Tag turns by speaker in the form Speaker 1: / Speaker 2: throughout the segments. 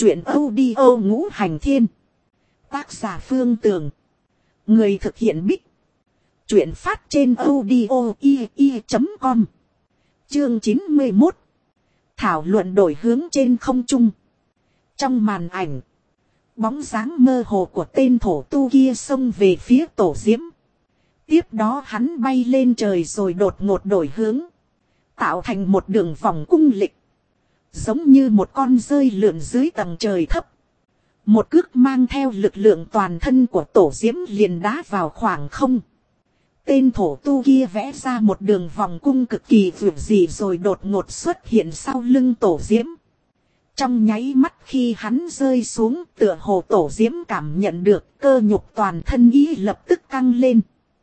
Speaker 1: Chuyện audio Ngũ Hành Thiên. Tác giả Phương Tường. Người thực hiện Bích. Chuyện phát trên audio.com. Chương 91. Thảo luận đổi hướng trên không trung. Trong màn ảnh, bóng dáng mơ hồ của tên thổ tu kia xông về phía tổ diễm. Tiếp đó hắn bay lên trời rồi đột ngột đổi hướng, tạo thành một đường vòng cung lịch. Giống như một con rơi lượn dưới tầng trời thấp. Một cước mang theo lực lượng toàn thân của tổ diễm liền đá vào khoảng không. Tên thổ tu kia vẽ ra một đường vòng cung cực kỳ vượt dị rồi đột ngột xuất hiện sau lưng tổ diễm. Trong nháy mắt khi hắn rơi xuống, tựa hồ tổ diễm cảm nhận được cơ nhục toàn thân ý lập tức căng lên.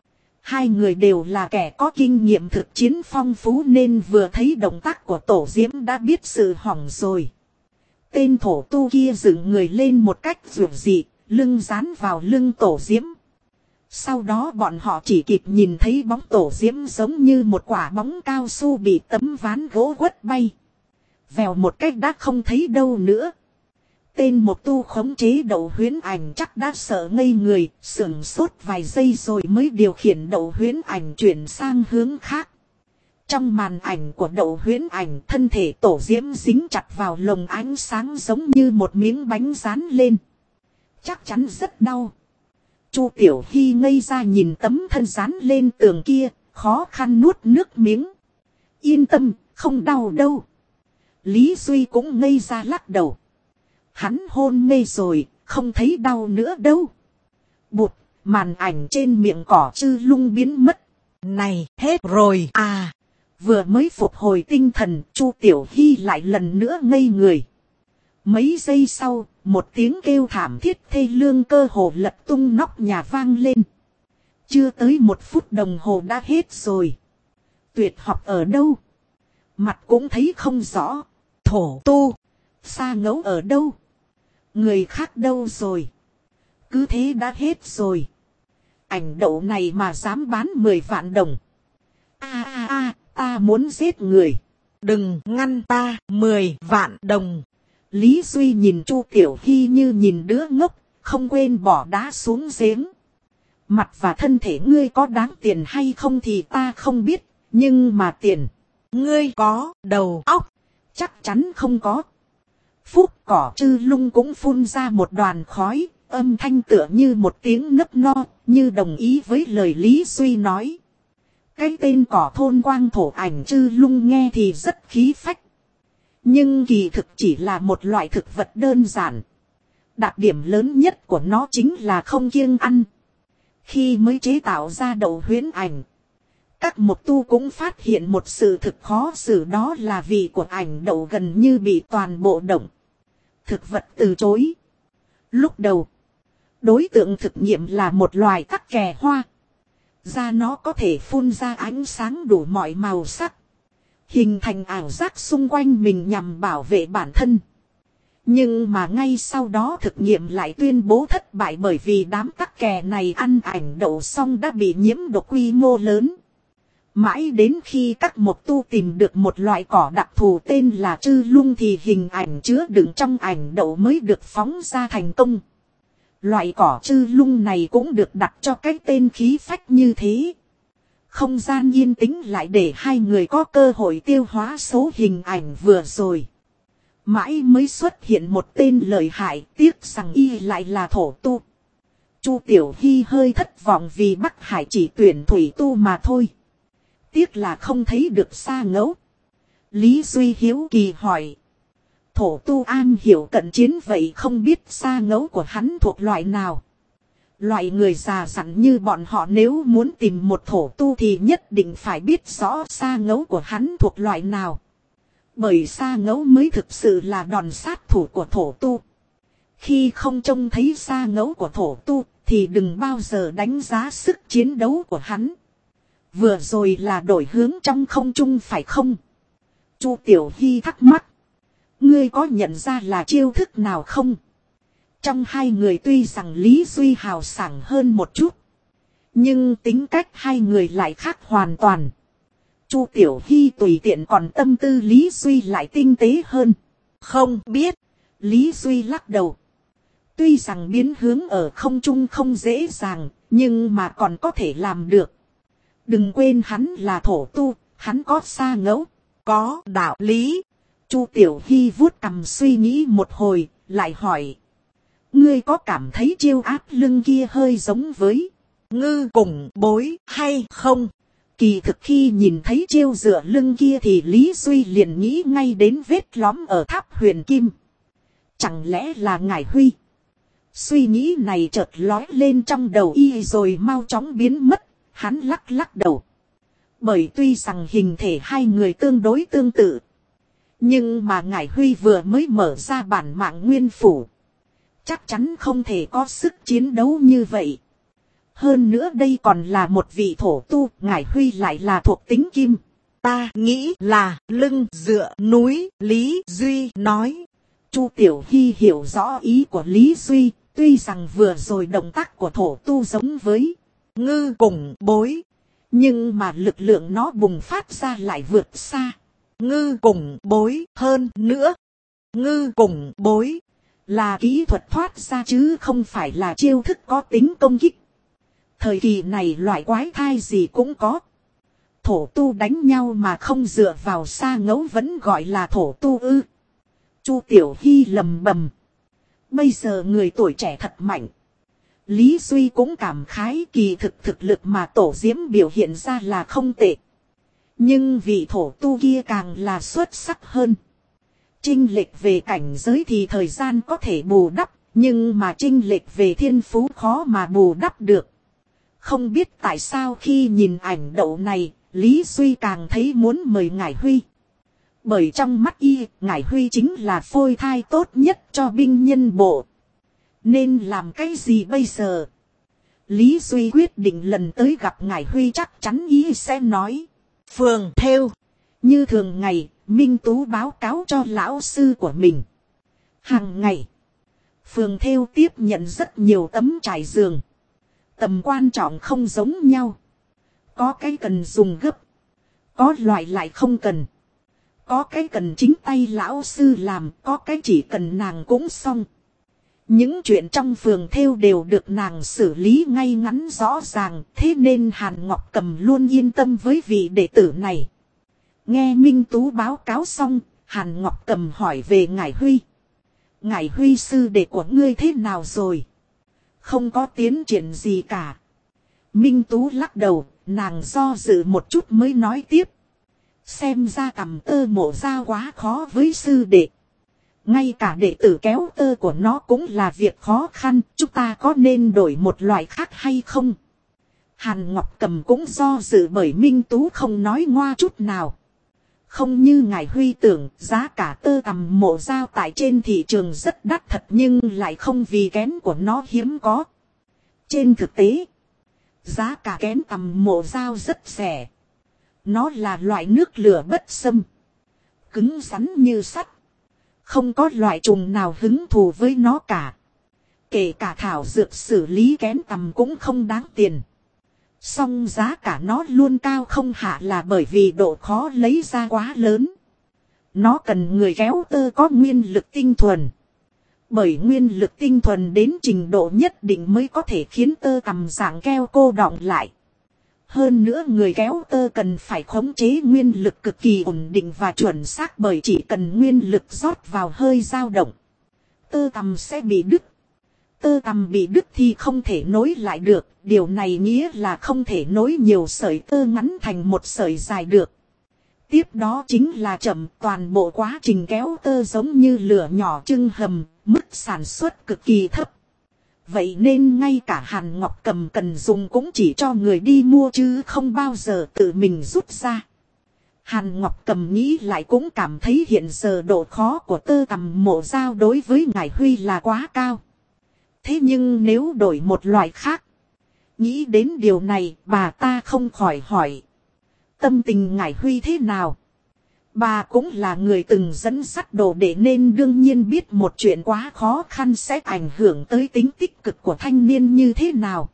Speaker 1: Hai người đều là kẻ có kinh nghiệm thực chiến phong phú nên vừa thấy động tác của tổ diễm đã biết sự hỏng rồi. Tên thổ tu kia dựng người lên một cách vượt dị, lưng dán vào lưng tổ diễm. Sau đó bọn họ chỉ kịp nhìn thấy bóng tổ diễm giống như một quả bóng cao su bị tấm ván gỗ quất bay. Vèo một cách đã không thấy đâu nữa. Tên một tu khống chế đậu huyễn ảnh chắc đã sợ ngây người, sửng sốt vài giây rồi mới điều khiển đậu huyễn ảnh chuyển sang hướng khác. Trong màn ảnh của đậu huyễn ảnh, thân thể tổ diễm dính chặt vào lồng ánh sáng giống như một miếng bánh dán lên. Chắc chắn rất đau. Chu Tiểu Hy ngây ra nhìn tấm thân dán lên tường kia, khó khăn nuốt nước miếng. Yên tâm, không đau đâu. Lý Duy cũng ngây ra lắc đầu. Hắn hôn mê rồi, không thấy đau nữa đâu. Bụt, màn ảnh trên miệng cỏ chư lung biến mất. Này, hết rồi à. Vừa mới phục hồi tinh thần, Chu Tiểu Hy lại lần nữa ngây người. Mấy giây sau, một tiếng kêu thảm thiết thê lương cơ hồ lật tung nóc nhà vang lên. Chưa tới 1 phút đồng hồ đã hết rồi. Tuyệt học ở đâu? Mặt cũng thấy không rõ. Thổ tu. Sa Ngẫu ở đâu? Người khác đâu rồi? Cứ thế đã hết rồi. Ảnh đậu này mà dám bán 10 vạn đồng. Ta muốn giết người. Đừng ngăn ta, 10 vạn đồng. Lý Duy nhìn Chu Tiểu Hy như nhìn đứa ngốc, không quên bỏ đá xuống giếng. Mặt và thân thể ngươi có đáng tiền hay không thì ta không biết, nhưng mà tiền, ngươi có đầu óc, chắc chắn không có. Phúc cỏ chư lung cũng phun ra một đoàn khói, âm thanh tựa như một tiếng nấc no, như đồng ý với lời Lý Duy nói. Cái tên cỏ thôn quang thổ ảnh chư lung nghe thì rất khí phách. Nhưng kỳ thực chỉ là một loại thực vật đơn giản. Đặc điểm lớn nhất của nó chính là không kiêng ăn. Khi mới chế tạo ra đậu huyễn ảnh, các mục tu cũng phát hiện một sự thực khó xử, đó là vị của ảnh đậu gần như bị toàn bộ động thực vật từ chối. Lúc đầu, đối tượng thực nghiệm là một loài tắc kè hoa. Da nó có thể phun ra ánh sáng đủ mọi màu sắc, hình thành ảo giác xung quanh mình nhằm bảo vệ bản thân. Nhưng mà ngay sau đó thực nghiệm lại tuyên bố thất bại bởi vì đám tắc kè này ăn ảnh đậu xong đã bị nhiễm độc quy mô lớn. Mãi đến khi các mục tu tìm được một loại cỏ đặc thù tên là chư lung thì hình ảnh chứa đựng trong ảnh đậu mới được phóng ra thành công. Loại cỏ chư lung này cũng được đặt cho cái tên khí phách như thế. Không gian yên tĩnh lại để hai người có cơ hội tiêu hóa số hình ảnh vừa rồi. Mãi mới xuất hiện một tên lợi hại, tiếc rằng y lại là thổ tu. Chu Tiểu Hy hơi thất vọng vì Bắc Hải chỉ tuyển thủy tu mà thôi. Tiếc là không thấy được Sa Ngẫu. Lý Duy hiếu kỳ hỏi. Thổ tu an hiểu cận chiến vậy không biết Sa Ngẫu của hắn thuộc loại nào? Loại người già dặn như bọn họ nếu muốn tìm một thổ tu thì nhất định phải biết rõ Sa Ngẫu của hắn thuộc loại nào. Bởi Sa Ngẫu mới thực sự là đòn sát thủ của thổ tu. Khi không trông thấy Sa Ngẫu của thổ tu thì đừng bao giờ đánh giá sức chiến đấu của hắn. Vừa rồi là đổi hướng trong không trung phải không? Chu Tiểu Hy thắc mắc. Ngươi có nhận ra là chiêu thức nào không? Trong hai người tuy rằng Lý Duy hào sảng hơn một chút, nhưng tính cách hai người lại khác hoàn toàn. Chu Tiểu Hy tùy tiện còn tâm tư Lý Duy lại tinh tế hơn. Không biết. Lý Duy lắc đầu. Tuy rằng biến hướng ở không trung không dễ dàng, nhưng mà còn có thể làm được. Đừng quên hắn là thổ tu, hắn có xa ngẫu, có đạo lý. Chu Tiểu Hy vuốt cằm suy nghĩ một hồi, lại hỏi. Ngươi có cảm thấy chiêu áp lưng kia hơi giống với ngư cùng bối hay không? Kỳ thực khi nhìn thấy chiêu dựa lưng kia thì Lý Duy liền nghĩ ngay đến vết lõm ở tháp huyền kim. Chẳng lẽ là Ngải Huy? Suy nghĩ này chợt lói lên trong đầu y rồi mau chóng biến mất, hắn lắc lắc đầu. Bởi tuy rằng hình thể hai người tương đối tương tự, nhưng mà Ngải Huy vừa mới mở ra bản mạng nguyên phủ, chắc chắn không thể có sức chiến đấu như vậy. Hơn nữa đây còn là một vị thổ tu, Ngải Huy lại là thuộc tính kim. Ta nghĩ là lưng dựa núi, Lý Duy nói. Chu Tiểu Hy hiểu rõ ý của Lý Duy, tuy rằng vừa rồi động tác của thổ tu giống với ngư cùng bối, nhưng mà lực lượng nó bùng phát ra lại vượt xa ngư cùng bối hơn nữa. Ngư cùng bối là kỹ thuật thoát ra chứ không phải là chiêu thức có tính công kích. Thời kỳ này loại quái thai gì cũng có. Thổ tu đánh nhau mà không dựa vào xa ngẫu vẫn gọi là thổ tu ư? Chu Tiểu Hy lầm bầm. Bây giờ người tuổi trẻ thật mạnh. Lý Duy cũng cảm khái kỳ thực lực mà tổ diễm biểu hiện ra là không tệ. Nhưng vị thổ tu kia càng là xuất sắc hơn. Chênh lệch về cảnh giới thì thời gian có thể bù đắp, nhưng mà chênh lệch về thiên phú khó mà bù đắp được. Không biết tại sao khi nhìn ảnh đậu này, Lý Duy càng thấy muốn mời Ngải Huy. Bởi trong mắt y, Ngải Huy chính là phôi thai tốt nhất cho binh nhân bộ. Nên làm cái gì bây giờ? Lý Duy quyết định lần tới gặp Ngải Huy chắc chắn y sẽ nói. Phường Thêu. Như thường ngày, Minh Tú báo cáo cho lão sư của mình. Hàng ngày, Phường Thêu tiếp nhận rất nhiều tấm trải giường. Tầm quan trọng không giống nhau. Có cái cần dùng gấp. Có loại lại không cần. Có cái cần chính tay lão sư làm. Có cái chỉ cần nàng cũng xong. Những chuyện trong Phường Thêu đều được nàng xử lý ngay ngắn rõ ràng. Thế nên Hàn Ngọc Cầm luôn yên tâm với vị đệ tử này. Nghe Minh Tú báo cáo xong, Hàn Ngọc Cầm hỏi về Ngải Huy. Ngải Huy sư đệ của ngươi thế nào rồi? Không có tiến triển gì cả. Minh Tú lắc đầu, nàng do dự một chút mới nói tiếp. Xem ra cầm tơ mộ ra quá khó với sư đệ. Ngay cả đệ tử kéo tơ của nó cũng là việc khó khăn, chúng ta có nên đổi một loại khác hay không? Hàn Ngọc Cầm cũng do dự bởi Minh Tú không nói ngoa chút nào. Không như Ngải Huy tưởng, giá cả tơ tằm mộ dao tại trên thị trường rất đắt thật nhưng lại không vì kén của nó hiếm có. Trên thực tế, giá cả kén tằm mộ dao rất rẻ. Nó là loại nước lửa bất xâm, cứng rắn như sắt. Không có loại trùng nào hứng thù với nó cả. Kể cả thảo dược xử lý kén tằm cũng không đáng tiền. Song giá cả nó luôn cao không hạ là bởi vì độ khó lấy ra quá lớn. Nó cần người kéo tơ có nguyên lực tinh thuần. Bởi nguyên lực tinh thuần đến trình độ nhất định mới có thể khiến tơ tằm dạng keo cô đọng lại. Hơn nữa người kéo tơ cần phải khống chế nguyên lực cực kỳ ổn định và chuẩn xác bởi chỉ cần nguyên lực rót vào hơi dao động. Tơ tằm sẽ bị đứt. Tơ tằm bị đứt thì không thể nối lại được. Điều này nghĩa là không thể nối nhiều sợi tơ ngắn thành một sợi dài được. Tiếp đó chính là chậm toàn bộ quá trình kéo tơ giống như lửa nhỏ trưng hầm, mức sản xuất cực kỳ thấp. Vậy nên ngay cả Hàn Ngọc Cầm cần dùng cũng chỉ cho người đi mua chứ không bao giờ tự mình rút ra. Hàn Ngọc Cầm nghĩ lại cũng cảm thấy hiện giờ độ khó của tơ tằm mộ dao đối với Ngải Huy là quá cao. Thế nhưng nếu đổi một loại khác, nghĩ đến điều này bà ta không khỏi hỏi. Tâm tình Ngải Huy thế nào? Bà cũng là người từng dẫn dắt đồ đệ nên đương nhiên biết một chuyện quá khó khăn sẽ ảnh hưởng tới tính tích cực của thanh niên như thế nào.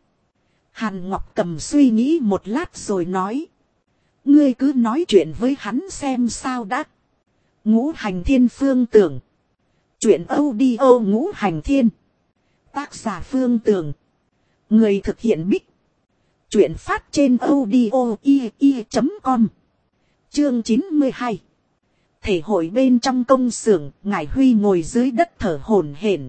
Speaker 1: Hàn Ngọc Cầm suy nghĩ một lát rồi nói. Ngươi cứ nói chuyện với hắn xem sao đã. Ngũ hành thiên phương tưởng. Chuyện audio ngũ hành thiên. Tác giả Phương Tường. Người thực hiện Bích. Chuyện phát trên audio.com. Chương 92. Thể hội bên trong công xưởng, Ngải Huy ngồi dưới đất thở hổn hển.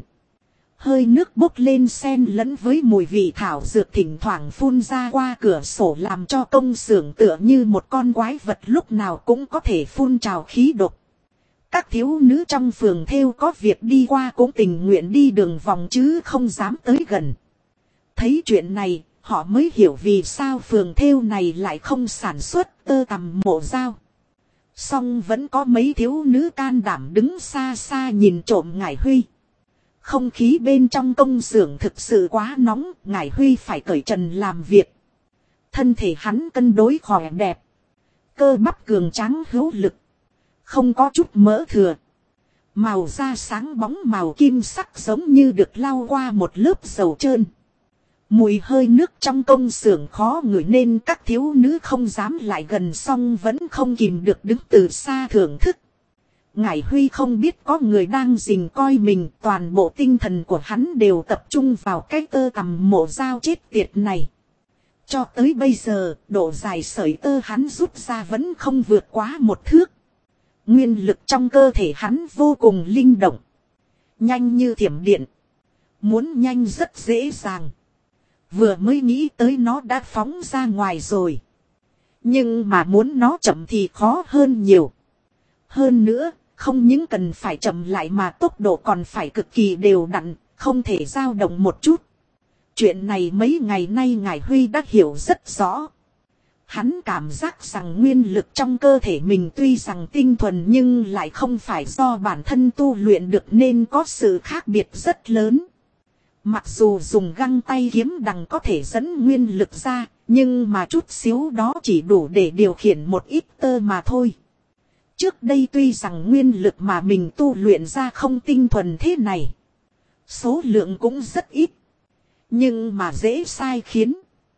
Speaker 1: Hơi nước bốc lên xen lẫn với mùi vị thảo dược thỉnh thoảng phun ra qua cửa sổ làm cho công xưởng tựa như một con quái vật lúc nào cũng có thể phun trào khí độc. Các thiếu nữ trong phường thêu có việc đi qua cũng tình nguyện đi đường vòng chứ không dám tới gần. Thấy chuyện này, họ mới hiểu vì sao phường thêu này lại không sản xuất tơ tằm mộ dao. Song vẫn có mấy thiếu nữ can đảm đứng xa xa nhìn trộm Ngải Huy. Không khí bên trong công xưởng thực sự quá nóng, Ngải Huy phải cởi trần làm việc. Thân thể hắn cân đối khỏe đẹp. Cơ bắp cường tráng hữu lực. Không có chút mỡ thừa. Màu da sáng bóng màu kim sắc giống như được lau qua một lớp dầu trơn. Mùi hơi nước trong công xưởng khó ngửi nên các thiếu nữ không dám lại gần, song vẫn không kìm được đứng từ xa thưởng thức. Ngải Huy không biết có người đang rình coi mình, toàn bộ tinh thần của hắn đều tập trung vào cái tơ tằm mộ dao chết tiệt này. Cho tới bây giờ, độ dài sợi tơ hắn rút ra vẫn không vượt quá 1 thước. Nguyên lực trong cơ thể hắn vô cùng linh động. Nhanh như thiểm điện. Muốn nhanh rất dễ dàng. Vừa mới nghĩ tới nó đã phóng ra ngoài rồi. Nhưng mà muốn nó chậm thì khó hơn nhiều. Hơn nữa, không những cần phải chậm lại mà tốc độ còn phải cực kỳ đều đặn, không thể dao động một chút. Chuyện này mấy ngày nay Ngải Huy đã hiểu rất rõ. Hắn cảm giác rằng nguyên lực trong cơ thể mình tuy rằng tinh thuần nhưng lại không phải do bản thân tu luyện được nên có sự khác biệt rất lớn. Mặc dù dùng găng tay kiếm đằng có thể dẫn nguyên lực ra, nhưng mà chút xíu đó chỉ đủ để điều khiển một ít tơ mà thôi. Trước đây tuy rằng nguyên lực mà mình tu luyện ra không tinh thuần thế này. Số lượng cũng rất ít. Nhưng mà dễ sai khiến.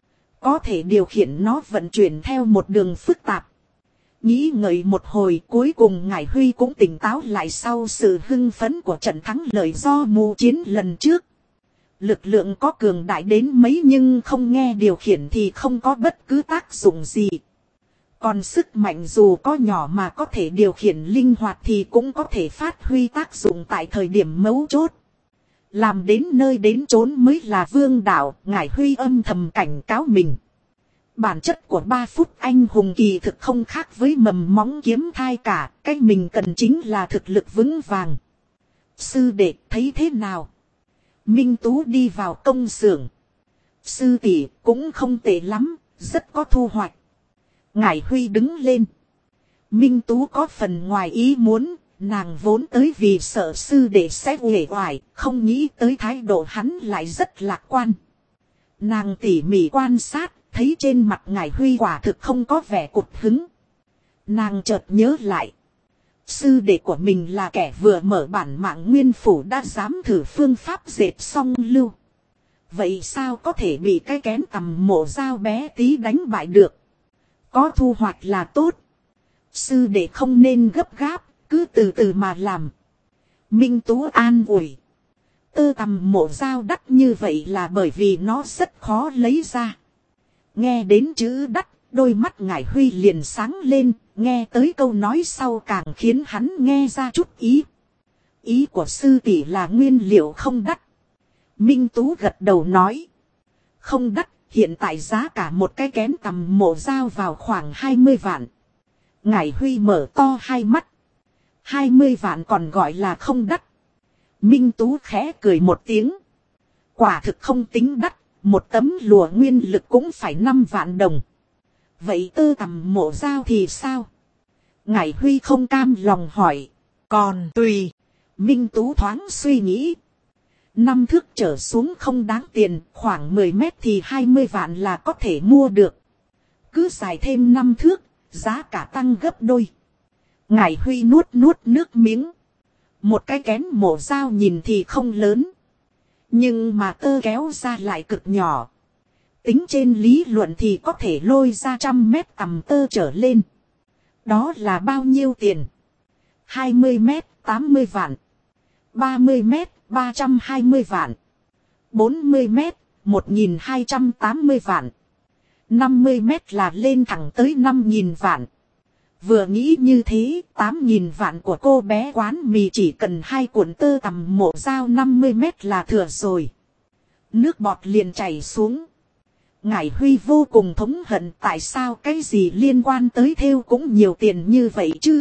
Speaker 1: Có thể điều khiển nó vận chuyển theo một đường phức tạp. Nghĩ ngợi một hồi cuối cùng Ngải Huy cũng tỉnh táo lại sau sự hưng phấn của trận thắng lợi do mù chiến lần trước. Lực lượng có cường đại đến mấy nhưng không nghe điều khiển thì không có bất cứ tác dụng gì. Còn sức mạnh dù có nhỏ mà có thể điều khiển linh hoạt thì cũng có thể phát huy tác dụng tại thời điểm mấu chốt. Làm đến nơi đến chốn mới là vương đạo, Ngải Huy âm thầm cảnh cáo mình. Bản chất của 3 phút anh hùng kỳ thực không khác với mầm móng kiếm thai cả, cái mình cần chính là thực lực vững vàng. Sư đệ thấy thế nào? Minh Tú đi vào công xưởng. Sư tỷ cũng không tệ lắm, rất có thu hoạch. Ngải Huy đứng lên. Minh Tú có phần ngoài ý muốn, nàng vốn tới vì sợ sư đệ sẽ uể oải, không nghĩ tới thái độ hắn lại rất lạc quan. Nàng tỉ mỉ quan sát, thấy trên mặt Ngải Huy quả thực không có vẻ cụt hứng. Nàng chợt nhớ lại. Sư đệ của mình là kẻ vừa mở bản mạng nguyên phủ đã dám thử phương pháp dệt song lưu. Vậy sao có thể bị cái kén tằm mộ dao bé tí đánh bại được? Có thu hoạch là tốt. Sư đệ không nên gấp gáp, cứ từ từ mà làm. Minh Tú an ủi. Tơ tằm mộ dao đắt như vậy là bởi vì nó rất khó lấy ra. Nghe đến chữ đắt, đôi mắt Ngải Huy liền sáng lên, nghe tới câu nói sau càng khiến hắn nghe ra chút ý. Ý của sư tỷ là nguyên liệu không đắt. Minh Tú gật đầu nói. Không đắt, hiện tại giá cả một cái kén tằm mộ dao vào khoảng 20 vạn. Ngải Huy mở to hai mắt. 20 vạn còn gọi là không đắt. Minh Tú khẽ cười một tiếng. Quả thực không tính đắt, một tấm lụa nguyên lực cũng phải 5 vạn đồng. Vậy tơ tằm mộ dao thì sao? Ngải Huy không cam lòng hỏi. Còn tùy. Minh Tú thoáng suy nghĩ. 5 thước trở xuống không đáng tiền, khoảng 10 mét thì 20 vạn là có thể mua được. Cứ xài thêm 5 thước, giá cả tăng gấp đôi. Ngải Huy nuốt nước miếng. Một cái kén mộ dao nhìn thì không lớn. Nhưng mà tơ kéo ra lại cực nhỏ. Tính trên lý luận thì có thể lôi ra 100 mét tầm tơ trở lên. Đó là bao nhiêu tiền? 20 mét, 80 vạn. 30 mét, 320 vạn. 40 mét, 1280 vạn. 50 mét là lên thẳng tới 5.000 vạn. Vừa nghĩ như thế, 8.000 vạn của cô bé quán mì chỉ cần 2 cuộn tơ tằm mộ dao 50 mét là thừa rồi. Nước bọt liền chảy xuống. Ngải Huy vô cùng thống hận, tại sao cái gì liên quan tới thêu cũng nhiều tiền như vậy chứ.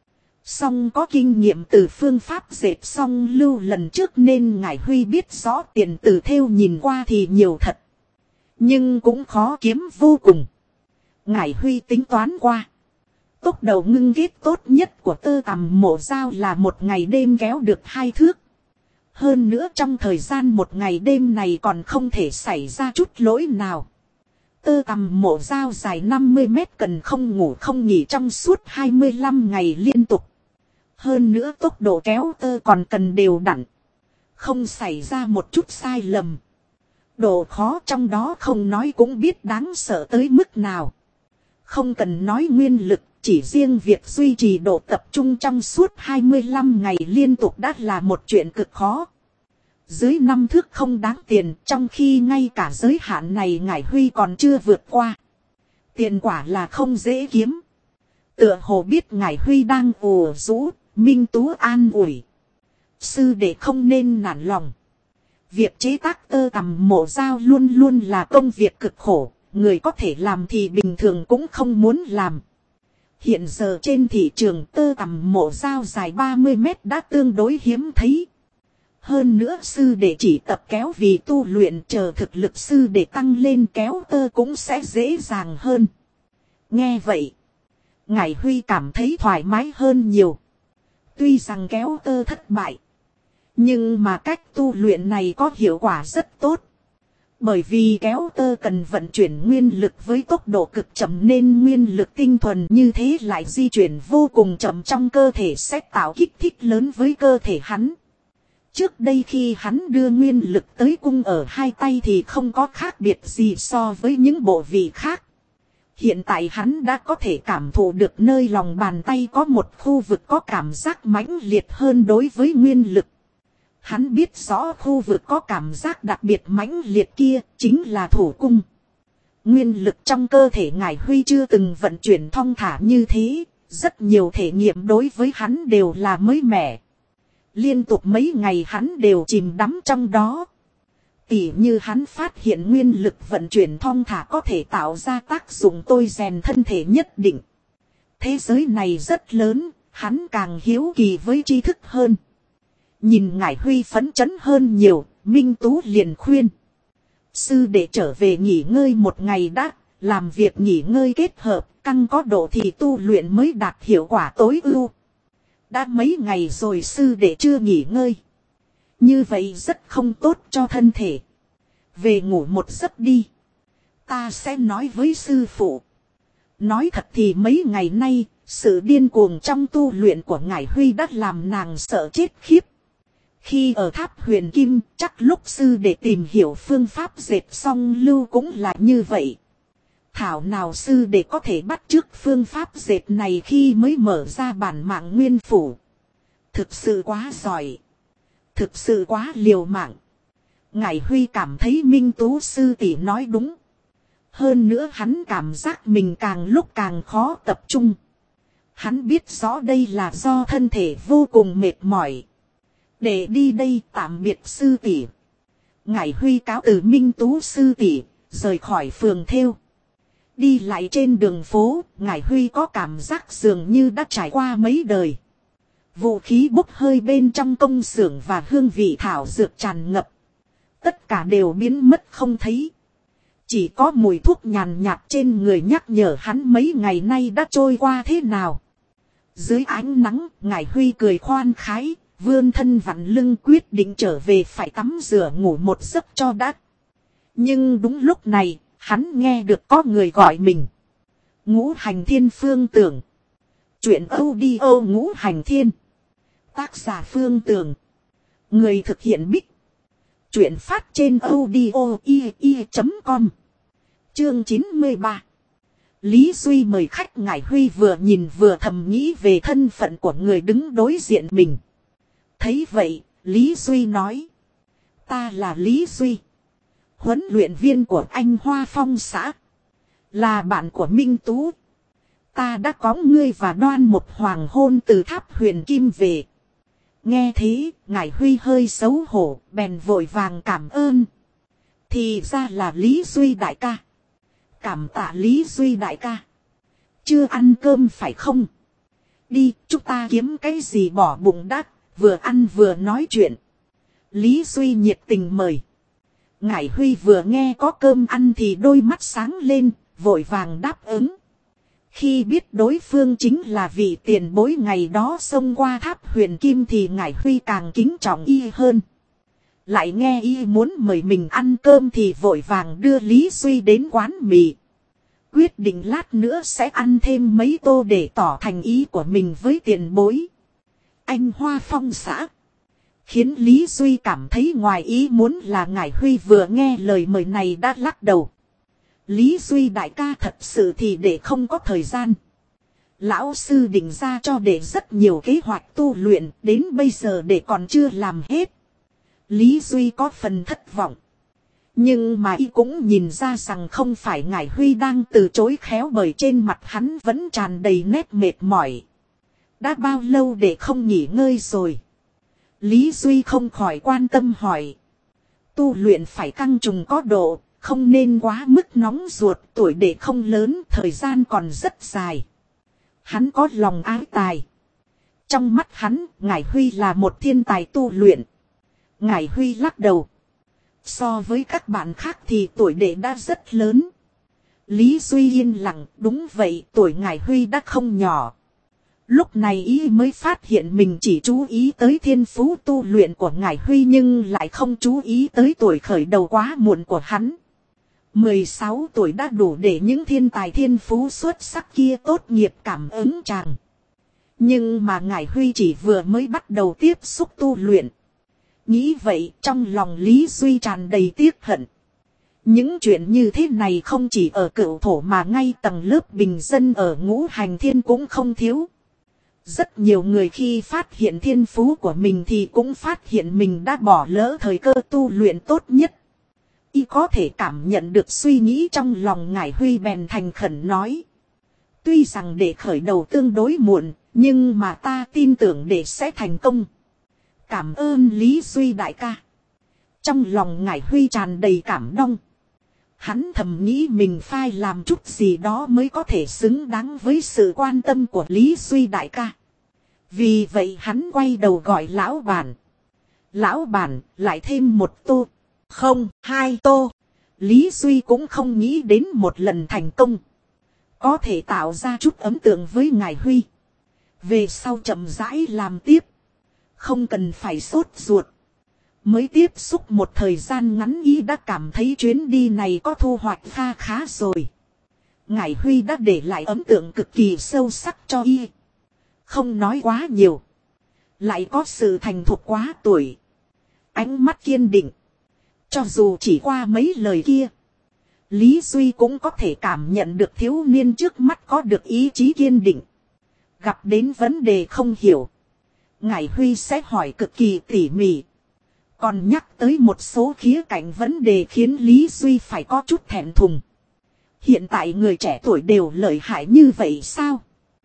Speaker 1: Song có kinh nghiệm từ phương pháp dệt song lưu lần trước nên Ngải Huy biết rõ tiền từ thêu nhìn qua thì nhiều thật. Nhưng cũng khó kiếm vô cùng. Ngải Huy tính toán qua. Tốc độ ngưng kết tốt nhất của tơ tằm mổ dao là 1 ngày đêm kéo được 2 thước. Hơn nữa trong thời gian 1 ngày đêm này còn không thể xảy ra chút lỗi nào. Tơ tằm mổ dao dài 50 mét cần không ngủ không nghỉ trong suốt 25 ngày liên tục. Hơn nữa tốc độ kéo tơ còn cần đều đặn. Không xảy ra một chút sai lầm. Độ khó trong đó không nói cũng biết đáng sợ tới mức nào. Không cần nói nguyên lực, chỉ riêng việc duy trì độ tập trung trong suốt 25 ngày liên tục đã là một chuyện cực khó. Dưới 5 thước không đáng tiền, trong khi ngay cả giới hạn này Ngải Huy còn chưa vượt qua. Tiền quả là không dễ kiếm. Tựa hồ biết Ngải Huy đang ủ rũ, Minh Tú an ủi. Sư đệ không nên nản lòng. Việc chế tác tơ tằm mổ dao luôn luôn là công việc cực khổ, người có thể làm thì bình thường cũng không muốn làm. Hiện giờ trên thị trường tơ tằm mổ dao dài 30 mét đã tương đối hiếm thấy. Hơn nữa sư đệ chỉ tập kéo vì tu luyện, chờ thực lực sư đệ tăng lên kéo tơ cũng sẽ dễ dàng hơn. Nghe vậy, Ngải Huy cảm thấy thoải mái hơn nhiều. Tuy rằng kéo tơ thất bại, nhưng mà cách tu luyện này có hiệu quả rất tốt. Bởi vì kéo tơ cần vận chuyển nguyên lực với tốc độ cực chậm nên nguyên lực tinh thuần như thế lại di chuyển vô cùng chậm trong cơ thể sẽ tạo kích thích lớn với cơ thể hắn. Trước đây khi hắn đưa nguyên lực tới cung ở 2 tay thì không có khác biệt gì so với những bộ vị khác. Hiện tại hắn đã có thể cảm thụ được nơi lòng bàn tay có một khu vực có cảm giác mãnh liệt hơn đối với nguyên lực. Hắn biết rõ khu vực có cảm giác đặc biệt mãnh liệt kia chính là thủ cung. Nguyên lực trong cơ thể Ngải Huy chưa từng vận chuyển thong thả như thế, rất nhiều thể nghiệm đối với hắn đều là mới mẻ. Liên tục mấy ngày hắn đều chìm đắm trong đó. Tỉ như hắn phát hiện nguyên lực vận chuyển thong thả có thể tạo ra tác dụng tôi rèn thân thể nhất định. Thế giới này rất lớn, hắn càng hiếu kỳ với tri thức hơn. Nhìn Ngải Huy phấn chấn hơn nhiều, Minh Tú liền khuyên. Sư đệ trở về nghỉ ngơi 1 ngày đã, làm việc nghỉ ngơi kết hợp, căng có độ thì tu luyện mới đạt hiệu quả tối ưu. Đã mấy ngày rồi sư đệ chưa nghỉ ngơi. Như vậy rất không tốt cho thân thể. Về ngủ một giấc đi. Ta sẽ nói với sư phụ. Nói thật thì mấy ngày nay, sự điên cuồng trong tu luyện của Ngải Huy đã làm nàng sợ chết khiếp. Khi ở tháp Huyền Kim, chắc lúc sư để tìm hiểu phương pháp dệt song lưu cũng là như vậy. Thảo nào sư để có thể bắt chước phương pháp dệt này khi mới mở ra bản mạng nguyên phủ. Thực sự quá giỏi. Thực sự quá liều mạng. Ngải Huy cảm thấy Minh Tú sư tỷ nói đúng. Hơn nữa hắn cảm giác mình càng lúc càng khó tập trung. Hắn biết rõ đây là do thân thể vô cùng mệt mỏi. Để đi đây tạm biệt sư tỷ. Ngải Huy cáo từ Minh Tú sư tỷ, rời khỏi phường thêu. Đi lại trên đường phố, Ngải Huy có cảm giác dường như đã trải qua mấy đời. Vũ khí bốc hơi bên trong công xưởng và hương vị thảo dược tràn ngập. Tất cả đều biến mất không thấy. Chỉ có mùi thuốc nhàn nhạt trên người nhắc nhở hắn mấy ngày nay đã trôi qua thế nào. Dưới ánh nắng, Ngải Huy cười khoan khái, vươn thân vặn lưng quyết định trở về phải tắm rửa ngủ một giấc cho đã. Nhưng đúng lúc này, hắn nghe được có người gọi mình. Ngũ Hành Thiên Phương Tưởng. Chuyện audio Ngũ Hành Thiên. Tác giả Phương Tưởng. Người thực hiện Bích. Chuyện phát trên audio.com. Chương 93. Lý Duy mời khách. Ngải Huy vừa nhìn vừa thầm nghĩ về thân phận của người đứng đối diện mình. Thấy vậy, Lý Duy nói. Ta là Lý Duy. Huấn luyện viên của anh Hoa Phong xã. Là bạn của Minh Tú. Ta đã có ngươi và Đoan một hoàng hôn từ tháp huyền kim về. Nghe thế, ngải Huy hơi xấu hổ, bèn vội vàng cảm ơn. Thì ra là Lý Duy đại ca. Cảm tạ Lý Duy đại ca. Chưa ăn cơm phải không? Đi, chúng ta kiếm cái gì bỏ bụng đã, vừa ăn vừa nói chuyện. Lý Duy nhiệt tình mời. Ngải Huy vừa nghe có cơm ăn thì đôi mắt sáng lên, vội vàng đáp ứng. Khi biết đối phương chính là vị tiền bối ngày đó xông qua tháp huyền kim thì Ngải Huy càng kính trọng y hơn. Lại nghe y muốn mời mình ăn cơm thì vội vàng đưa Lý Duy đến quán mì. Quyết định lát nữa sẽ ăn thêm mấy tô để tỏ thành ý của mình với tiền bối. Anh Hoa Phong xã. Khiến Lý Duy cảm thấy ngoài ý muốn là Ngải Huy vừa nghe lời mời này đã lắc đầu. Lý Duy đại ca thật sự thì để không có thời gian. Lão sư định ra cho để rất nhiều kế hoạch tu luyện, đến bây giờ để còn chưa làm hết. Lý Duy có phần thất vọng. Nhưng mà y cũng nhìn ra rằng không phải Ngải Huy đang từ chối khéo, bởi trên mặt hắn vẫn tràn đầy nét mệt mỏi. Đã bao lâu để không nghỉ ngơi rồi? Lý Duy không khỏi quan tâm hỏi. Tu luyện phải căng trùng có độ, không nên quá mức nóng ruột, tuổi đệ không lớn, thời gian còn rất dài. Hắn có lòng ái tài. Trong mắt hắn, Ngải Huy là một thiên tài tu luyện. Ngải Huy lắc đầu. So với các bạn khác thì tuổi đệ đã rất lớn. Lý Duy yên lặng, đúng vậy, tuổi Ngải Huy đã không nhỏ. Lúc này ý mới phát hiện mình chỉ chú ý tới thiên phú tu luyện của Ngải Huy nhưng lại không chú ý tới tuổi khởi đầu quá muộn của hắn. 16 tuổi đã đủ để những thiên tài thiên phú xuất sắc kia tốt nghiệp cảm ứng chàng. Nhưng mà Ngải Huy chỉ vừa mới bắt đầu tiếp xúc tu luyện. Nghĩ vậy trong lòng Lý Duy tràn đầy tiếc hận. Những chuyện như thế này không chỉ ở Cựu Thổ mà ngay tầng lớp bình dân ở Ngũ Hành Thiên cũng không thiếu. Rất nhiều người khi phát hiện thiên phú của mình thì cũng phát hiện mình đã bỏ lỡ thời cơ tu luyện tốt nhất. Y có thể cảm nhận được suy nghĩ trong lòng Ngải Huy bèn thành khẩn nói. Tuy rằng để khởi đầu tương đối muộn, nhưng mà ta tin tưởng để sẽ thành công. Cảm ơn Lý Duy đại ca. Trong lòng Ngải Huy tràn đầy cảm động. Hắn thầm nghĩ mình phải làm chút gì đó mới có thể xứng đáng với sự quan tâm của Lý Duy đại ca. Vì vậy hắn quay đầu gọi lão bản. Lão bản, lại thêm một tô. Không, 2 tô. Lý Duy cũng không nghĩ đến một lần thành công. Có thể tạo ra chút ấn tượng với Ngải Huy. Về sau chậm rãi làm tiếp. Không cần phải sốt ruột. Mới tiếp xúc một thời gian ngắn y đã cảm thấy chuyến đi này có thu hoạch kha khá rồi. Ngải Huy đã để lại ấn tượng cực kỳ sâu sắc cho y. Không nói quá nhiều. Lại có sự thành thục quá tuổi. Ánh mắt kiên định. Cho dù chỉ qua mấy lời kia. Lý Duy cũng có thể cảm nhận được thiếu niên trước mắt có được ý chí kiên định. Gặp đến vấn đề không hiểu. Ngải Huy sẽ hỏi cực kỳ tỉ mỉ. Còn nhắc tới một số khía cạnh vấn đề khiến Lý Duy phải có chút thẹn thùng. Hiện tại người trẻ tuổi đều lợi hại như vậy sao?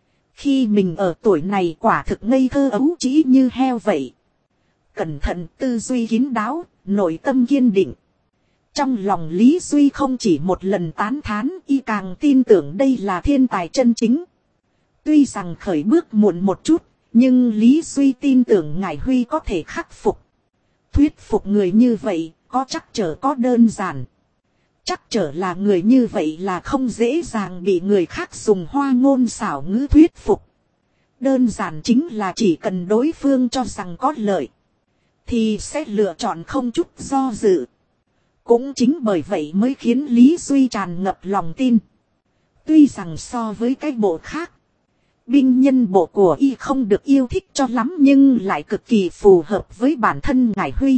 Speaker 1: Khi mình ở tuổi này quả thực ngây thơ ấu trĩ như heo vậy. Cẩn thận, tư duy kín đáo, nội tâm kiên định. Trong lòng Lý Duy không chỉ một lần tán thán, y càng tin tưởng đây là thiên tài chân chính. Tuy rằng khởi bước muộn một chút, nhưng Lý Duy tin tưởng Ngải Huy có thể khắc phục. Thuyết phục người như vậy, có trắc trở có đơn giản. Trắc trở là người như vậy là không dễ dàng bị người khác dùng hoa ngôn xảo ngữ thuyết phục. Đơn giản chính là chỉ cần đối phương cho rằng có lợi, thì sẽ lựa chọn không chút do dự. Cũng chính bởi vậy mới khiến Lý Duy tràn ngập lòng tin. Tuy rằng so với cái bộ khác, binh nhân bộ của y không được yêu thích cho lắm nhưng lại cực kỳ phù hợp với bản thân Ngải Huy.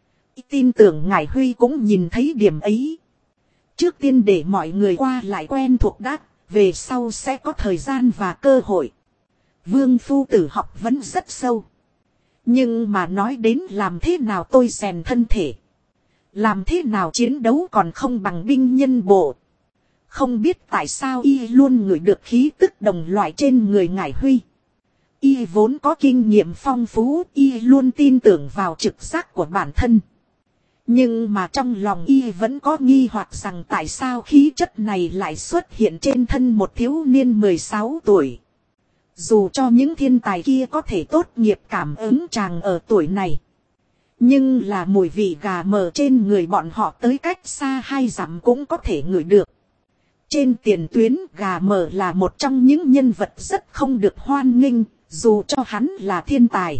Speaker 1: Y tin tưởng Ngải Huy cũng nhìn thấy điểm ấy. Trước tiên để mọi người qua lại quen thuộc đã, về sau sẽ có thời gian và cơ hội. Vương phu tử học vấn rất sâu. Nhưng mà nói đến làm thế nào tôi rèn thân thể. Làm thế nào chiến đấu còn không bằng binh nhân bộ. Không biết tại sao y luôn ngửi được khí tức đồng loại trên người Ngải Huy. Y vốn có kinh nghiệm phong phú, y luôn tin tưởng vào trực giác của bản thân. Nhưng mà trong lòng y vẫn có nghi hoặc rằng tại sao khí chất này lại xuất hiện trên thân một thiếu niên 16 tuổi. Dù cho những thiên tài kia có thể tốt nghiệp cảm ứng chàng ở tuổi này. Nhưng là mùi vị gà mờ trên người bọn họ tới cách xa 2 dặm cũng có thể ngửi được. Trên tiền tuyến gà mờ là một trong những nhân vật rất không được hoan nghênh, dù cho hắn là thiên tài.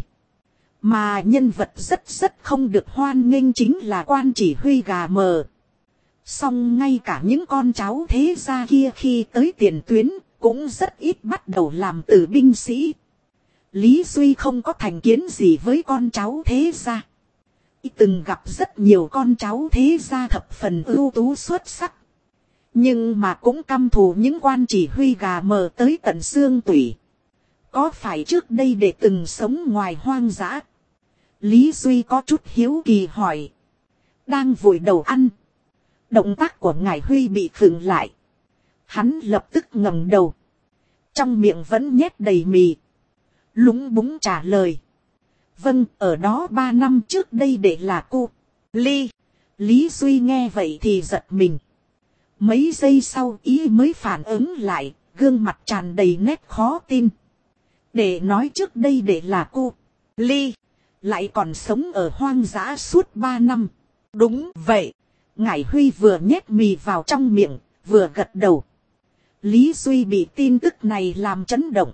Speaker 1: Mà nhân vật rất không được hoan nghênh chính là quan chỉ huy gà mờ. Song ngay cả những con cháu thế gia kia khi tới tiền tuyến cũng rất ít bắt đầu làm từ binh sĩ. Lý Duy không có thành kiến gì với con cháu thế gia. Y từng gặp rất nhiều con cháu thế gia thập phần ưu tú xuất sắc. Nhưng mà cũng căm thù những quan chỉ huy gà mờ tới tận xương tủy. Có phải trước đây để từng sống ngoài hoang dã? Lý Duy có chút hiếu kỳ hỏi. Đang vùi đầu ăn. Động tác của Ngải Huy bị khựng lại. Hắn lập tức ngẩng đầu. Trong miệng vẫn nhét đầy mì. Lúng búng trả lời. Vâng, ở đó 3 năm trước đây để là cô. Ly. Lý Duy nghe vậy thì giật mình. Mấy giây sau ý mới phản ứng lại, gương mặt tràn đầy nét khó tin. Để nói trước đây để là cô. Ly. Lại còn sống ở hoang dã suốt 3 năm. Đúng vậy. Ngải Huy vừa nhét mì vào trong miệng, vừa gật đầu. Lý Duy bị tin tức này làm chấn động.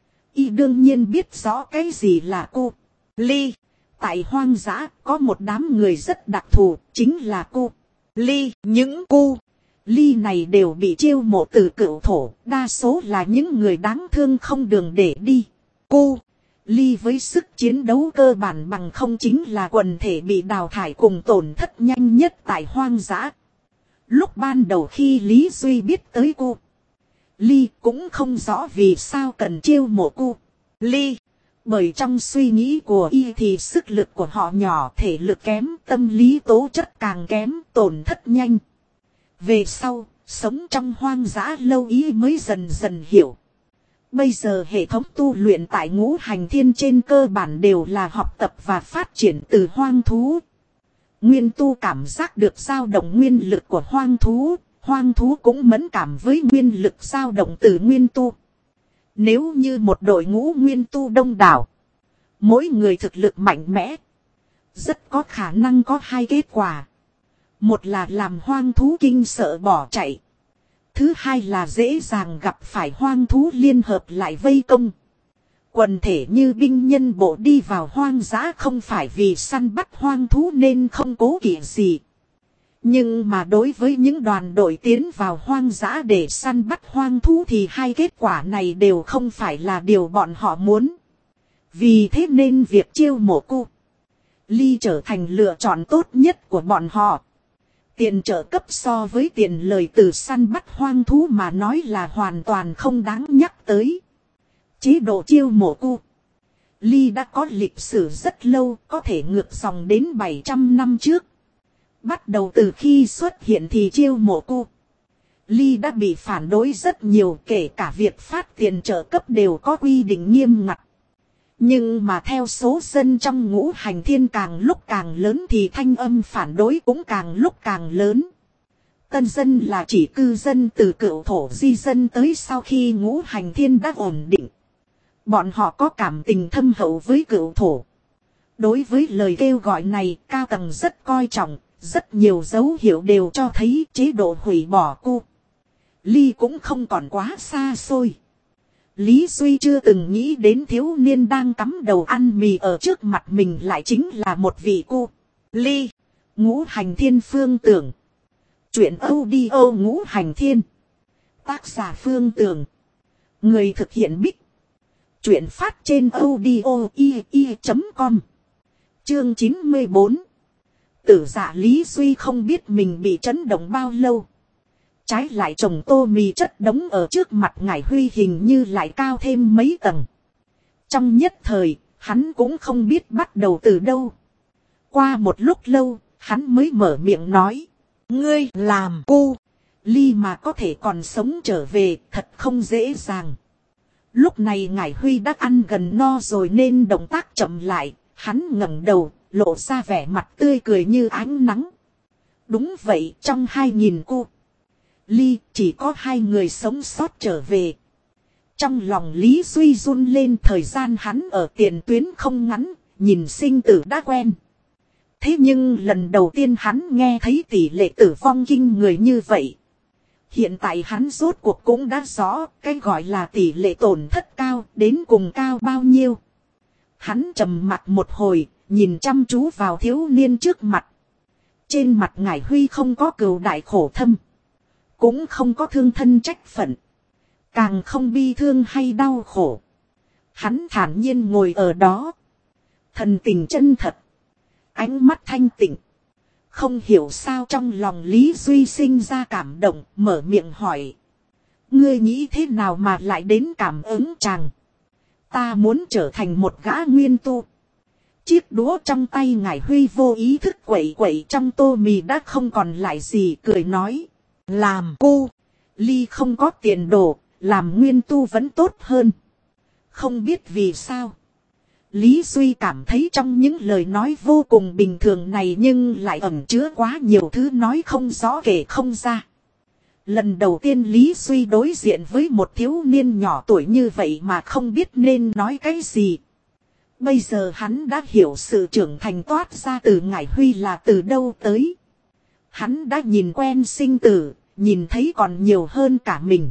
Speaker 1: Y đương nhiên biết rõ cái gì là cô. Ly. Tại hoang dã có một đám người rất đặc thù, chính là cô. Ly. Những cô. Ly này đều bị chiêu mộ từ cựu thổ, đa số là những người đáng thương không đường để đi. Cô. Ly với sức chiến đấu cơ bản bằng không chính là quần thể bị đào thải cùng tổn thất nhanh nhất tại hoang dã. Lúc ban đầu khi Lý Duy biết tới cô, Ly cũng không rõ vì sao cần chiêu mộ cô. Ly. Bởi trong suy nghĩ của y thì sức lực của họ nhỏ, thể lực kém, tâm lý tố chất càng kém, tổn thất nhanh. Về sau, sống trong hoang dã lâu y mới dần dần hiểu. Bây giờ hệ thống tu luyện tại Ngũ Hành Thiên trên cơ bản đều là học tập và phát triển từ hoang thú. Nguyên tu cảm giác được dao động nguyên lực của hoang thú cũng mẫn cảm với nguyên lực dao động từ nguyên tu. Nếu như một đội ngũ nguyên tu đông đảo, mỗi người thực lực mạnh mẽ, rất có khả năng có 2 kết quả. Một là làm hoang thú kinh sợ bỏ chạy. Thứ hai là dễ dàng gặp phải hoang thú liên hợp lại vây công. Quần thể như binh nhân bộ đi vào hoang dã không phải vì săn bắt hoang thú nên không cố kỵ gì. Nhưng mà đối với những đoàn đội tiến vào hoang dã để săn bắt hoang thú thì 2 kết quả này đều không phải là điều bọn họ muốn. Vì thế nên việc chiêu mộ cô Ly trở thành lựa chọn tốt nhất của bọn họ. Tiền trợ cấp so với tiền lời từ săn bắt hoang thú mà nói là hoàn toàn không đáng nhắc tới. Chế độ chiêu mộ cô Ly đã có lịch sử rất lâu, có thể ngược dòng đến 700 năm trước. Bắt đầu từ khi xuất hiện thì chiêu mộ cô Ly đã bị phản đối rất nhiều, kể cả việc phát tiền trợ cấp đều có quy định nghiêm ngặt. Nhưng mà theo số dân trong Ngũ Hành Thiên càng lúc càng lớn thì thanh âm phản đối cũng càng lúc càng lớn. Tân dân là chỉ cư dân từ cựu thổ di dân tới sau khi Ngũ Hành Thiên đã ổn định. Bọn họ có cảm tình thâm hậu với cựu thổ. Đối với lời kêu gọi này, cao tầng rất coi trọng, rất nhiều dấu hiệu đều cho thấy chế độ hủy bỏ cô Ly cũng không còn quá xa xôi. Lý Duy chưa từng nghĩ đến thiếu niên đang cắm đầu ăn mì ở trước mặt mình lại chính là một vị cô Ly. Ngũ Hành Thiên Phương Tưởng. Chuyện audio Ngũ Hành Thiên. Tác giả Phương Tưởng. Người thực hiện Bích. Chuyện phát trên audio i.com. Chương 94. Tử dạ Lý Duy không biết mình bị chấn động bao lâu. Trái lại chồng tô mì chất đống ở trước mặt Ngải Huy hình như lại cao thêm mấy tầng. Trong nhất thời, Hắn cũng không biết bắt đầu từ đâu. Qua một lúc lâu, hắn mới mở miệng nói. Ngươi làm cu ly mà có thể còn sống trở về thật không dễ dàng. Lúc này Ngải Huy đã ăn gần no rồi nên động tác chậm lại. Hắn ngẩng đầu, lộ ra vẻ mặt tươi cười như ánh nắng. Đúng vậy, trong 2000 cu ly chỉ có 2 người sống sót trở về. Trong lòng Lý Duy run lên, thời gian hắn ở tiền tuyến không ngắn, nhìn sinh tử đã quen. Thế nhưng lần đầu tiên hắn nghe thấy tỷ lệ tử vong kinh người như vậy. Hiện tại hắn rốt cuộc cũng đã rõ cái gọi là tỷ lệ tổn thất cao đến cùng cao bao nhiêu. Hắn trầm mặt một hồi, nhìn chăm chú vào thiếu niên trước mặt. Trên mặt Ngải Huy không có cừu đại khổ thâm, cũng không có thương thân trách phận, càng không bi thương hay đau khổ. Hắn thản nhiên ngồi ở đó, thần tình chân thật, ánh mắt thanh tịnh. Không hiểu sao trong lòng Lý Duy sinh ra cảm động, mở miệng hỏi. Ngươi nghĩ thế nào mà lại đến cảm ứng chàng? Ta muốn trở thành một gã nguyên tu. Chiếc đũa trong tay Ngải Huy vô ý thức quẩy quẩy trong tô mì đã không còn lại gì, cười nói. Làm cu ly không có tiền đồ, làm nguyên tu vẫn tốt hơn. Không biết vì sao, Lý Duy cảm thấy trong những lời nói vô cùng bình thường này nhưng lại ẩn chứa quá nhiều thứ nói không rõ kể không ra. Lần đầu tiên Lý Duy đối diện với một thiếu niên nhỏ tuổi như vậy mà không biết nên nói cái gì. Bây giờ hắn đã hiểu sự trưởng thành toát ra từ Ngải Huy là từ đâu tới. Hắn đã nhìn quen sinh tử, nhìn thấy còn nhiều hơn cả mình.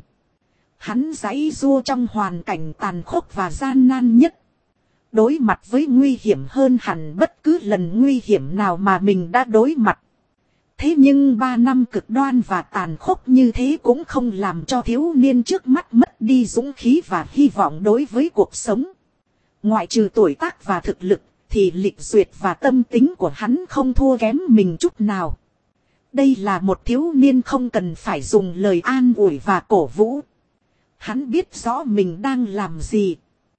Speaker 1: Hắn giãy giụa trong hoàn cảnh tàn khốc và gian nan nhất. Đối mặt với nguy hiểm hơn hẳn bất cứ lần nguy hiểm nào mà mình đã đối mặt. Thế nhưng 3 năm cực đoan và tàn khốc như thế cũng không làm cho thiếu niên trước mắt mất đi dũng khí và hy vọng đối với cuộc sống. Ngoại trừ tuổi tác và thực lực, thì lịch duyệt và tâm tính của hắn không thua kém mình chút nào. Đây là một thiếu niên không cần phải dùng lời an ủi và cổ vũ. Hắn biết rõ mình đang làm gì.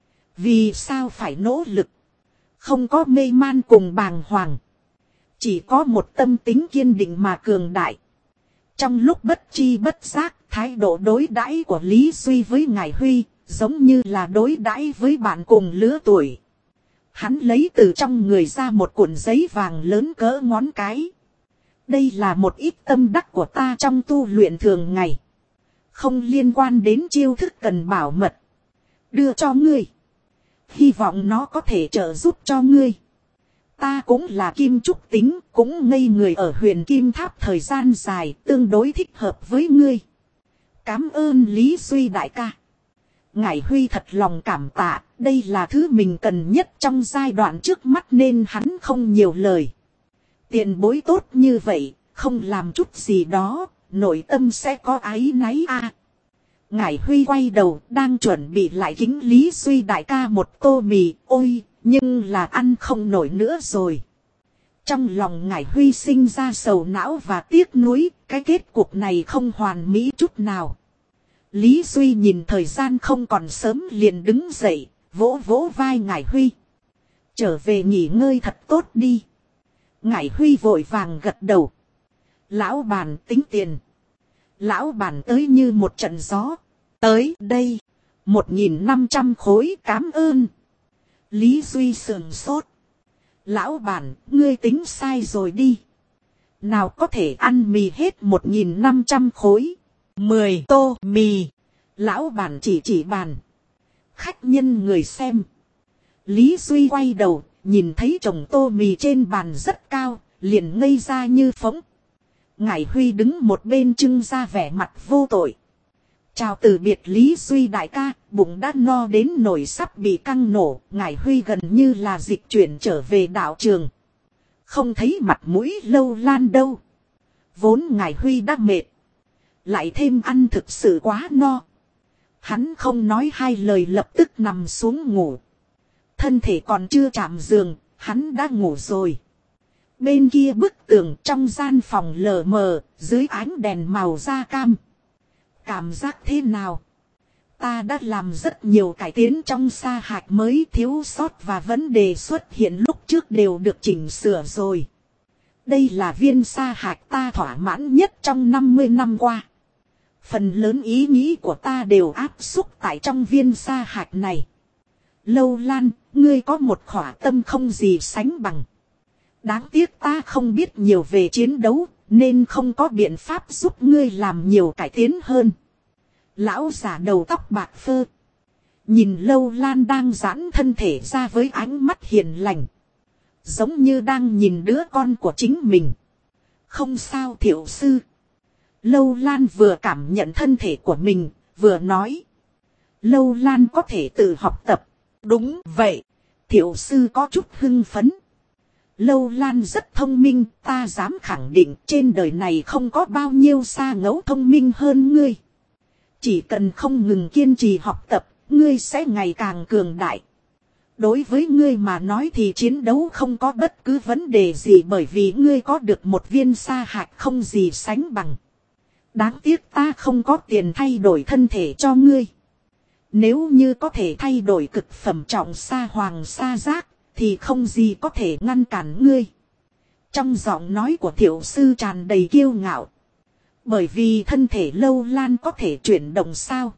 Speaker 1: Vì sao phải nỗ lực. Không có mê man cùng bàng hoàng. Chỉ có một tâm tính kiên định mà cường đại. Trong lúc bất chi bất giác, thái độ đối đãi của Lý Duy với Ngải Huy giống như là đối đãi với bạn cùng lứa tuổi. Hắn lấy từ trong người ra một cuộn giấy vàng lớn cỡ ngón cái. Đây là một ít tâm đắc của ta trong tu luyện thường ngày. Không liên quan đến chiêu thức cần bảo mật. Đưa cho ngươi. Hy vọng nó có thể trợ giúp cho ngươi. Ta cũng là kim trúc tính, cũng ngây người ở huyền kim tháp thời gian dài, tương đối thích hợp với ngươi. Cảm ơn Lý Duy đại ca. Ngải Huy thật lòng cảm tạ, đây là thứ mình cần nhất trong giai đoạn trước mắt nên hắn không nhiều lời. Tiền bối tốt như vậy, không làm chút gì đó, nội tâm sẽ có áy náy a. Ngải Huy quay đầu, đang chuẩn bị lại kính Lý Duy đại ca một tô mì, ôi, nhưng là ăn không nổi nữa rồi. Trong lòng Ngải Huy sinh ra sầu não và tiếc nuối, cái kết cục này không hoàn mỹ chút nào. Lý Duy nhìn thời gian không còn sớm liền đứng dậy, vỗ vỗ vai Ngải Huy. Trở về nghỉ ngơi thật tốt đi. Ngải Huy vội vàng gật đầu. Lão bản tính tiền. Lão bản tới như một trận gió. Tới đây. 1.500 khối, cảm ơn. Lý Duy sườn sốt. Lão bản, ngươi tính sai rồi đi. Nào có thể ăn mì hết 1.500 khối. 10 tô mì. Lão bản chỉ bàn. Khách nhân người xem. Lý Duy quay đầu, nhìn thấy chồng tô mì trên bàn rất cao, liền ngây ra như phỗng. Ngải Huy đứng một bên trưng ra vẻ mặt vô tội. Chào từ biệt Lý Duy đại ca, bụng đã no đến nổi sắp bị căng nổ, Ngải Huy gần như là dịch chuyển trở về đạo trường. Không thấy mặt mũi Lâu Lan đâu. Vốn Ngải Huy đã mệt. Lại thêm ăn thực sự quá no. Hắn không nói hai lời lập tức nằm xuống ngủ. Thân thể còn chưa chạm giường, hắn đã ngủ rồi. Bên kia bức tường trong gian phòng lờ mờ, dưới ánh đèn màu da cam. Cảm giác thế nào? Ta đã làm rất nhiều cải tiến trong sa hạch mới, thiếu sót và vấn đề xuất hiện lúc trước đều được chỉnh sửa rồi. Đây là viên sa hạch ta thỏa mãn nhất trong 50 năm qua. Phần lớn ý nghĩ của ta đều áp xúc tại trong viên sa hạch này. Lâu Lan, ngươi có một khỏa tâm không gì sánh bằng. Đáng tiếc ta không biết nhiều về chiến đấu, nên không có biện pháp giúp ngươi làm nhiều cải tiến hơn. Lão giả đầu tóc bạc phơ. Nhìn Lâu Lan đang giãn thân thể ra với ánh mắt hiền lành. Giống như đang nhìn đứa con của chính mình. Không sao thiệu sư. Lâu Lan vừa cảm nhận thân thể của mình, vừa nói. Lâu Lan có thể tự học tập. Đúng vậy. Thiệu sư có chút hưng phấn. Lâu Lan rất thông minh, ta dám khẳng định trên đời này không có bao nhiêu sa ngẫu thông minh hơn ngươi. Chỉ cần không ngừng kiên trì học tập, ngươi sẽ ngày càng cường đại. Đối với ngươi mà nói thì chiến đấu không có bất cứ vấn đề gì, bởi vì ngươi có được một viên sa hạch không gì sánh bằng. Đáng tiếc ta không có tiền thay đổi thân thể cho ngươi. Nếu như có thể thay đổi cực phẩm trọng sa hoàng sa giác, thì không gì có thể ngăn cản ngươi. Trong giọng nói của thiệu sư tràn đầy kiêu ngạo. Bởi vì thân thể Lâu Lan có thể chuyển động sao?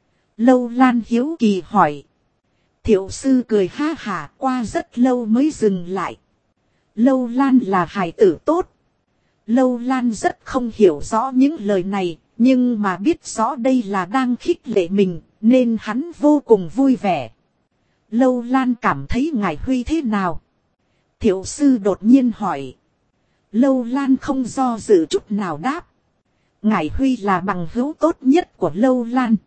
Speaker 1: Lâu Lan hiếu kỳ hỏi. Thiệu sư cười ha hả, qua rất lâu mới dừng lại. Lâu Lan là hài tử tốt. Lâu Lan rất không hiểu rõ những lời này, nhưng mà biết rõ đây là đang khích lệ mình, nên hắn vô cùng vui vẻ. Lâu Lan cảm thấy ngài Huy thế nào? Thiệu sư đột nhiên hỏi. Lâu Lan không do dự chút nào đáp. Ngài Huy là bằng hữu tốt nhất của Lâu Lan.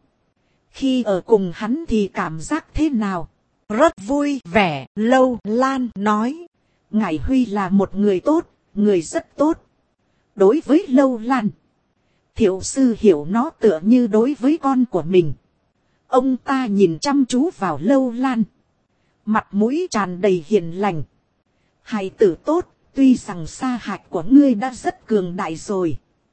Speaker 1: Khi ở cùng hắn thì cảm giác thế nào? Rất vui vẻ, Lâu Lan nói. Ngài Huy là một người tốt, người rất tốt. Đối với Lâu Lan, thiệu sư hiểu nó tựa như đối với con của mình. Ông ta nhìn chăm chú vào Lâu Lan. Mặt mũi tràn đầy hiền lành. Hài tử tốt, tuy rằng sa hạch của ngươi đã rất cường đại rồi.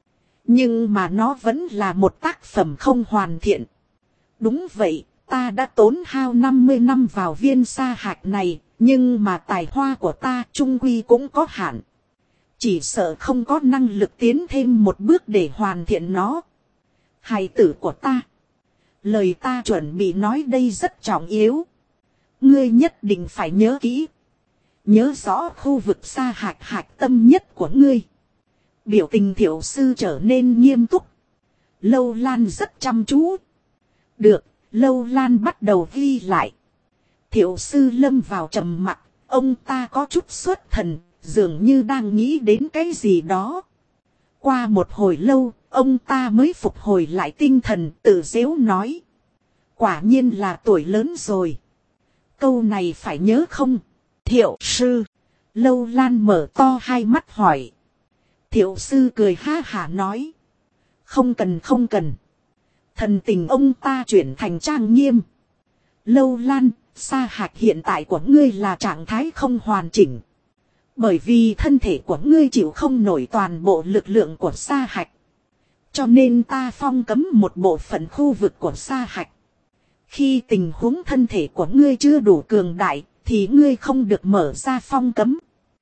Speaker 1: Nhưng mà nó vẫn là một tác phẩm không hoàn thiện. Đúng vậy, ta đã tốn hao 50 năm vào viên sa hạch này, nhưng mà tài hoa của ta chung quy cũng có hạn. Chỉ sợ không có năng lực tiến thêm một bước để hoàn thiện nó. Hài tử của ta. Lời ta chuẩn bị nói đây rất trọng yếu. Ngươi nhất định phải nhớ kỹ. Nhớ rõ khu vực sa hạch hạch tâm nhất của ngươi. Biểu tình thiệu sư trở nên nghiêm túc. Lâu Lan rất chăm chú. Được, Lâu Lan bắt đầu ghi lại. Thiệu sư lâm vào trầm mặc, ông ta có chút xuất thần, dường như đang nghĩ đến cái gì đó. Qua một hồi lâu, ông ta mới phục hồi lại tinh thần, tự giễu nói. Quả nhiên là tuổi lớn rồi. Câu này phải nhớ không? Thiệu sư. Lâu Lan mở to hai mắt hỏi. Thiệu sư cười ha hả nói. Không cần không cần. Thần tình ông ta chuyển thành trang nghiêm. Lâu Lan, sa hạch hiện tại của ngươi là trạng thái không hoàn chỉnh. Bởi vì thân thể của ngươi chịu không nổi toàn bộ lực lượng của sa hạch. Cho nên ta phong cấm một bộ phận khu vực của sa hạch. Khi tình huống thân thể của ngươi chưa đủ cường đại, thì ngươi không được mở ra phong cấm.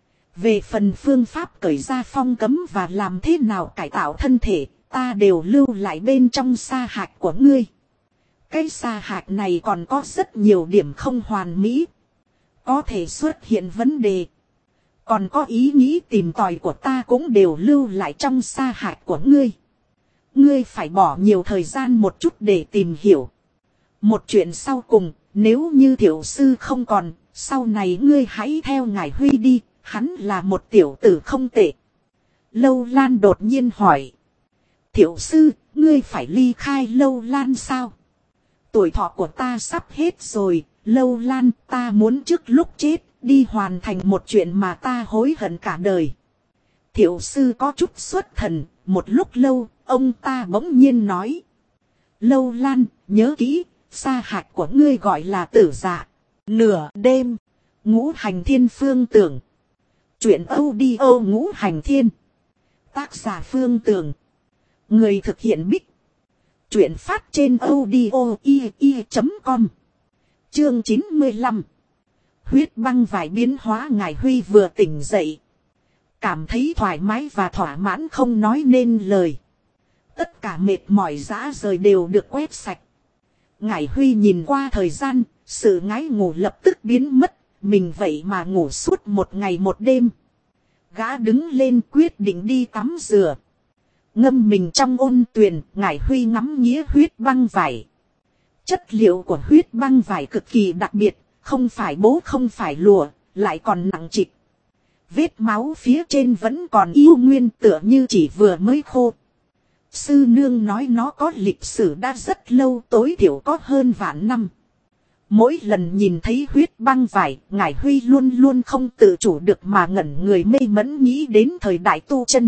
Speaker 1: Về phần phương pháp cởi ra phong cấm và làm thế nào cải tạo thân thể, ta đều lưu lại bên trong sa hạch của ngươi. Cái sa hạch này còn có rất nhiều điểm không hoàn mỹ. Có thể xuất hiện vấn đề. Còn có ý nghĩ tìm tòi của ta cũng đều lưu lại trong sa hạch của ngươi. Ngươi phải bỏ nhiều thời gian một chút để tìm hiểu. Một chuyện sau cùng, nếu như thiệu sư không còn, sau này ngươi hãy theo ngài Huy đi, hắn là một tiểu tử không tệ. Lâu Lan đột nhiên hỏi. Thiệu sư, ngươi phải ly khai Lâu Lan sao? Tuổi thọ của ta sắp hết rồi, Lâu Lan, ta muốn trước lúc chết, đi hoàn thành một chuyện mà ta hối hận cả đời. Thiệu sư có chút xuất thần, một lúc lâu, ông ta bỗng nhiên nói. Lâu Lan, nhớ kỹ, sa hạch của ngươi gọi là tử dạ. Nửa đêm, ngũ hành thiên phương tưởng. Chuyện audio ngũ hành thiên. Tác giả Phương Tường. Người thực hiện Bích Chuyện phát trên audio.com. Chương 95. Huyết băng vải biến hóa. Ngải Huy vừa tỉnh dậy, cảm thấy thoải mái và thỏa mãn không nói nên lời. Tất cả mệt mỏi rã rời đều được quét sạch. Ngải Huy nhìn qua thời gian, sự ngái ngủ lập tức biến mất. Mình vậy mà ngủ suốt một ngày một đêm. Gã đứng lên quyết định đi tắm rửa. Ngâm mình trong ôn tuyền, Ngải Huy ngắm nghía huyết băng vải. Chất liệu của huyết băng vải cực kỳ đặc biệt, không phải bố không phải lụa, lại còn nặng trịch. Vết máu phía trên vẫn còn yêu nguyên, tựa như chỉ vừa mới khô. Sư nương nói nó có lịch sử đã rất lâu, tối thiểu có hơn vạn năm. Mỗi lần nhìn thấy huyết băng vải, Ngải Huy luôn luôn không tự chủ được mà ngẩn người mê mẫn nghĩ đến thời đại tu chân.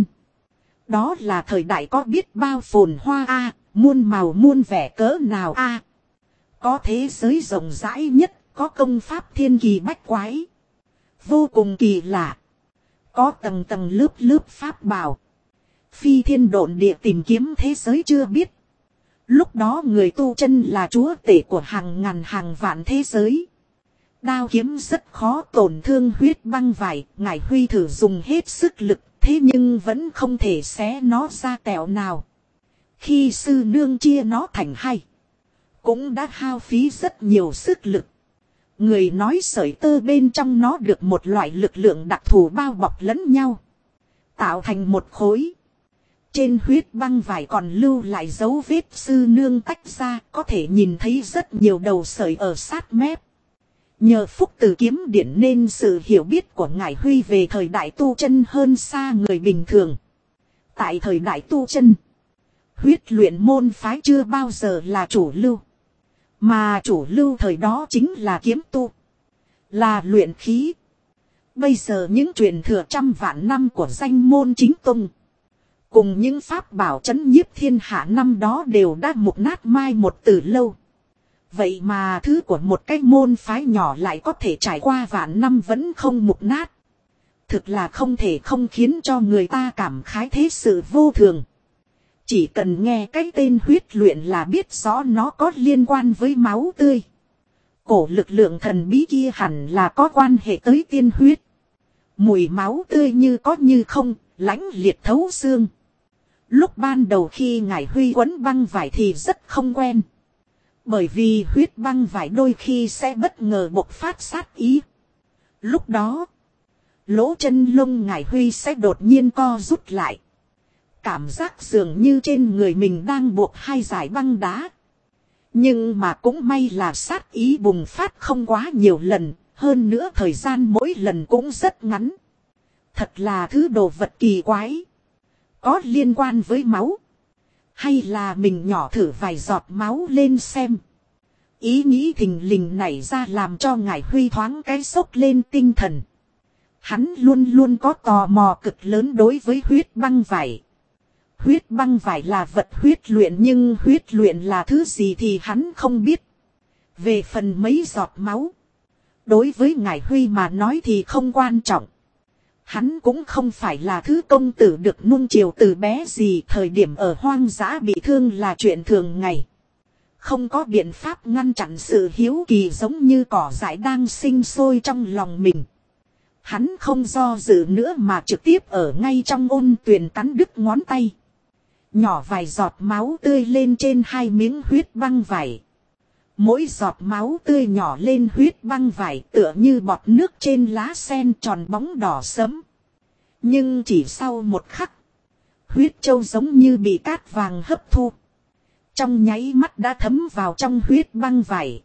Speaker 1: Đó là thời đại có biết bao phồn hoa a, muôn màu muôn vẻ cỡ nào a. Có thế giới rộng rãi nhất, có công pháp thiên kỳ bách quái. Vô cùng kỳ lạ. Có tầng tầng lớp lớp pháp bảo. Phi thiên độn địa tìm kiếm thế giới chưa biết. Lúc đó người tu chân là chúa tể của hàng ngàn hàng vạn thế giới. Đao kiếm rất khó tổn thương huyết băng vải. Ngải Huy thử dùng hết sức lực, thế nhưng vẫn không thể xé nó ra tẹo nào. Khi sư nương chia nó thành hai, cũng đã hao phí rất nhiều sức lực. Người nói sợi tơ bên trong nó được một loại lực lượng đặc thù bao bọc lẫn nhau, tạo thành một khối. Trên huyết băng vải còn lưu lại dấu vết sư nương tách ra, có thể nhìn thấy rất nhiều đầu sợi ở sát mép. Nhờ phúc từ kiếm điển nên sự hiểu biết của Ngải Huy về thời đại tu chân hơn xa người bình thường. Tại thời đại tu chân, huyết luyện môn phái chưa bao giờ là chủ lưu. Mà chủ lưu thời đó chính là kiếm tu, là luyện khí. Bây giờ những truyền thừa trăm vạn năm của danh môn chính tông, cùng những pháp bảo trấn nhiếp thiên hạ năm đó đều đã mục nát mai một từ lâu. Vậy mà thứ của một cái môn phái nhỏ lại có thể trải qua vạn năm vẫn không mục nát. Thực là không thể không khiến cho người ta cảm khái thế sự vô thường. Chỉ cần nghe cái tên huyết luyện là biết rõ nó có liên quan với máu tươi. Cổ lực lượng thần bí kia hẳn là có quan hệ tới tiên huyết. Mùi máu tươi như có như không, lãnh liệt thấu xương. Lúc ban đầu khi Ngải Huy quấn băng vải thì rất không quen. Bởi vì huyết băng vải đôi khi sẽ bất ngờ bộc phát sát ý. Lúc đó, lỗ chân lông Ngải Huy sẽ đột nhiên co rút lại. Cảm giác dường như trên người mình đang buộc hai dải băng đá. Nhưng mà cũng may là sát ý bùng phát không quá nhiều lần. Hơn nữa thời gian mỗi lần cũng rất ngắn. Thật là thứ đồ vật kỳ quái. Có liên quan với máu. Hay là mình nhỏ thử vài giọt máu lên xem. Ý nghĩ thình lình nảy ra làm cho Ngải Huy thoáng cái sốc lên tinh thần. Hắn luôn luôn có tò mò cực lớn đối với huyết băng vải. Huyết băng vải là vật huyết luyện, nhưng huyết luyện là thứ gì thì hắn không biết. Về phần mấy giọt máu, đối với Ngải Huy mà nói thì không quan trọng. Hắn cũng không phải là thứ công tử được nuông chiều từ bé gì, thời điểm ở hoang dã bị thương là chuyện thường ngày. Không có biện pháp ngăn chặn sự hiếu kỳ giống như cỏ dại đang sinh sôi trong lòng mình. Hắn không do dự nữa mà trực tiếp ở ngay trong ôn tuyền cắn đứt ngón tay. Nhỏ vài giọt máu tươi lên trên hai miếng huyết băng vải. Mỗi giọt máu tươi nhỏ lên huyết băng vải tựa như bọt nước trên lá sen tròn bóng đỏ sẫm. Nhưng chỉ sau một khắc, huyết châu giống như bị cát vàng hấp thu. Trong nháy mắt đã thấm vào trong huyết băng vải.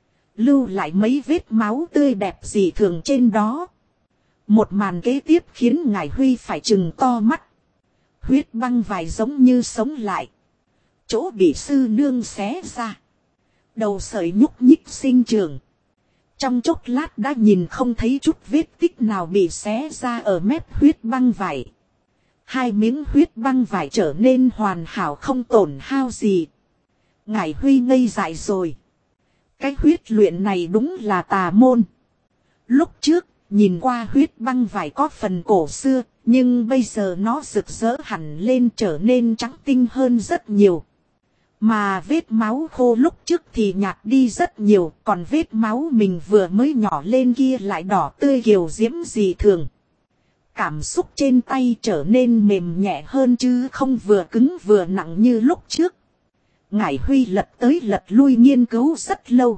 Speaker 1: Lưu lại mấy vết máu tươi đẹp dị thường trên đó. Một màn kế tiếp khiến Ngải Huy phải trừng to mắt. Huyết băng vải giống như sống lại. Chỗ bị sư nương xé ra, đầu sợi nhúc nhích sinh trường. Trong chốc lát đã nhìn không thấy chút vết tích nào bị xé ra ở mép huyết băng vải. Hai miếng huyết băng vải trở nên hoàn hảo không tổn hao gì. Ngải Huy ngây dại rồi. Cái huyết luyện này đúng là tà môn. Lúc trước, nhìn qua huyết băng vải có phần cổ xưa, nhưng bây giờ nó rực rỡ hẳn lên trở nên trắng tinh hơn rất nhiều. Mà vết máu khô lúc trước thì nhạt đi rất nhiều, còn vết máu mình vừa mới nhỏ lên kia lại đỏ tươi kiều diễm dị thường. Cảm xúc trên tay trở nên mềm nhẹ hơn chứ không vừa cứng vừa nặng như lúc trước. Ngải Huy lật tới lật lui nghiên cứu rất lâu.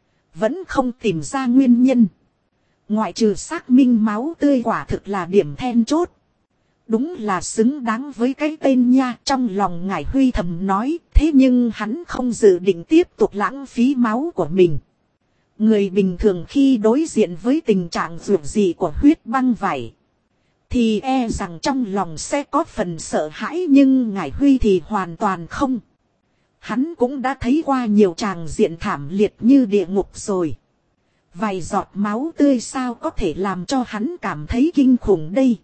Speaker 1: Vẫn không tìm ra nguyên nhân. Ngoại trừ xác minh máu tươi quả thực là điểm then chốt. Đúng là xứng đáng với cái tên nha, trong lòng Ngải Huy thầm nói, thế nhưng hắn không dự định tiếp tục lãng phí máu của mình. Người bình thường khi đối diện với tình trạng rủi dị của huyết băng vảy, thì e rằng trong lòng sẽ có phần sợ hãi, nhưng Ngải Huy thì hoàn toàn không. Hắn cũng đã thấy qua nhiều tràng diện thảm liệt như địa ngục rồi. Vài giọt máu tươi sao có thể làm cho hắn cảm thấy kinh khủng đây.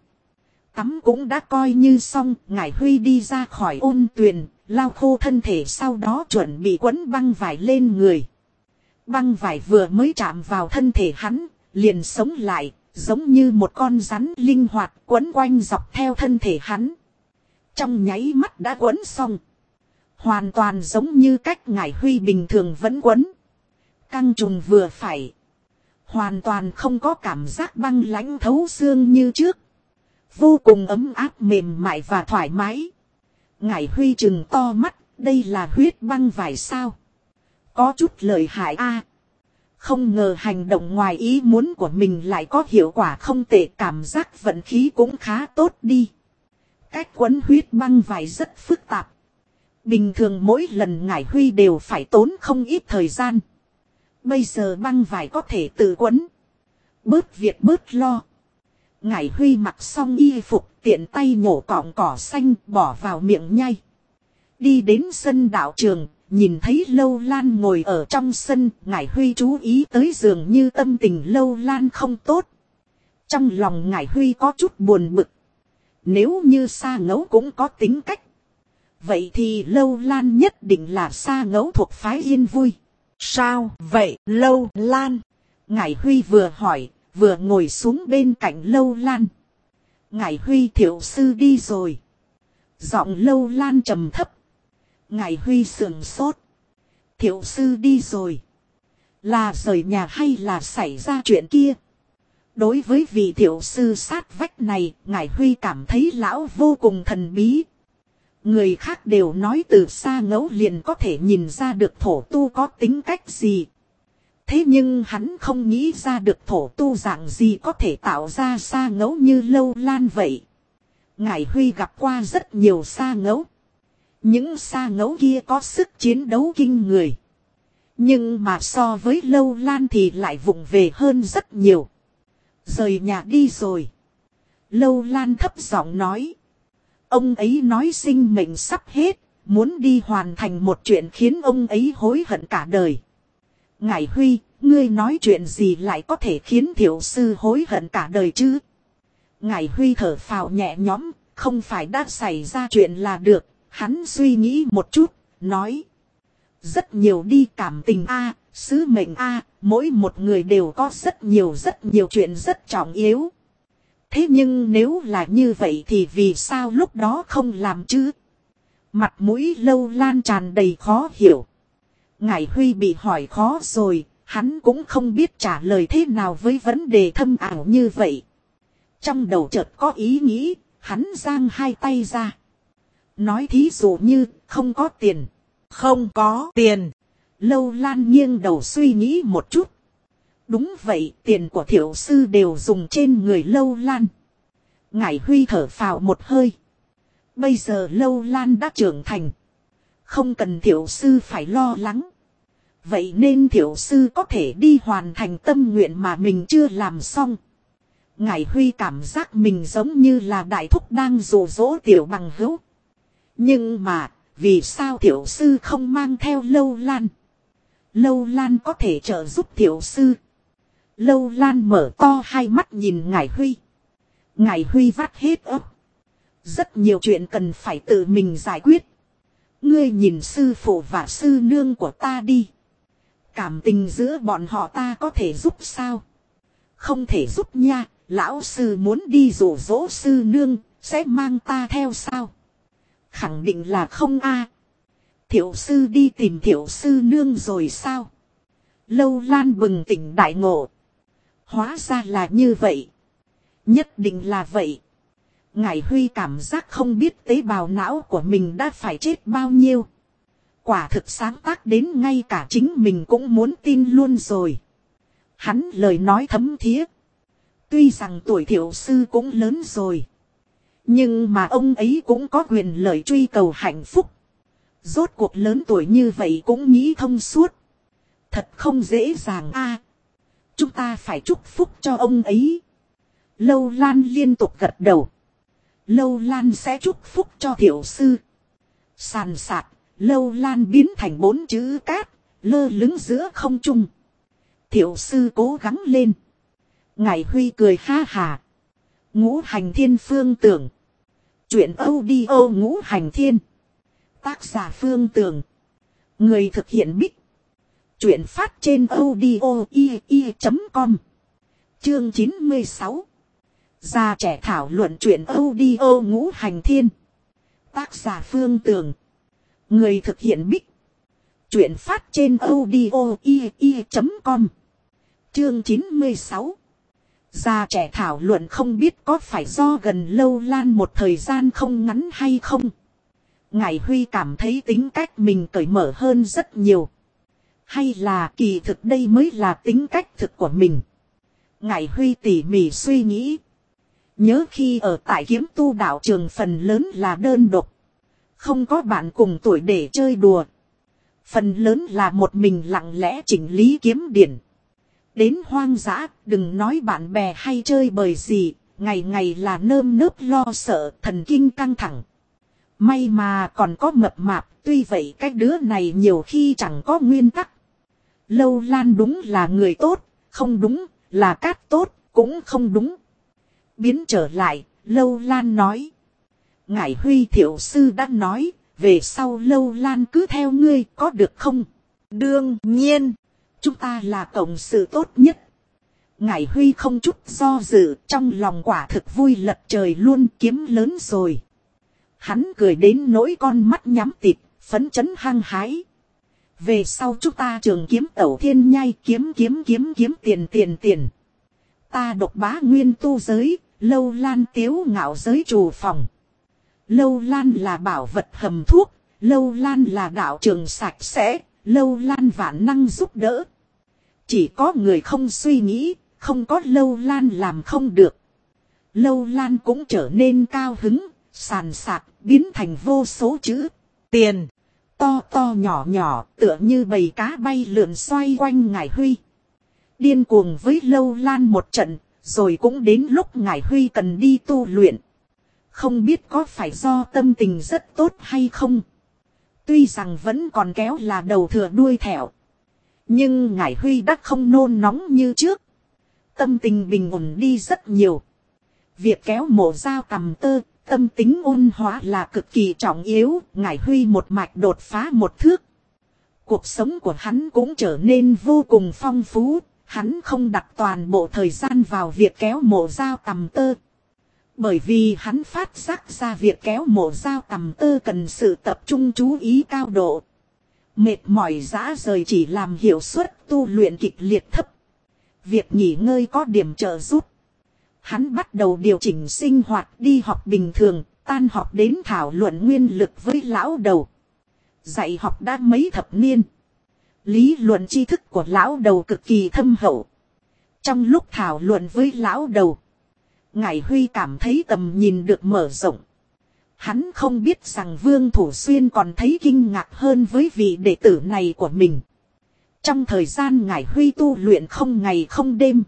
Speaker 1: Tắm cũng đã coi như xong, Ngải Huy đi ra khỏi ôn tuyền, lau khô thân thể, sau đó chuẩn bị quấn băng vải lên người. Băng vải vừa mới chạm vào thân thể hắn, liền sống lại, giống như một con rắn linh hoạt quấn quanh dọc theo thân thể hắn. Trong nháy mắt đã quấn xong. Hoàn toàn giống như cách Ngải Huy bình thường vẫn quấn. Căng trùng vừa phải. Hoàn toàn không có cảm giác băng lãnh thấu xương như trước. Vô cùng ấm áp mềm mại và thoải mái. Ngải Huy trừng to mắt, đây là huyết băng vải sao? Có chút lợi hại a. Không ngờ hành động ngoài ý muốn của mình lại có hiệu quả không tệ, cảm giác vận khí cũng khá tốt đi. Cách quấn huyết băng vải rất phức tạp. Bình thường mỗi lần Ngải Huy đều phải tốn không ít thời gian. Bây giờ băng vải có thể tự quấn. Bớt việc bớt lo. Ngải Huy mặc xong y phục, tiện tay nhổ cọng cỏ xanh bỏ vào miệng nhai. Đi đến sân đạo trường, nhìn thấy Lâu Lan ngồi ở trong sân, Ngải Huy chú ý tới dường như tâm tình Lâu Lan không tốt. Trong lòng Ngải Huy có chút buồn bực. Nếu như Sa Ngẫu cũng có tính cách, vậy thì Lâu Lan nhất định là Sa Ngẫu thuộc phái Yên Vui. Sao vậy Lâu Lan? Ngải Huy vừa hỏi, vừa ngồi xuống bên cạnh Lâu Lan. Ngải Huy, Thiệu sư đi rồi. Giọng Lâu Lan trầm thấp. Ngải Huy sườn sốt. Thiệu sư đi rồi. Là rời nhà hay là xảy ra chuyện kia? Đối với vị thiệu sư sát vách này, Ngải Huy cảm thấy lão vô cùng thần bí. Người khác đều nói từ Sa Ngẫu liền có thể nhìn ra được thổ tu có tính cách gì. Thế nhưng hắn không nghĩ ra được thổ tu dạng gì có thể tạo ra Sa Ngẫu như Lâu Lan vậy. Ngải Huy gặp qua rất nhiều Sa Ngẫu. Những Sa Ngẫu kia có sức chiến đấu kinh người. Nhưng mà so với Lâu Lan thì lại vụng về hơn rất nhiều. Rời nhà đi rồi. Lâu Lan thấp giọng nói. Ông ấy nói sinh mệnh sắp hết, muốn đi hoàn thành một chuyện khiến ông ấy hối hận cả đời. Ngải Huy, ngươi nói chuyện gì lại có thể khiến thiệu sư hối hận cả đời chứ? Ngải Huy thở phào nhẹ nhõm, không phải đã xảy ra chuyện là được. Hắn suy nghĩ một chút, nói. Rất nhiều đi, cảm tình a, sứ mệnh a, mỗi một người đều có rất nhiều chuyện rất trọng yếu. Thế nhưng nếu là như vậy thì vì sao lúc đó không làm chứ? Mặt mũi Lâu Lan tràn đầy khó hiểu. Ngải Huy bị hỏi khó rồi, hắn cũng không biết trả lời thế nào với vấn đề thâm ảo như vậy. Trong đầu chợt có ý nghĩ, hắn giang hai tay ra. Nói thí dụ như, không có tiền. Không có tiền. Lâu Lan nghiêng đầu suy nghĩ một chút. Đúng vậy, tiền của thiệu sư đều dùng trên người Lâu Lan. Ngải Huy thở phào một hơi. Bây giờ Lâu Lan đã trưởng thành. Không cần thiệu sư phải lo lắng. Vậy nên thiệu sư có thể đi hoàn thành tâm nguyện mà mình chưa làm xong. Ngải Huy cảm giác mình giống như là đại thúc đang dụ dỗ tiểu bằng hữu. Nhưng mà, vì sao thiệu sư không mang theo Lâu Lan? Lâu Lan có thể trợ giúp thiệu sư. Lâu Lan mở to hai mắt nhìn Ngải Huy. Ngải Huy vắt hết óc. Rất nhiều chuyện cần phải tự mình giải quyết. Ngươi nhìn sư phụ và sư nương của ta đi. Cảm tình giữa bọn họ ta có thể giúp sao? Không thể giúp nha. Lão sư muốn đi dụ dỗ sư nương, sẽ mang ta theo sao? Khẳng định là không a. Thiệu sư đi tìm thiệu sư nương rồi sao? Lâu Lan bừng tỉnh đại ngộ. Hóa ra là như vậy. Nhất định là vậy. Ngải Huy cảm giác không biết tế bào não của mình đã phải chết bao nhiêu. Quả thực sáng tác đến ngay cả chính mình cũng muốn tin luôn rồi. Hắn lời nói thấm thía. Tuy rằng tuổi thiệu sư cũng lớn rồi. Nhưng mà ông ấy cũng có quyền lợi truy cầu hạnh phúc. Rốt cuộc lớn tuổi như vậy cũng nghĩ thông suốt. Thật không dễ dàng a. Chúng ta phải chúc phúc cho ông ấy. Lâu Lan liên tục gật đầu. Lâu Lan sẽ chúc phúc cho thiệu sư. Sàn sạt, Lâu Lan biến thành 4 chữ cát, lơ lửng giữa không trung. Thiệu sư cố gắng lên. Ngải Huy cười ha hà. Ngũ hành thiên phương tưởng. Chuyện audio ngũ hành thiên. Tác giả Phương Tường. Người thực hiện Bích. Chuyện phát trên audio.com. Chương 96. Già trẻ thảo luận chuyện audio ngũ hành thiên. Tác giả Phương Tường. Người thực hiện Bích. Chuyện phát trên audio.com. Chương 96. Già trẻ thảo luận không biết có phải do gần Lâu Lan một thời gian không ngắn hay không. Ngải Huy cảm thấy tính cách mình cởi mở hơn rất nhiều. Hay là kỳ thực đây mới là tính cách thực của mình. Ngải Huy tỉ mỉ suy nghĩ. Nhớ khi ở tại Kiếm Tu đạo trường phần lớn là đơn độc. Không có bạn cùng tuổi để chơi đùa. Phần lớn là một mình lặng lẽ chỉnh lý kiếm điển. Đến hoang dã, đừng nói bạn bè hay chơi bời gì, ngày ngày là nơm nớp lo sợ, thần kinh căng thẳng. May mà còn có mập mạp, tuy vậy cái đứa này nhiều khi chẳng có nguyên tắc. Lâu Lan đúng là người tốt, không đúng, là cát tốt, cũng không đúng. Biến trở lại, Lâu Lan nói. Ngải Huy thiệu sư đã nói, về sau Lâu Lan cứ theo ngươi có được không? Đương nhiên, chúng ta là cộng sự tốt nhất. Ngải Huy không chút do dự, trong lòng quả thực vui lật trời luôn, kiếm lớn rồi. Hắn cười đến nỗi con mắt nhắm tịt, phấn chấn hăng hái. Về sau chúng ta trường kiếm tẩu thiên nhai, kiếm tiền. Ta độc bá nguyên tu giới, Lâu Lan tiếu ngạo giới trù phòng. Lâu Lan là bảo vật hầm thuốc, Lâu Lan là đạo trường sạch sẽ, Lâu Lan vạn năng giúp đỡ. Chỉ có người không suy nghĩ, không có Lâu Lan làm không được. Lâu Lan cũng trở nên cao hứng, sàn sạc, biến thành vô số chữ. Tiền, to to nhỏ nhỏ, tựa như bầy cá bay lượn xoay quanh Ngải Huy. Điên cuồng với Lâu Lan một trận, rồi cũng đến lúc Ngải Huy cần đi tu luyện. Không biết có phải do tâm tình rất tốt hay không. Tuy rằng vẫn còn kéo là đầu thừa đuôi thẻo. Nhưng Ngải Huy đã không nôn nóng như trước. Tâm tình bình ổn đi rất nhiều. Việc kéo mổ dao tằm tơ, tâm tính ôn hóa là cực kỳ trọng yếu. Ngải Huy một mạch đột phá một thước. Cuộc sống của hắn cũng trở nên vô cùng phong phú. Hắn không đặt toàn bộ thời gian vào việc kéo mổ dao tằm tơ. Bởi vì hắn phát giác ra việc kéo mổ dao tằm tơ cần sự tập trung chú ý cao độ. Mệt mỏi rã rời chỉ làm hiệu suất tu luyện kịch liệt thấp. Việc nghỉ ngơi có điểm trợ giúp. Hắn bắt đầu điều chỉnh sinh hoạt, đi học bình thường, tan học đến thảo luận nguyên lực với lão đầu. Dạy học đã mấy thập niên. Lý luận tri thức của lão đầu cực kỳ thâm hậu. Trong lúc thảo luận với lão đầu, Ngải Huy cảm thấy tầm nhìn được mở rộng. Hắn không biết rằng Vương Thủ Xuyên còn thấy kinh ngạc hơn với vị đệ tử này của mình. Trong thời gian Ngải Huy tu luyện không ngày không đêm,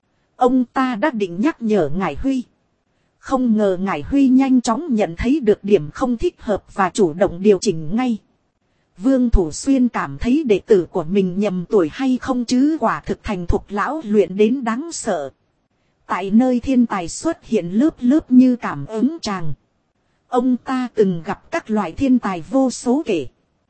Speaker 1: ông ta đã định nhắc nhở Ngải Huy. Không ngờ Ngải Huy nhanh chóng nhận thấy được điểm không thích hợp và chủ động điều chỉnh ngay. Vương Thủ Xuyên cảm thấy đệ tử của mình nhầm tuổi hay không chứ quả thực thành thục lão luyện đến đáng sợ. Tại nơi thiên tài xuất hiện lớp lớp như cảm ứng tràng. Ông ta từng gặp các loại thiên tài vô số kể.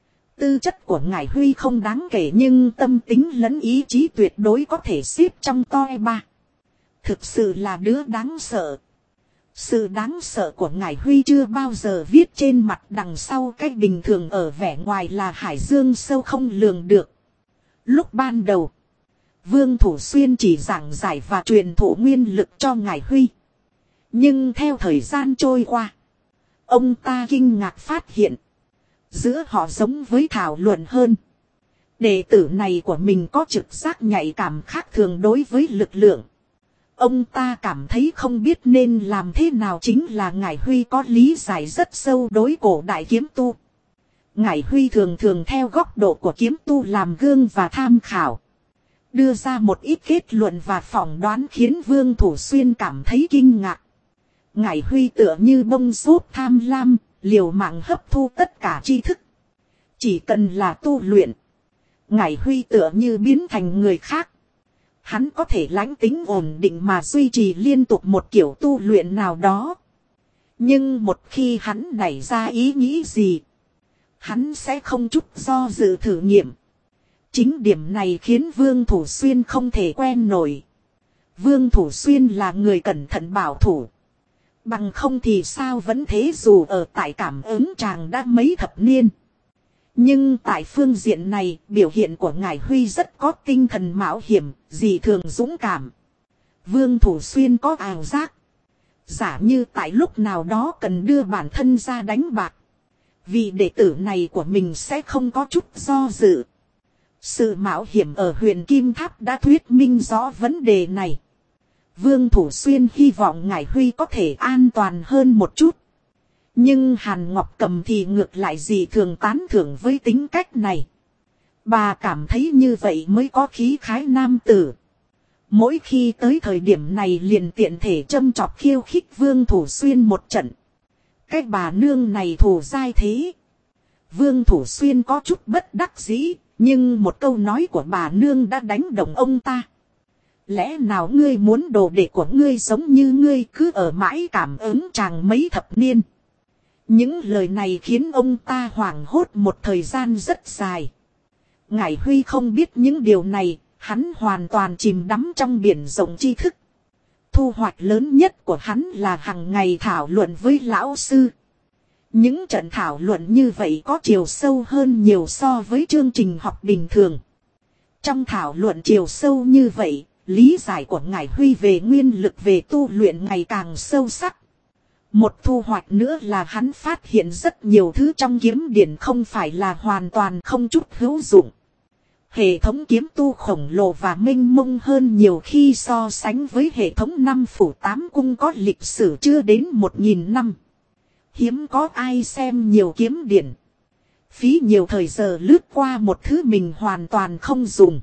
Speaker 1: Tư chất của Ngải Huy không đáng kể nhưng tâm tính lẫn ý chí tuyệt đối có thể xếp trong top 3. Thực sự là đứa đáng sợ. Sự đáng sợ của Ngải Huy chưa bao giờ viết trên mặt, đằng sau cách bình thường ở vẻ ngoài là hải dương sâu không lường được. Lúc ban đầu, Vương Thủ Xuyên chỉ giảng giải và truyền thụ nguyên lực cho Ngải Huy. Nhưng theo thời gian trôi qua, ông ta kinh ngạc phát hiện, giữa họ giống với thảo luận hơn. Đệ tử này của mình có trực giác nhạy cảm khác thường đối với lực lượng. Ông ta cảm thấy không biết nên làm thế nào, chính là Ngải Huy có lý giải rất sâu đối cổ đại kiếm tu. Ngải Huy thường thường theo góc độ của kiếm tu làm gương và tham khảo, đưa ra một ít kết luận và phỏng đoán khiến Vương Thủ Xuyên cảm thấy kinh ngạc. Ngải Huy tựa như bông sốt tham lam, liều mạng hấp thu tất cả tri thức. Chỉ cần là tu luyện, Ngải Huy tựa như biến thành người khác. Hắn có thể lãnh tính ổn định mà duy trì liên tục một kiểu tu luyện nào đó. Nhưng một khi hắn nảy ra ý nghĩ gì, hắn sẽ không chút do dự thử nghiệm. Chính điểm này khiến Vương Thủ Xuyên không thể quen nổi. Vương Thủ Xuyên là người cẩn thận bảo thủ. Bằng không thì sao vẫn thế, dù ở tại cảm ứng tràng đã mấy thập niên. Nhưng tại phương diện này, biểu hiện của Ngải Huy rất có tinh thần mạo hiểm, dị thường dũng cảm. Vương Thủ Xuyên có ảo giác, giả như tại lúc nào đó cần đưa bản thân ra đánh bạc, vì đệ tử này của mình sẽ không có chút do dự. Sự mạo hiểm ở Huyền Kim Tháp đã thuyết minh rõ vấn đề này. Vương Thủ Xuyên hy vọng Ngải Huy có thể an toàn hơn một chút. Nhưng Hàn Ngọc Cầm thì ngược lại dị thường tán thưởng với tính cách này. Bà cảm thấy như vậy mới có khí khái nam tử. Mỗi khi tới thời điểm này liền tiện thể châm chọc khiêu khích Vương Thủ Xuyên một trận. Cái bà nương này thù dai thế. Vương Thủ Xuyên có chút bất đắc dĩ, nhưng một câu nói của bà nương đã đánh động ông ta. Lẽ nào ngươi muốn đồ đệ của ngươi giống như ngươi cứ ở mãi cảm ứng chàng mấy thập niên? Những lời này khiến ông ta hoảng hốt một thời gian rất dài. Ngải Huy không biết những điều này, hắn hoàn toàn chìm đắm trong biển rộng tri thức. Thu hoạch lớn nhất của hắn là hàng ngày thảo luận với lão sư. Những trận thảo luận như vậy có chiều sâu hơn nhiều so với chương trình học bình thường. Trong thảo luận chiều sâu như vậy, lý giải của Ngải Huy về nguyên lực về tu luyện ngày càng sâu sắc. Một thu hoạch nữa là hắn phát hiện rất nhiều thứ trong kiếm điển không phải là hoàn toàn không chút hữu dụng. Hệ thống kiếm tu khổng lồ và mênh mông hơn nhiều khi so sánh với hệ thống 5 phủ 8 cung có lịch sử chưa đến 1000 năm. Hiếm có ai xem nhiều kiếm điển. Phí nhiều thời giờ lướt qua một thứ mình hoàn toàn không dùng.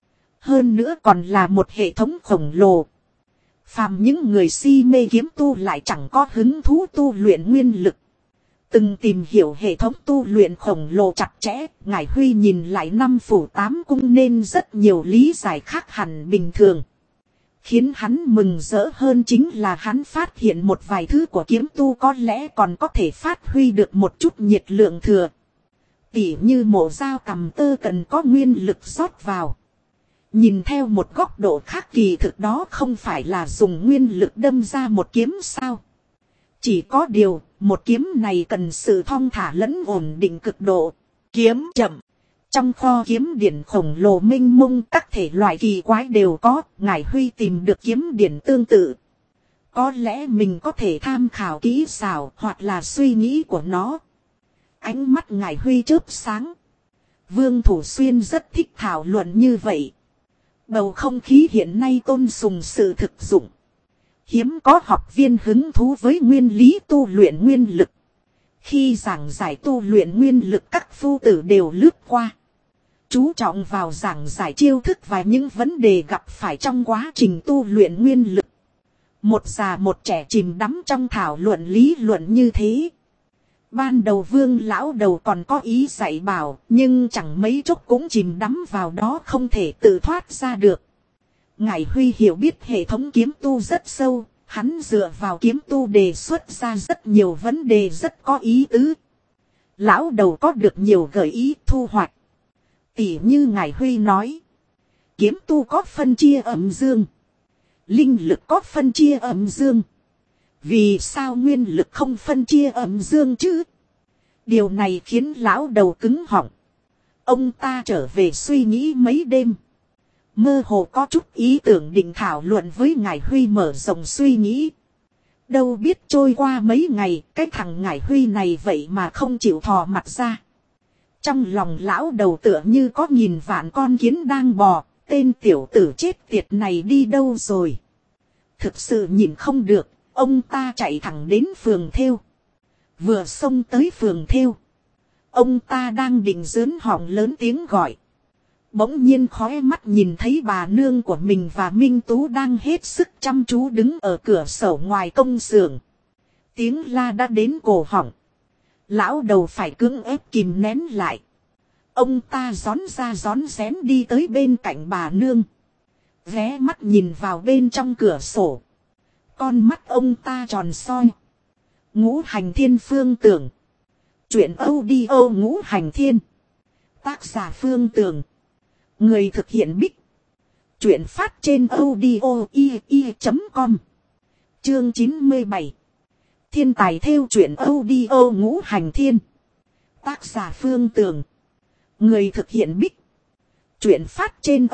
Speaker 1: Hơn nữa còn là một hệ thống khổng lồ. Phàm những người si mê kiếm tu lại chẳng có hứng thú tu luyện nguyên lực. Từng tìm hiểu hệ thống tu luyện khổng lồ chặt chẽ, Ngải Huy nhìn lại 5 phủ 8 cung nên rất nhiều lý giải khác hẳn bình thường. Khiến hắn mừng rỡ hơn chính là hắn phát hiện một vài thứ của kiếm tu có lẽ còn có thể phát huy được một chút nhiệt lượng thừa. Tỉ như mổ dao cầm tơ cần có nguyên lực rót vào. Nhìn theo một góc độ khác kỳ thực đó không phải là dùng nguyên lực đâm ra một kiếm sao. Chỉ có điều, một kiếm này cần sự thong thả lẫn ổn định cực độ. Kiếm chậm. Trong kho kiếm điển khổng lồ mênh mông các thể loại kỳ quái đều có, Ngải Huy tìm được kiếm điển tương tự. Có lẽ mình có thể tham khảo kỹ xảo hoặc là suy nghĩ của nó. Ánh mắt Ngải Huy chớp sáng. Vương Thủ Xuyên rất thích thảo luận như vậy. Bầu không khí hiện nay tôn sùng sự thực dụng. Hiếm có học viên hứng thú với nguyên lý tu luyện nguyên lực. Khi giảng giải tu luyện nguyên lực các phu tử đều lướt qua. Chú trọng vào giảng giải chiêu thức và những vấn đề gặp phải trong quá trình tu luyện nguyên lực. Một già một trẻ chìm đắm trong thảo luận lý luận như thế. Ban đầu Vương lão đầu còn có ý dạy bảo, nhưng chẳng mấy chốc cũng chìm đắm vào đó không thể tự thoát ra được. Ngải Huy hiểu biết hệ thống kiếm tu rất sâu, hắn dựa vào kiếm tu đề xuất ra rất nhiều vấn đề rất có ý tứ. Lão đầu có được nhiều gợi ý thu hoạch. Tỉ như Ngải Huy nói, kiếm tu có phân chia âm dương, linh lực có phân chia âm dương, Vì sao nguyên lực không phân chia âm dương chứ? Điều này khiến lão đầu cứng họng. Ông ta trở về suy nghĩ mấy đêm. Mơ hồ có chút ý tưởng định thảo luận với Ngải Huy, mở rộng suy nghĩ. Đâu biết trôi qua mấy ngày, cái thằng Ngải Huy này vậy mà không chịu thò mặt ra. Trong lòng lão đầu tựa như có nghìn vạn con kiến đang bò, tên tiểu tử chết tiệt này đi đâu rồi? Thực sự nhìn không được, ông ta chạy thẳng đến phường thêu. Vừa xông tới phường thêu, ông ta đang định giớn họng lớn tiếng gọi. Bỗng nhiên khóe mắt nhìn thấy bà nương của mình và Minh Tú đang hết sức chăm chú đứng ở cửa sổ ngoài công xưởng. Tiếng la đã đến cổ họng. Lão đầu phải cưỡng ép kìm nén lại. Ông ta rón ra rón rén đi tới bên cạnh bà nương. Ghé mắt nhìn vào bên trong cửa sổ. Con mắt ông ta tròn soi. Ngũ Hành Thiên Phương Tưởng. Chuyện audio Ngũ Hành Thiên. Tác giả Phương Tưởng. Người thực hiện Bích. Chuyện phát trên audio.com. Chương 97. Thiên tài theo truyện audio Ngũ Hành Thiên. Tác giả Phương Tưởng. Người thực hiện Bích. Chuyện phát trên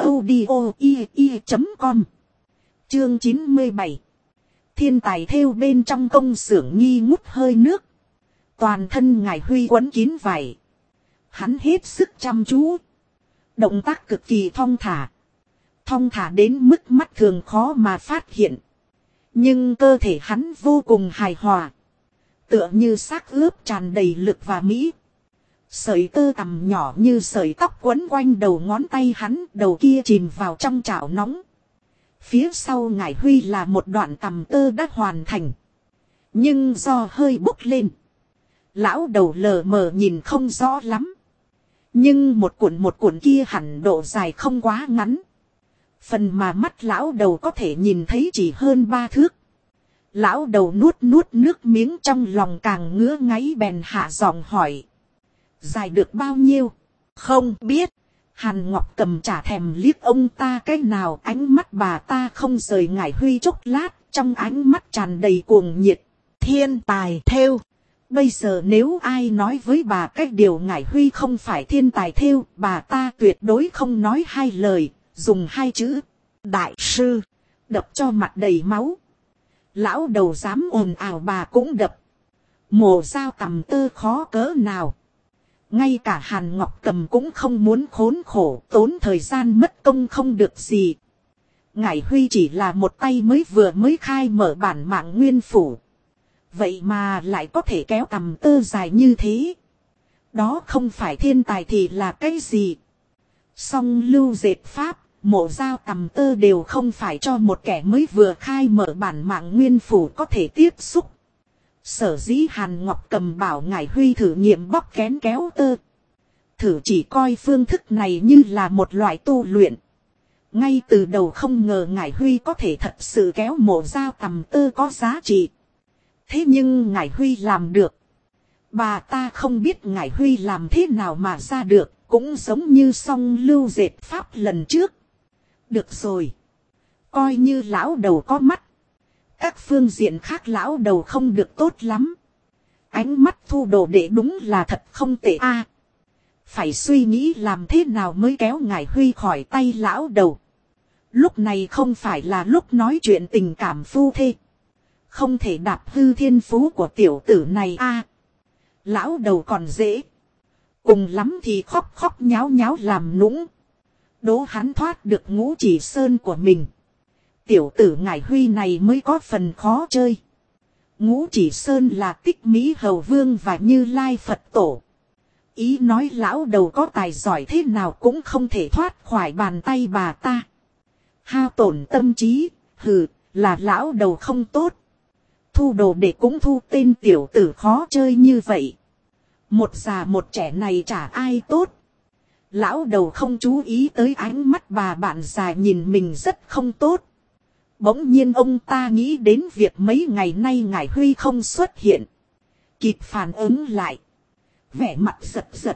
Speaker 1: audio.com. Chương 97. Thiên tài theo bên trong công xưởng nghi ngút hơi nước. Toàn thân Ngải Huy quấn kín vải. Hắn hết sức chăm chú. Động tác cực kỳ thong thả. Thong thả đến mức mắt thường khó mà phát hiện. Nhưng cơ thể hắn vô cùng hài hòa. Tựa như xác ướp tràn đầy lực và mỹ. Sợi tơ tằm nhỏ như sợi tóc quấn quanh đầu ngón tay hắn, đầu kia chìm vào trong chảo nóng. Phía sau Ngải Huy là một đoạn tằm tơ đã hoàn thành. Nhưng do hơi bốc lên. Lão đầu lờ mờ nhìn không rõ lắm. Nhưng một cuộn kia hẳn độ dài không quá ngắn. Phần mà mắt lão đầu có thể nhìn thấy chỉ hơn 3 thước. Lão đầu nuốt nước miếng, trong lòng càng ngứa ngáy bèn hạ giọng hỏi. Dài được bao nhiêu? Không biết. Hàn Ngọc Cầm chả thèm liếc ông ta cái nào, ánh mắt bà ta không rời Ngải Huy chốc lát, trong ánh mắt tràn đầy cuồng nhiệt. Thiên tài thêu. Bây giờ nếu ai nói với bà cách điều Ngải Huy không phải thiên tài thêu, bà ta tuyệt đối không nói hai lời, dùng hai chữ đại sư, đập cho mặt đầy máu. Lão đầu dám ồn ào bà cũng đập. Mổ dao tằm tơ khó cỡ nào. Ngay cả Hàn Ngọc Cầm cũng không muốn khốn khổ, tốn thời gian mất công không được gì. Ngải Huy chỉ là một tay vừa mới khai mở bản mạng nguyên phủ. Vậy mà lại có thể kéo tằm tơ dài như thế. Đó không phải thiên tài thì là cái gì? Song lưu dệt pháp, mổ dao tằm tơ đều không phải cho một kẻ mới vừa khai mở bản mạng nguyên phủ có thể tiếp xúc. Sở dĩ Hàn Ngọc Cầm bảo Ngải Huy thử nghiệm bóc kén kéo tơ. Thử chỉ coi phương thức này như là một loại tu luyện. Ngay từ đầu không ngờ Ngải Huy có thể thật sự kéo mổ dao tằm tơ có giá trị. Thế nhưng Ngải Huy làm được. Bà ta không biết Ngải Huy làm thế nào mà ra được, cũng giống như song lưu dệt pháp lần trước. Được rồi. Coi như lão đầu có mắt. Các phương diện khác lão đầu không được tốt lắm. Ánh mắt thu đồ đệ đúng là thật không tệ a. Phải suy nghĩ làm thế nào mới kéo Ngải Huy khỏi tay lão đầu. Lúc này không phải là lúc nói chuyện tình cảm phu thê. Không thể đạp hư thiên phú của tiểu tử này a. Lão đầu còn dễ. Cùng lắm thì khóc nháo nháo làm nũng. Đố hắn thoát được Ngũ Chỉ Sơn của mình. Tiểu tử Ngải Huy này mới có phần khó chơi. Ngũ Chỉ Sơn là Tích Mỹ Hầu Vương và Như Lai Phật Tổ. Ý nói lão đầu có tài giỏi thế nào cũng không thể thoát khỏi bàn tay bà ta. Hao tổn tâm trí, là lão đầu không tốt. Thu đồ để cũng thu tên tiểu tử khó chơi như vậy. Một già một trẻ này chả ai tốt. Lão đầu không chú ý tới ánh mắt bà bạn già nhìn mình rất không tốt. Bỗng nhiên ông ta nghĩ đến việc mấy ngày nay Ngải Huy không xuất hiện. Kịp phản ứng lại. Vẻ mặt giật.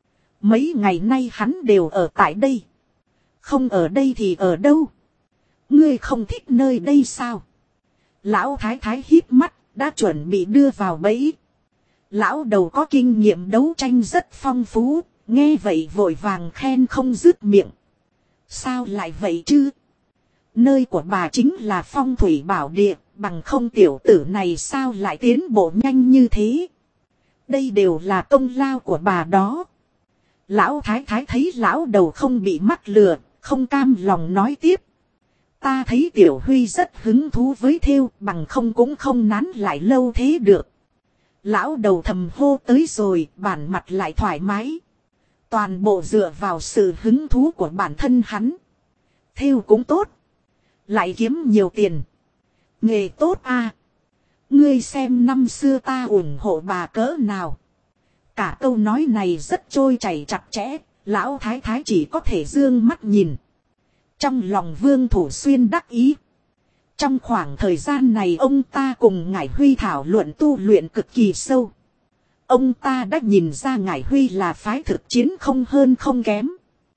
Speaker 1: Mấy ngày nay hắn đều ở tại đây. Không ở đây thì ở đâu? Ngươi không thích nơi đây sao? Lão thái thái híp mắt, đã chuẩn bị đưa vào bẫy. Lão đầu có kinh nghiệm đấu tranh rất phong phú, nghe vậy vội vàng khen không dứt miệng. Sao lại vậy chứ? Nơi của bà chính là phong thủy bảo địa, bằng không tiểu tử này sao lại tiến bộ nhanh như thế? Đây đều là công lao của bà đó. Lão thái thái thấy lão đầu không bị mắc lừa, không cam lòng nói tiếp. Ta thấy tiểu Huy rất hứng thú với thêu, bằng không cũng không nán lại lâu thế được. Lão đầu thầm hô tới rồi, bản mặt lại thoải mái. Toàn bộ dựa vào sự hứng thú của bản thân hắn. Thêu cũng tốt, lại kiếm nhiều tiền. Nghề tốt à. Ngươi xem năm xưa ta ủng hộ bà cỡ nào. Cả câu nói này rất trôi chảy chặt chẽ, lão thái thái chỉ có thể dương mắt nhìn. Trong lòng Vương Thủ Xuyên đắc ý. Trong khoảng thời gian này ông ta cùng Ngải Huy thảo luận tu luyện cực kỳ sâu. Ông ta đã nhìn ra Ngải Huy là phái thực chiến không hơn không kém.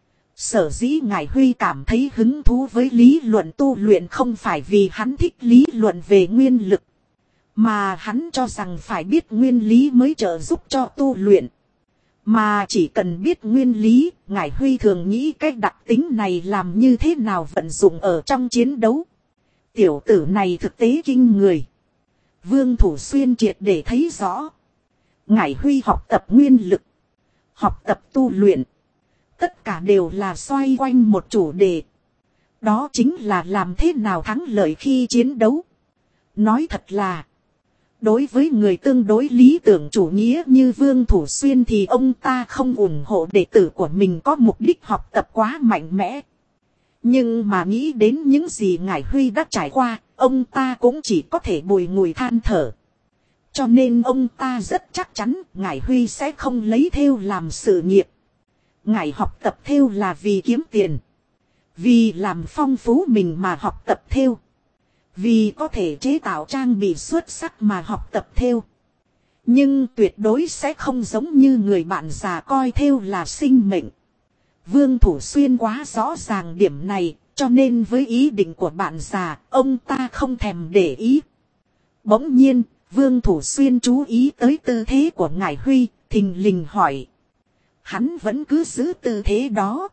Speaker 1: Sở dĩ Ngải Huy cảm thấy hứng thú với lý luận tu luyện không phải vì hắn thích lý luận về nguyên lực. Mà hắn cho rằng phải biết nguyên lý mới trợ giúp cho tu luyện. Mà chỉ cần biết nguyên lý, Ngải Huy thường nghĩ cách đặc tính này làm như thế nào vận dụng ở trong chiến đấu. Tiểu tử này thực tế kinh người. Vương Thủ Xuyên triệt để thấy rõ. Ngải Huy học tập nguyên lực, học tập tu luyện. Tất cả đều là xoay quanh một chủ đề. Đó chính là làm thế nào thắng lợi khi chiến đấu. Nói thật là, đối với người tương đối lý tưởng chủ nghĩa như Vương Thủ Xuyên thì ông ta không ủng hộ đệ tử của mình có mục đích học tập quá mạnh mẽ. Nhưng mà nghĩ đến những gì Ngải Huy đã trải qua, ông ta cũng chỉ có thể bùi ngùi than thở. Cho nên ông ta rất chắc chắn Ngải Huy sẽ không lấy thêu làm sự nghiệp. Ngải học tập thêu là vì kiếm tiền. Vì làm phong phú mình mà học tập thêu. Vì có thể chế tạo trang bị xuất sắc mà học tập thêu. Nhưng tuyệt đối sẽ không giống như người bạn già coi thêu là sinh mệnh. Vương Thủ Xuyên quá rõ ràng điểm này, cho nên với ý định của bạn già, ông ta không thèm để ý. Bỗng nhiên, Vương Thủ Xuyên chú ý tới tư thế của Ngải Huy, thình lình hỏi. Hắn vẫn cứ giữ tư thế đó.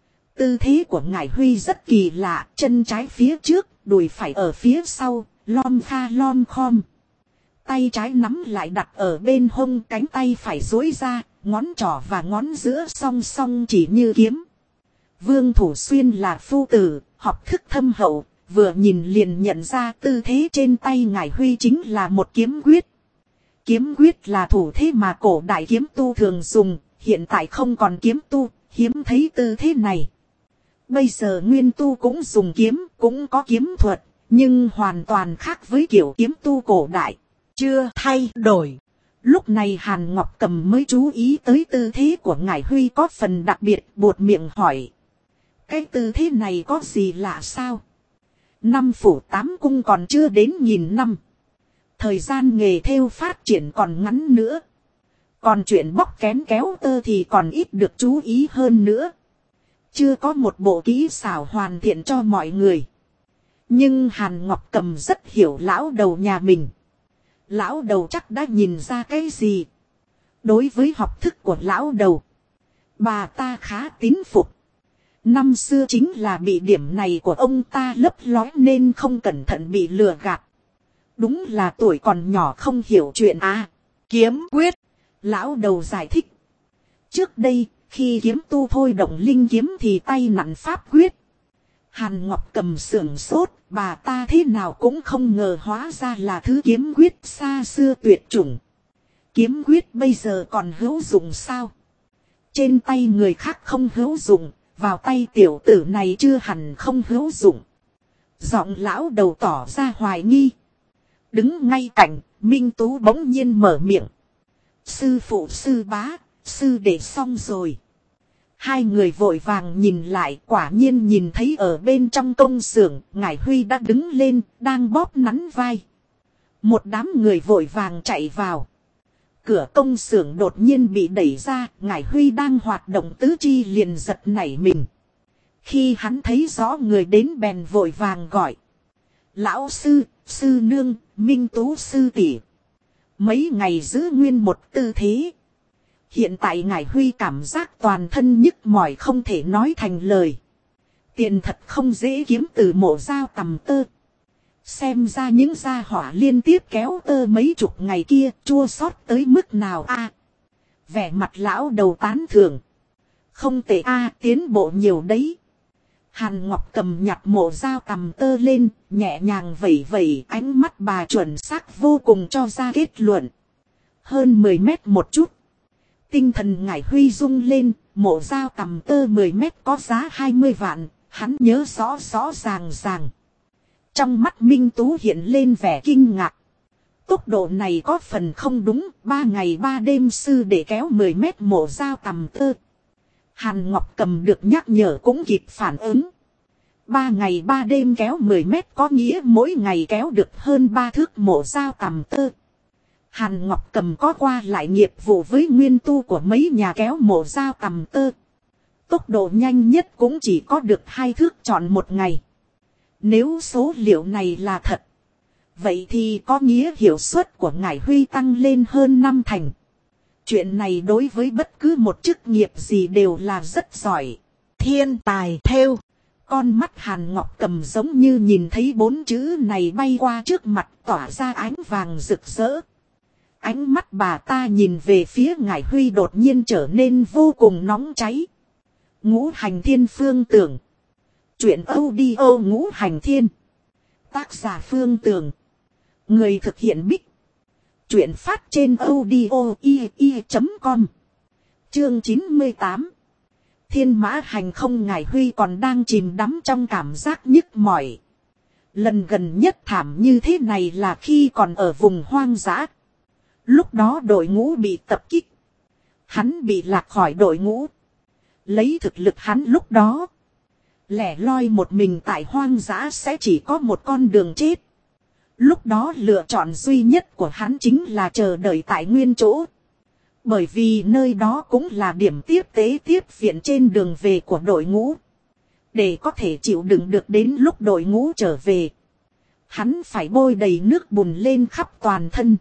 Speaker 1: Tư thế của Ngải Huy rất kỳ lạ, chân trái phía trước, đùi phải ở phía sau, lom kha lom khom. Tay trái nắm lại đặt ở bên hông, cánh tay phải duỗi ra, ngón trỏ và ngón giữa song song chỉ như kiếm. Vương Thủ Xuyên là phu tử, học thức thâm hậu, vừa nhìn liền nhận ra tư thế trên tay Ngải Huy chính là một kiếm quyết. Kiếm quyết là thủ thế mà cổ đại kiếm tu thường dùng, hiện tại không còn kiếm tu, hiếm thấy tư thế này. Bây giờ nguyên tu cũng dùng kiếm, cũng có kiếm thuật, nhưng hoàn toàn khác với kiểu kiếm tu cổ đại. Chưa thay đổi. Lúc này Hàn Ngọc Cầm mới chú ý tới tư thế của Ngải Huy có phần đặc biệt, buột miệng hỏi. Cái tư thế này có gì lạ sao? 5 phủ 8 cung còn chưa đến 1000 năm. Thời gian nghề thêu phát triển còn ngắn nữa. Còn chuyện bóc kén kéo tơ thì còn ít được chú ý hơn nữa. Chưa có một bộ kỹ xảo hoàn thiện cho mọi người. Nhưng Hàn Ngọc Cầm rất hiểu lão đầu nhà mình. Lão đầu chắc đã nhìn ra cái gì. Đối với học thức của lão đầu, bà ta khá tín phục. Năm xưa chính là bị điểm này của ông ta lấp lói nên không cẩn thận bị lừa gạt. Đúng là tuổi còn nhỏ không hiểu chuyện à. Kiếm quyết. Lão đầu giải thích. Trước đây, khi kiếm tu thôi động linh kiếm thì tay nặn pháp quyết. Hàn Ngọc Cầm sưởng sốt, bà ta thế nào cũng không ngờ hóa ra là thứ kiếm quyết xa xưa tuyệt chủng. Kiếm quyết bây giờ còn hữu dụng sao? Trên tay người khác không hữu dụng, vào tay tiểu tử này chưa hẳn không hữu dụng. Giọng lão đầu tỏ ra hoài nghi. Đứng ngay cạnh, Minh Tú bỗng nhiên mở miệng. Sư phụ sư bá, sư đệ xong rồi. Hai người vội vàng nhìn lại, quả nhiên nhìn thấy ở bên trong công xưởng, Ngải Huy đã đứng lên, đang bóp nắn vai. Một đám người vội vàng chạy vào. Cửa công xưởng đột nhiên bị đẩy ra, Ngải Huy đang hoạt động tứ chi liền giật nảy mình. Khi hắn thấy rõ người đến bèn vội vàng gọi. Lão sư, sư nương, Minh Tú sư tỷ, mấy ngày giữ nguyên một tư thế. Hiện tại Ngải Huy cảm giác toàn thân nhức mỏi không thể nói thành lời. Tiền thật không dễ kiếm từ mộ dao tằm tơ. Xem ra những gia hỏa liên tiếp kéo tơ mấy chục ngày kia chua xót tới mức nào a. Vẻ mặt lão đầu tán thưởng. Không tệ a, tiến bộ nhiều đấy. Hàn Ngọc Cầm nhặt mộ dao tằm tơ lên, nhẹ nhàng vẩy vẩy, ánh mắt bà chuẩn xác vô cùng cho ra kết luận. Hơn 10 mét một chút. Tinh thần Ngải Huy rung lên, mộ dao tằm tơ 10 mét có giá 20 vạn, hắn nhớ rõ rõ ràng. Trong mắt Minh Tú hiện lên vẻ kinh ngạc. Tốc độ này có phần không đúng, 3 ngày 3 đêm sư để kéo 10 mét mộ dao tằm tơ. Hàn Ngọc Cầm được nhắc nhở cũng kịp phản ứng. 3 ngày 3 đêm kéo 10 mét có nghĩa mỗi ngày kéo được hơn 3 thước mộ dao tằm tơ. Hàn Ngọc Cầm có qua lại nghiệp vụ với nguyên tu của mấy nhà kéo mộ dao tằm tơ. Tốc độ nhanh nhất cũng chỉ có được 2 thước trọn một ngày. Nếu số liệu này là thật, vậy thì có nghĩa hiệu suất của Ngải Huy tăng lên hơn 5 thành. Chuyện này đối với bất cứ một chức nghiệp gì đều là rất giỏi. Thiên tài thêu. Con mắt Hàn Ngọc Cầm giống như nhìn thấy 4 chữ này bay qua trước mặt tỏa ra ánh vàng rực rỡ. Ánh mắt bà ta nhìn về phía Ngải Huy đột nhiên trở nên vô cùng nóng cháy. Ngũ Hành Thiên Phương Tưởng. Chuyện audio Ngũ Hành Thiên. Tác giả Phương Tưởng. Người thực hiện Bích. Chuyện phát trên audio.com. Chương 98. Thiên mã hành không. Ngải Huy còn đang chìm đắm trong cảm giác nhức mỏi. Lần gần nhất thảm như thế này là khi còn ở vùng hoang dã. Lúc đó đội ngũ bị tập kích. Hắn bị lạc khỏi đội ngũ. Lấy thực lực hắn lúc đó, lẻ loi một mình tại hoang dã sẽ chỉ có một con đường chết. Lúc đó lựa chọn duy nhất của hắn chính là chờ đợi tại nguyên chỗ. Bởi vì nơi đó cũng là điểm tiếp tế tiếp viện trên đường về của đội ngũ. Để có thể chịu đựng được đến lúc đội ngũ trở về, hắn phải bôi đầy nước bùn lên khắp toàn thân.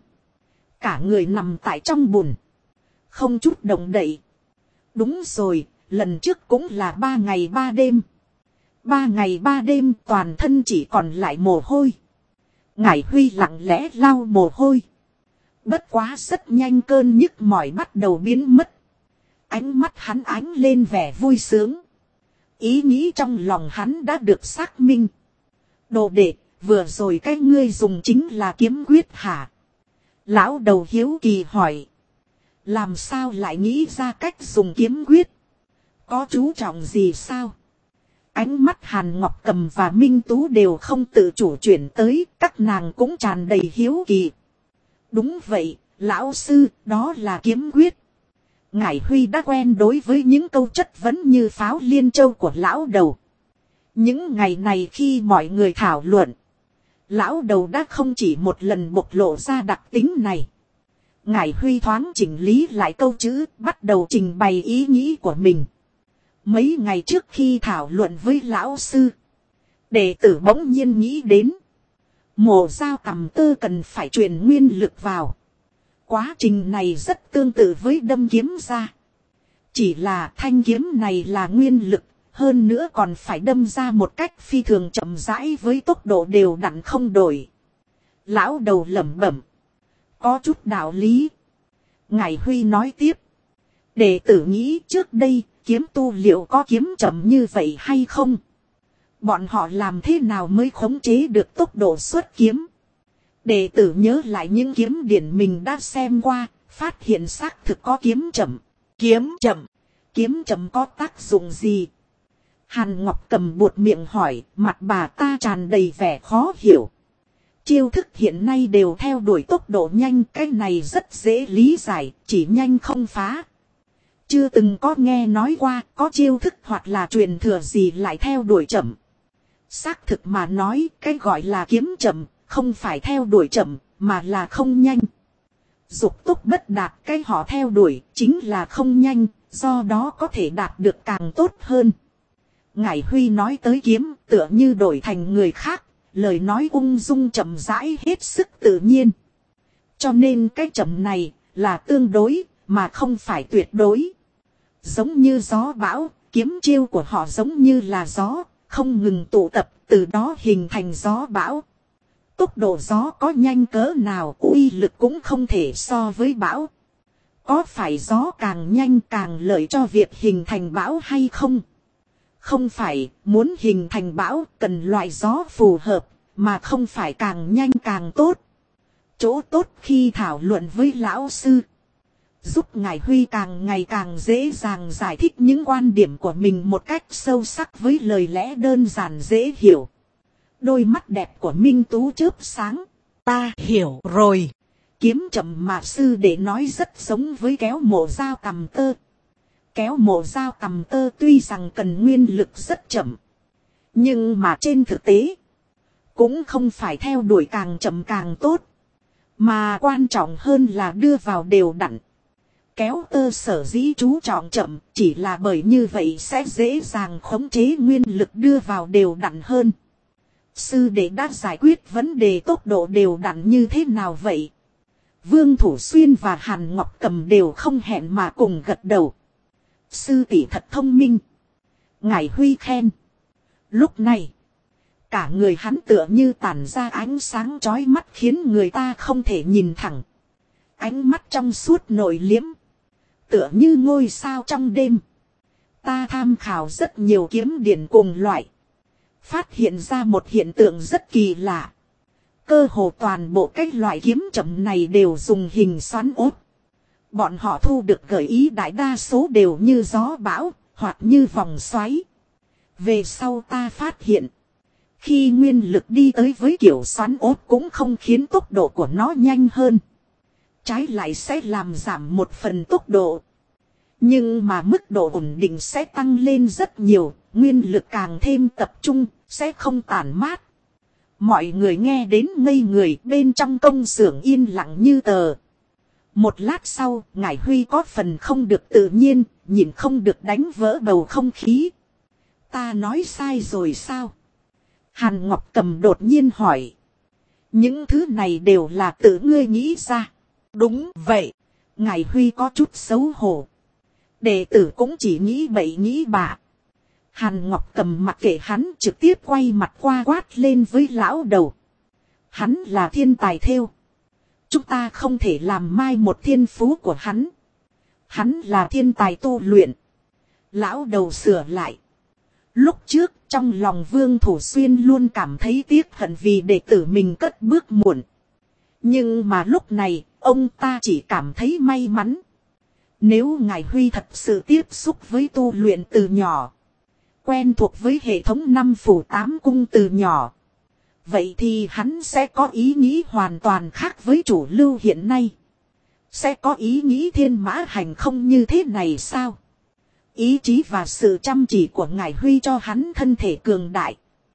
Speaker 1: Cả người nằm tại trong bùn, không chút động đậy. Đúng rồi, lần trước cũng là 3 ngày 3 đêm. 3 ngày 3 đêm toàn thân chỉ còn lại mồ hôi. Ngải Huy lặng lẽ lau mồ hôi. Bất quá rất nhanh cơn nhức mỏi bắt đầu biến mất. Ánh mắt hắn ánh lên vẻ vui sướng. Ý nghĩ trong lòng hắn đã được xác minh. Đồ đệ, vừa rồi cái ngươi dùng chính là kiếm quyết hả? Lão đầu hiếu kỳ hỏi. Làm sao lại nghĩ ra cách dùng kiếm quyết? Có chú trọng gì sao? Ánh mắt Hàn Ngọc Cầm và Minh Tú đều không tự chủ chuyển tới, các nàng cũng tràn đầy hiếu kỳ. Đúng vậy, lão sư, đó là kiếm quyết. Ngải Huy đã quen đối với những câu chất vấn như pháo liên châu của lão đầu. Những ngày này khi mọi người thảo luận, lão đầu đã không chỉ một lần bộc lộ ra đặc tính này. Ngải Huy thoáng chỉnh lý lại câu chữ, bắt đầu trình bày ý nghĩ của mình. Mấy ngày trước khi thảo luận với lão sư, đệ tử bỗng nhiên nghĩ đến. Mộ dao tằm tơ cần phải truyền nguyên lực vào. Quá trình này rất tương tự với đâm kiếm ra. Chỉ là thanh kiếm này là nguyên lực, hơn nữa còn phải đâm ra một cách phi thường chậm rãi với tốc độ đều đặn không đổi. Lão đầu lẩm bẩm. Có chút đạo lý. Ngải Huy nói tiếp. Đệ tử nghĩ trước đây kiếm tu liệu có kiếm chậm như vậy hay không? Bọn họ làm thế nào mới khống chế được tốc độ xuất kiếm? Đệ tử nhớ lại những kiếm điển mình đã xem qua, phát hiện xác thực có kiếm chậm. Kiếm chậm? Kiếm chậm có tác dụng gì? Hàn Ngọc Cầm buột miệng hỏi, mặt bà ta tràn đầy vẻ khó hiểu. Chiêu thức hiện nay đều theo đuổi tốc độ nhanh, cái này rất dễ lý giải, chỉ nhanh không phá. Chưa từng có nghe nói qua có chiêu thức hoặc là truyền thừa gì lại theo đuổi chậm. Xác thực mà nói, cái gọi là kiếm chậm, không phải theo đuổi chậm, mà là không nhanh. Dục tốc bất đạt, cái họ theo đuổi, chính là không nhanh, do đó có thể đạt được càng tốt hơn. Ngải Huy nói tới kiếm, tựa như đổi thành người khác, lời nói ung dung chậm rãi hết sức tự nhiên. Cho nên cái chậm này là tương đối mà không phải tuyệt đối. Giống như gió bão, kiếm chiêu của họ giống như là gió, không ngừng tụ tập, từ đó hình thành gió bão. Tốc độ gió có nhanh cỡ nào, uy lực cũng không thể so với bão. Có phải gió càng nhanh càng lợi cho việc hình thành bão hay không? Không phải, muốn hình thành bão cần loại gió phù hợp, mà không phải càng nhanh càng tốt. Chỗ tốt khi thảo luận với lão sư, giúp ngài Huy càng ngày càng dễ dàng giải thích những quan điểm của mình một cách sâu sắc với lời lẽ đơn giản dễ hiểu. Đôi mắt đẹp của Minh Tú chớp sáng. Ta hiểu rồi. Kiếm chậm mà sư để nói rất giống với kéo mổ dao tằm tơ. Kéo mổ dao tằm tơ tuy rằng cần nguyên lực rất chậm, nhưng mà trên thực tế cũng không phải theo đuổi càng chậm càng tốt, mà quan trọng hơn là đưa vào đều đặn. Kéo tơ sở dĩ chú trọng chậm chỉ là bởi như vậy sẽ dễ dàng khống chế nguyên lực đưa vào đều đặn hơn. Sư đệ đã giải quyết vấn đề tốc độ đều đặn như thế nào vậy? Vương Thủ Xuyên và Hàn Ngọc Cầm đều không hẹn mà cùng gật đầu. Sư tỷ thật thông minh. Ngài Huy khen. Lúc này, cả người hắn tựa như tản ra ánh sáng chói mắt khiến người ta không thể nhìn thẳng. Ánh mắt trong suốt nội liễm, tựa như ngôi sao trong đêm. Ta tham khảo rất nhiều kiếm điển cùng loại, phát hiện ra một hiện tượng rất kỳ lạ. Cơ hồ toàn bộ các loại kiếm chậm này đều dùng hình xoắn ốt. Bọn họ thu được gợi ý đại đa số đều như gió bão, hoặc như vòng xoáy. Về sau ta phát hiện, khi nguyên lực đi tới với kiểu xoắn ốt cũng không khiến tốc độ của nó nhanh hơn. Trái lại sẽ làm giảm một phần tốc độ. Nhưng mà mức độ ổn định sẽ tăng lên rất nhiều, nguyên lực càng thêm tập trung, sẽ không tản mát. Mọi người nghe đến ngây người, bên trong công xưởng yên lặng như tờ. Một lát sau, ngài Huy có phần không được tự nhiên, nhìn không được đánh vỡ bầu không khí. Ta nói sai rồi sao? Hàn Ngọc Cầm đột nhiên hỏi. Những thứ này đều là tự ngươi nghĩ ra. Đúng vậy. Ngài Huy có chút xấu hổ. Đệ tử cũng chỉ nghĩ bậy nghĩ bạ. Hàn Ngọc Cầm mặc kệ hắn, trực tiếp quay mặt qua quát lên với lão đầu. Hắn là thiên tài thêu. Chúng ta không thể làm mai một thiên phú của hắn. Hắn là thiên tài tu luyện. Lão đầu sửa lại. Lúc trước trong lòng Vương Thủ Xuyên luôn cảm thấy tiếc hận vì đệ tử mình cất bước muộn. Nhưng mà lúc này ông ta chỉ cảm thấy may mắn. Nếu ngài Huy thật sự tiếp xúc với tu luyện từ nhỏ, quen thuộc với hệ thống 5 phủ 8 cung từ nhỏ, vậy thì hắn sẽ có ý nghĩ hoàn toàn khác với chủ lưu hiện nay. Sẽ có ý nghĩ thiên mã hành không như thế này sao? Ý chí và sự chăm chỉ của ngài Huy cho hắn thân thể cường đại.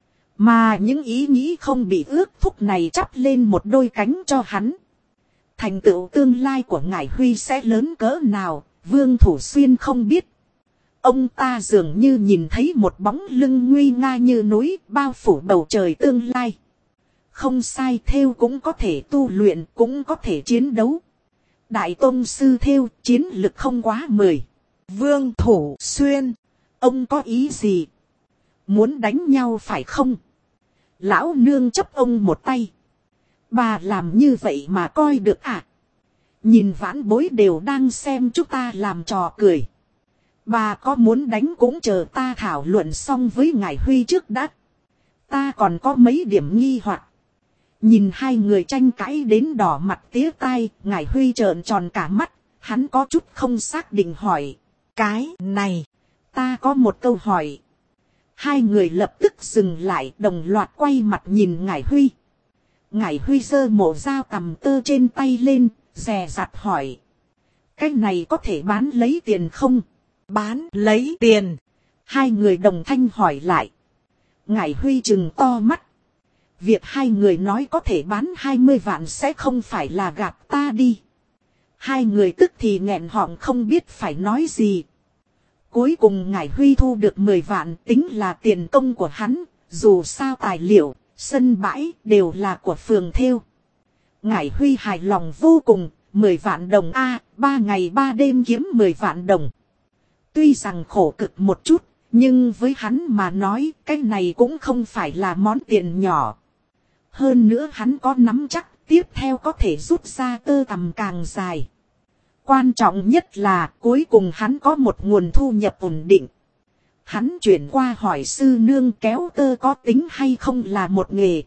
Speaker 1: Mà những ý nghĩ không bị ước thúc này chắp lên một đôi cánh cho hắn. Thành tựu tương lai của ngài Huy sẽ lớn cỡ nào, Vương Thủ Xuyên không biết. Ông ta dường như nhìn thấy một bóng lưng nguy nga như núi bao phủ bầu trời tương lai. Không sai, thêu cũng có thể tu luyện, cũng có thể chiến đấu. Đại tông sư thêu chiến lực không quá 10. Vương Thủ Xuyên, ông có ý gì? Muốn đánh nhau phải không? Lão nương chấp ông một tay. Bà làm như vậy mà coi được à? Nhìn vãn bối đều đang xem chúng ta làm trò cười. Bà có muốn đánh cũng chờ ta thảo luận xong với ngài Huy trước đã. Ta còn có mấy điểm nghi hoặc. Nhìn hai người tranh cãi đến đỏ mặt tía tai, ngài Huy trợn tròn cả mắt, hắn có chút không xác định hỏi. Cái này, ta có một câu hỏi. Hai người lập tức dừng lại, đồng loạt quay mặt nhìn ngài Huy. Ngài Huy giơ mổ dao tằm tơ trên tay lên, dè dặt hỏi. Cái này có thể bán lấy tiền không? Bán lấy tiền. Hai người đồng thanh hỏi lại. Ngài Huy trừng to mắt. Việc hai người nói có thể bán 20 vạn sẽ không phải là gạt ta đi. Hai người tức thì nghẹn họng không biết phải nói gì. Cuối cùng ngài Huy thu được 10 vạn tính là tiền công của hắn. Dù sao tài liệu, sân bãi đều là của phường thêu. Ngải Huy hài lòng vô cùng, 10 vạn đồng a, 3 ngày 3 đêm kiếm 10 vạn đồng. Tuy rằng khổ cực một chút, nhưng với hắn mà nói cái này cũng không phải là món tiền nhỏ. Hơn nữa hắn có nắm chắc tiếp theo có thể rút ra tơ tằm càng dài. Quan trọng nhất là cuối cùng hắn có một nguồn thu nhập ổn định. Hắn chuyển qua hỏi sư nương kéo tơ có tính hay không là một nghề.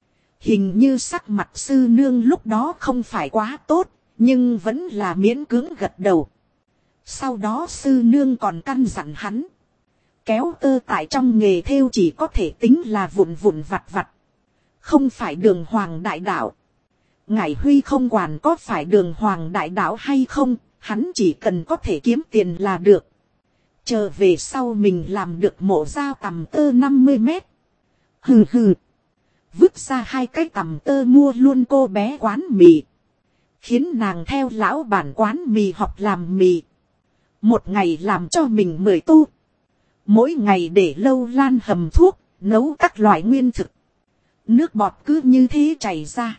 Speaker 1: Hình như sắc mặt sư nương lúc đó không phải quá tốt, nhưng vẫn là miễn cưỡng gật đầu. Sau đó sư nương còn căn dặn hắn. Kéo tơ tại trong nghề thêu chỉ có thể tính là vụn vụn vặt vặt. Không phải đường hoàng đại đạo. Ngải Huy không quản có phải đường hoàng đại đạo hay không, hắn chỉ cần có thể kiếm tiền là được. Chờ về sau mình làm được mộ dao tằm tơ 50 mét. Hừ hừ. Vứt ra 2 cái tằm tơ mua luôn cô bé quán mì. Khiến nàng theo lão bản quán mì học làm mì. Một ngày làm cho mình 10 tu. Mỗi ngày để lâu lan hầm thuốc, nấu các loại nguyên thực. Nước bọt cứ như thế chảy ra.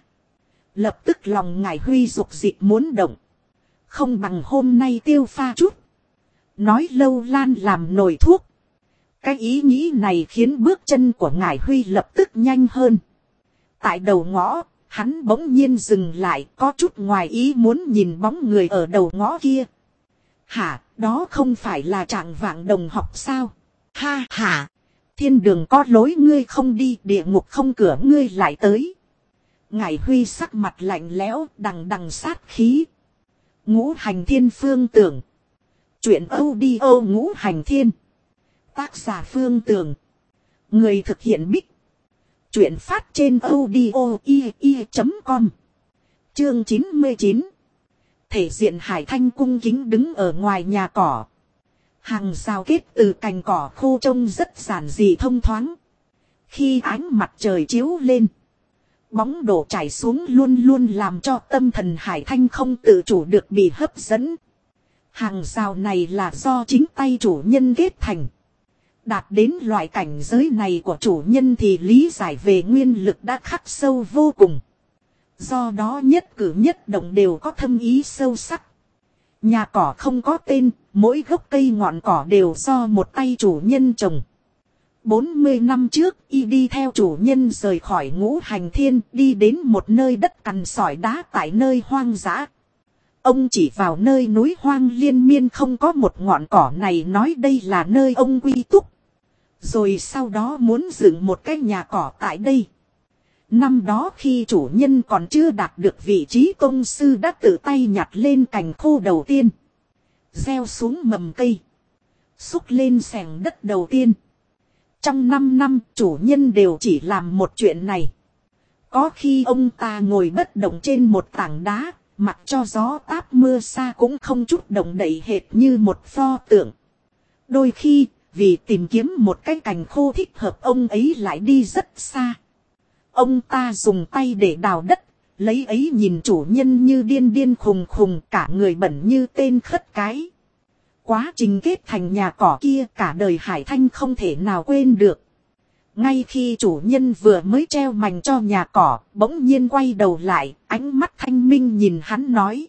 Speaker 1: Lập tức lòng Ngải Huy dục dịch muốn động. Không bằng hôm nay tiêu pha chút. Nói lâu lan làm nồi thuốc. Cái ý nghĩ này khiến bước chân của Ngải Huy lập tức nhanh hơn. Tại đầu ngõ, hắn bỗng nhiên dừng lại, có chút ngoài ý muốn nhìn bóng người ở đầu ngõ kia. Hả, đó không phải là Trạng Vạng đồng học sao? Ha ha, thiên đường có lối ngươi không đi, địa ngục không cửa ngươi lại tới. Ngải Huy sắc mặt lạnh lẽo, đằng đằng sát khí. Ngũ Hành Thiên Phương Tưởng. Chuyện audio Ngũ Hành Thiên. Tác giả Phương Tưởng. Người thực hiện Bích. Chuyện phát trên audio.com. Chương 99. Thể diện Hải Thanh cung kính đứng ở ngoài nhà cỏ. Hàng rào kết từ cành cỏ khô trông rất giản dị thông thoáng. Khi ánh mặt trời chiếu lên, bóng đổ chảy xuống luôn luôn làm cho tâm thần Hải Thanh không tự chủ được bị hấp dẫn. Hàng rào này là do chính tay chủ nhân kết thành. Đạt đến loại cảnh giới này của chủ nhân thì lý giải về nguyên lực đã khắc sâu vô cùng. Do đó nhất cử nhất động đều có thâm ý sâu sắc. Nhà cỏ không có tên, mỗi gốc cây ngọn cỏ đều do một tay chủ nhân trồng. 40 năm trước, y đi theo chủ nhân rời khỏi Ngũ Hành Thiên, đi đến một nơi đất cằn sỏi đá tại nơi hoang dã. Ông chỉ vào nơi núi hoang liên miên không có một ngọn cỏ này nói đây là nơi ông quy túc. Rồi sau đó muốn dựng một cái nhà cỏ tại đây. Năm đó khi chủ nhân còn chưa đạt được vị trí tông sư đã tự tay nhặt lên cành khô đầu tiên. Gieo xuống mầm cây. Xúc lên xẻng đất đầu tiên. Trong 5 năm chủ nhân đều chỉ làm một chuyện này. Có khi ông ta ngồi bất động trên một tảng đá, mặc cho gió táp mưa xa cũng không chút động đậy hệt như một pho tượng. Đôi khi, vì tìm kiếm một cái cành khô thích hợp ông ấy lại đi rất xa. Ông ta dùng tay để đào đất, lấy ấy nhìn chủ nhân như điên điên khùng khùng, cả người bẩn như tên khất cái. Quá trình kết thành nhà cỏ kia cả đời Hải Thanh không thể nào quên được. Ngay khi chủ nhân vừa mới treo mành cho nhà cỏ, bỗng nhiên quay đầu lại, ánh mắt thanh minh nhìn hắn nói.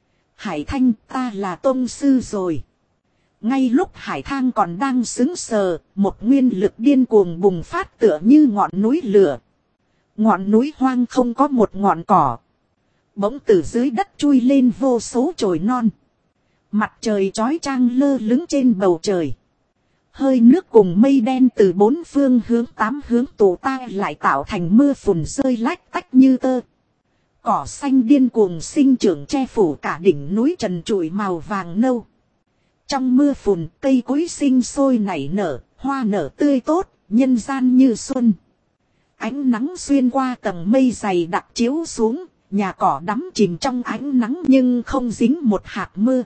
Speaker 1: Hải Thanh, ta là tông sư rồi. Ngay lúc Hải Thang còn đang sững sờ, một nguyên lực điên cuồng bùng phát tựa như ngọn núi lửa. Ngọn núi hoang không có một ngọn cỏ. Bỗng từ dưới đất chui lên vô số chồi non. Mặt trời chói chang lơ lửng trên bầu trời. Hơi nước cùng mây đen từ 4 phương hướng 8 hướng tụ tai lại tạo thành mưa phùn rơi lách tách như tơ. Cỏ xanh điên cuồng sinh trưởng che phủ cả đỉnh núi trần trụi màu vàng nâu. Trong mưa phùn cây cối sinh sôi nảy nở, hoa nở tươi tốt, nhân gian như xuân. Ánh nắng xuyên qua tầng mây dày đặc chiếu xuống, nhà cỏ đắm chìm trong ánh nắng nhưng không dính một hạt mưa.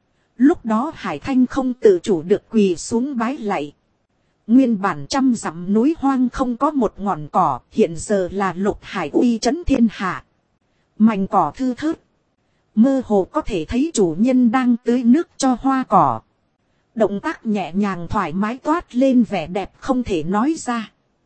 Speaker 1: Lúc đó Hải Thanh không tự chủ được quỳ xuống bái lạy. Nguyên bản 100 dặm núi hoang không có một ngọn cỏ, hiện giờ là Lục Hải uy trấn thiên hạ. Mảnh cỏ thư thớt. Mơ hồ có thể thấy chủ nhân đang tưới nước cho hoa cỏ. Động tác nhẹ nhàng thoải mái toát lên vẻ đẹp không thể nói ra.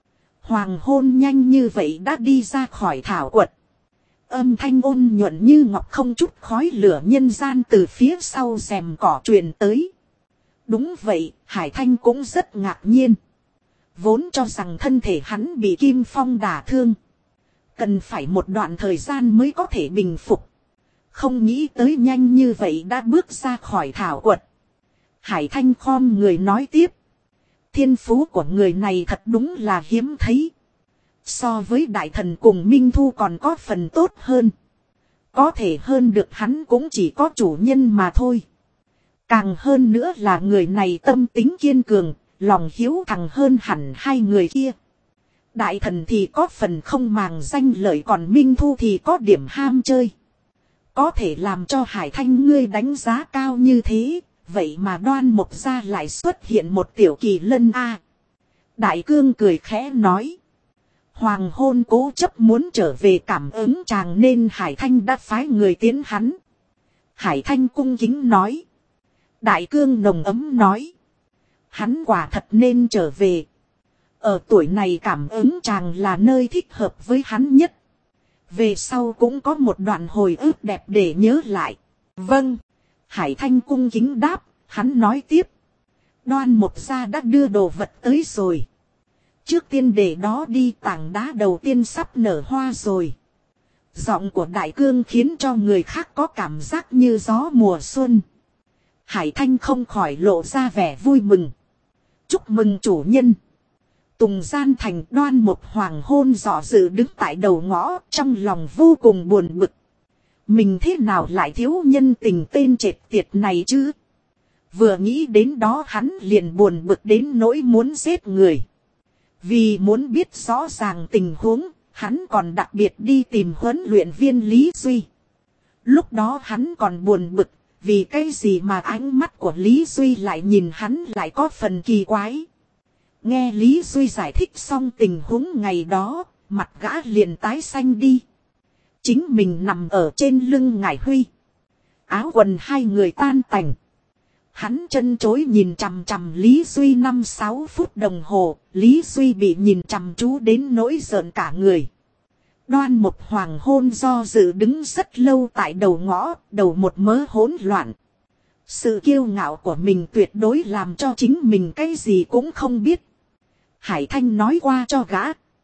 Speaker 1: Hoàng hôn nhanh như vậy đã đi ra khỏi thảo quật. Âm thanh ôn nhuận như ngọc, không chút khói lửa nhân gian từ phía sau rèm cỏ truyền tới. Đúng vậy, Hải Thanh cũng rất ngạc nhiên. Vốn cho rằng thân thể hắn bị kim phong đả thương, cần phải một đoạn thời gian mới có thể bình phục. Không nghĩ tới nhanh như vậy đã bước ra khỏi thảo quật. Hải Thanh khom người nói tiếp. Thiên phú của người này thật đúng là hiếm thấy. So với đại thần cùng Minh Thu còn có phần tốt hơn. Có thể hơn được hắn cũng chỉ có chủ nhân mà thôi. Càng hơn nữa là người này tâm tính kiên cường, lòng hiếu thắng hơn hẳn hai người kia. Đại thần thì có phần không màng danh lợi, còn Minh Thu thì có điểm ham chơi. Có thể làm cho Hải Thanh ngươi đánh giá cao như thế, vậy mà Đoan Mộc gia lại xuất hiện một tiểu kỳ lân a. Đại cương cười khẽ nói. Hoàng hôn cố chấp muốn trở về cảm ứng chàng nên Hải Thanh đã phái người tiến hắn. Hải Thanh cung kính nói. Đại cương nồng ấm nói. Hắn quả thật nên trở về. Ở tuổi này cảm ứng chàng là nơi thích hợp với hắn nhất. Về sau cũng có một đoạn hồi ức đẹp để nhớ lại. Vâng. Hải Thanh cung kính đáp. Hắn nói tiếp. Đoan Mộc gia đã đưa đồ vật tới rồi. Trước tiên để đó đi, tảng đá đầu tiên sắp nở hoa rồi. Giọng của đại cương khiến cho người khác có cảm giác như gió mùa xuân. Hải Thanh không khỏi lộ ra vẻ vui mừng. Chúc mừng chủ nhân. Tùng Gian Thành Đoan Mộc hoàng hôn dò dự đứng tại đầu ngõ, trong lòng vô cùng buồn bực. Mình thế nào lại thiếu nhân tình tên trệt tiệt này chứ? Vừa nghĩ đến đó hắn liền buồn bực đến nỗi muốn giết người. Vì muốn biết rõ ràng tình huống, hắn còn đặc biệt đi tìm huấn luyện viên Lý Duy. Lúc đó hắn còn buồn bực, vì cái gì mà ánh mắt của Lý Duy lại nhìn hắn lại có phần kỳ quái. Nghe Lý Duy giải thích xong tình huống ngày đó, mặt gã liền tái xanh đi. Chính mình nằm ở trên lưng Ngải Huy. Áo quần hai người tan tành. Hắn chân chối nhìn chằm chằm Lý Duy 5-6 phút đồng hồ, Lý Duy bị nhìn chằm chú đến nỗi rợn cả người. Đoan Mộc hoàng hôn do dự đứng rất lâu tại đầu ngõ, đầu một mớ hỗn loạn. Sự kiêu ngạo của mình tuyệt đối làm cho chính mình cái gì cũng không biết. Hải Thanh nói qua cho gã.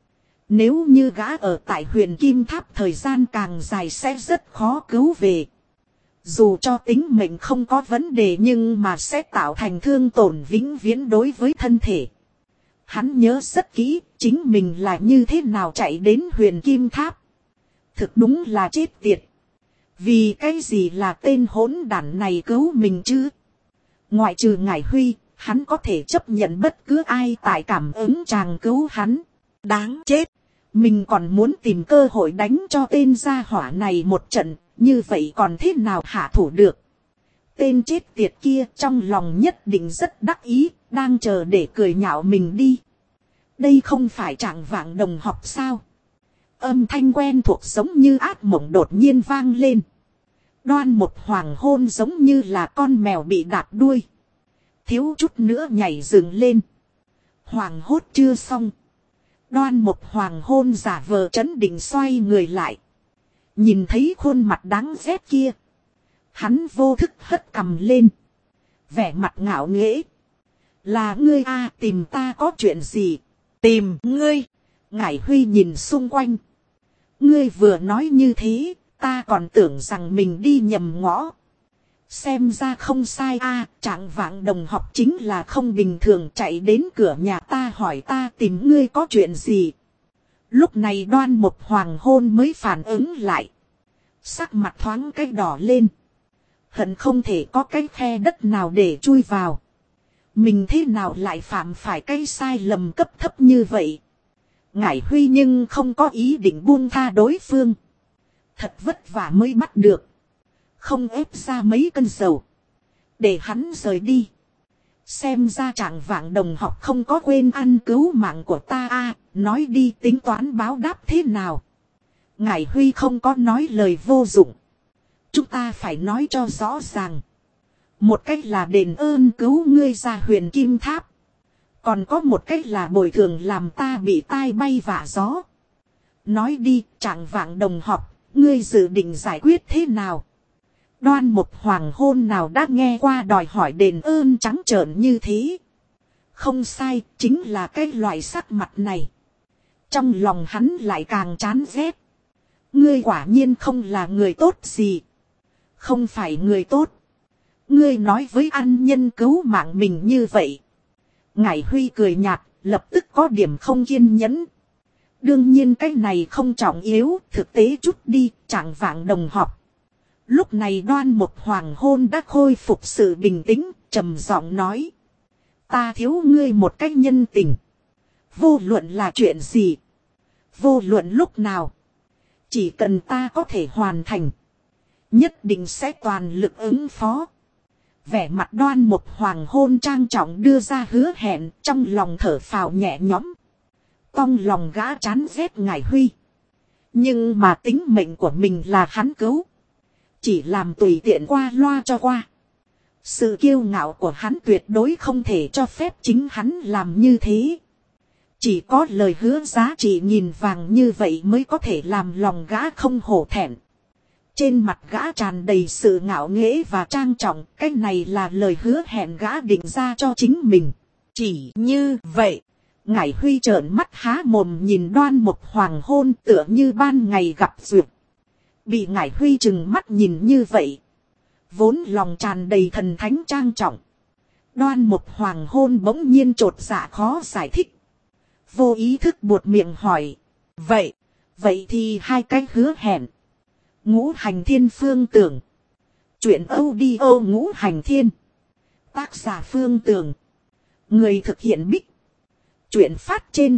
Speaker 1: Nếu như gã ở tại Huyền Kim Tháp thời gian càng dài sẽ rất khó cứu về. Dù cho tính mệnh không có vấn đề nhưng mà sẽ tạo thành thương tổn vĩnh viễn đối với thân thể. Hắn nhớ rất kỹ chính mình là như thế nào chạy đến Huyền Kim Tháp. Thực đúng là chết tiệt. Vì cái gì là tên hỗn đản này cứu mình chứ? Ngoại trừ Ngải Huy, hắn có thể chấp nhận bất cứ ai tại cảm ứng chàng cứu hắn. Đáng chết. Mình còn muốn tìm cơ hội đánh cho tên gia hỏa này một trận. Như vậy còn thế nào hạ thủ được? Tên chết tiệt kia trong lòng nhất định rất đắc ý, đang chờ để cười nhạo mình đi. Đây không phải Trạng Vạng đồng học sao? Âm thanh quen thuộc giống như ác mộng đột nhiên vang lên. Đoan Mộc hoàng hôn giống như là con mèo bị đạp đuôi. Thiếu chút nữa nhảy dựng lên. Hoàng hốt chưa xong. Đoan Mộc hoàng hôn giả vờ trấn định xoay người lại. Nhìn thấy khuôn mặt đáng ghét kia. Hắn vô thức hất cằm lên. Vẻ mặt ngạo nghễ. Là ngươi a, tìm ta có chuyện gì? Tìm ngươi. Ngải Huy nhìn xung quanh. Ngươi vừa nói như thế, ta còn tưởng rằng mình đi nhầm ngõ. Xem ra không sai a, Trạng Vạng đồng học chính là không bình thường, chạy đến cửa nhà ta hỏi ta tìm ngươi có chuyện gì. Lúc này Đoan Mộc hoàng hôn mới phản ứng lại. Sắc mặt thoáng cái đỏ lên. Hận không thể có cái khe đất nào để chui vào. Mình thế nào lại phạm phải cái sai lầm cấp thấp như vậy. Ngải Huy nhưng không có ý định buông tha đối phương. Thật vất vả mới bắt được. Không ép ra mấy cân dầu. Để hắn rời đi. Xem ra Trạng Vạng đồng học không có quên ăn cứu mạng của ta a, nói đi tính toán báo đáp thế nào. Ngải Huy không có nói lời vô dụng. Chúng ta phải nói cho rõ ràng. Một cách là đền ơn cứu ngươi ra Huyền Kim Tháp. Còn có một cách là bồi thường làm ta bị tai bay vạ gió. Nói đi, Trạng Vạng đồng học, ngươi dự định giải quyết thế nào? Đoan Mục Hoàng Hôn nào đã nghe qua đòi hỏi đền ơn trắng trợn như thế. Không sai, chính là cái loại sắc mặt này. Trong lòng hắn lại càng chán ghét. Ngươi quả nhiên không là người tốt gì. Không phải người tốt. Ngươi nói với ăn nhân cứu mạng mình như vậy. Ngải Huy cười nhạt, lập tức có điểm không kiên nhẫn. Đương nhiên cái này không trọng yếu, thực tế chút đi, Trạng Vạng đồng học. Lúc này Đoan Mục Hoàng Hôn đã khôi phục sự bình tĩnh, trầm giọng nói. Ta thiếu ngươi một cách nhân tình. Vô luận là chuyện gì. Vô luận lúc nào. Chỉ cần ta có thể hoàn thành. Nhất định sẽ toàn lực ứng phó. Vẻ mặt Đoan Mục Hoàng Hôn trang trọng đưa ra hứa hẹn, trong lòng thở phào nhẹ nhõm. Trong lòng gã chán ghét Ngải Huy. Nhưng mà tính mệnh của mình là hắn cứu. Chỉ làm tùy tiện qua loa cho qua. Sự kiêu ngạo của hắn tuyệt đối không thể cho phép chính hắn làm như thế. Chỉ có lời hứa giá trị nghìn vàng như vậy mới có thể làm lòng gã không hổ thẹn. Trên mặt gã tràn đầy sự ngạo nghễ và trang trọng. Cái này là lời hứa hẹn gã định ra cho chính mình. Chỉ như vậy. Ngải Huy trợn mắt há mồm nhìn Đoan Mục Hoàng Hôn tựa như ban ngày gặp duyệt. Bị Ngải Huy trừng mắt nhìn như vậy. Vốn lòng tràn đầy thần thánh trang trọng. Đoan Mục Hoàng Hôn bỗng nhiên chột dạ khó giải thích. Vô ý thức buột miệng hỏi. Vậy thì hai cái hứa hẹn. Ngũ Hành Thiên Phương Tưởng. Chuyện audio Ngũ Hành Thiên. Tác giả Phương Tưởng. Người thực hiện Bích. Chuyện phát trên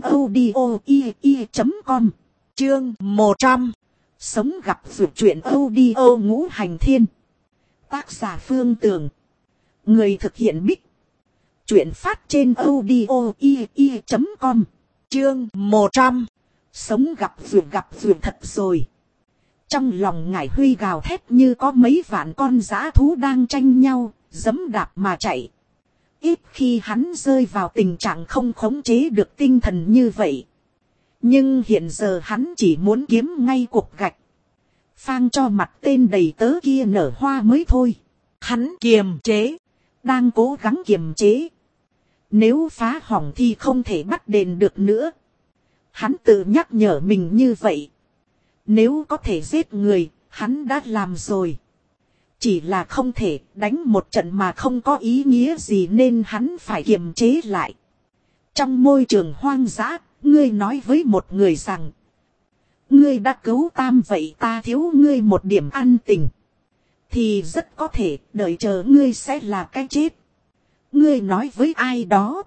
Speaker 1: audio.com. Chương 100. Sống gặp vượt chuyện audio Ngũ Hành Thiên. Tác giả Phương Tưởng. Người thực hiện Bích. Chuyện phát trên audio.com. Chương 100. Sống gặp vượt thật rồi. Trong lòng Ngải Huy gào thét như có mấy vạn con dã thú đang tranh nhau, giẫm đạp mà chạy. Ít khi hắn rơi vào tình trạng không khống chế được tinh thần như vậy. Nhưng hiện giờ hắn chỉ muốn kiếm ngay cục gạch. Phang cho mặt tên đầy tớ kia nở hoa mới thôi. Hắn kiềm chế. Đang cố gắng kiềm chế. Nếu phá hỏng thì không thể bắt đền được nữa. Hắn tự nhắc nhở mình như vậy. Nếu có thể giết người, hắn đã làm rồi. Chỉ là không thể đánh một trận mà không có ý nghĩa gì nên hắn phải kiềm chế lại. Trong môi trường hoang dã, ngươi nói với một người rằng. Ngươi đã cứu Tam vậy ta thiếu ngươi một điểm ăn tình. Thì rất có thể đợi chờ ngươi sẽ là cái chết. Ngươi nói với ai đó.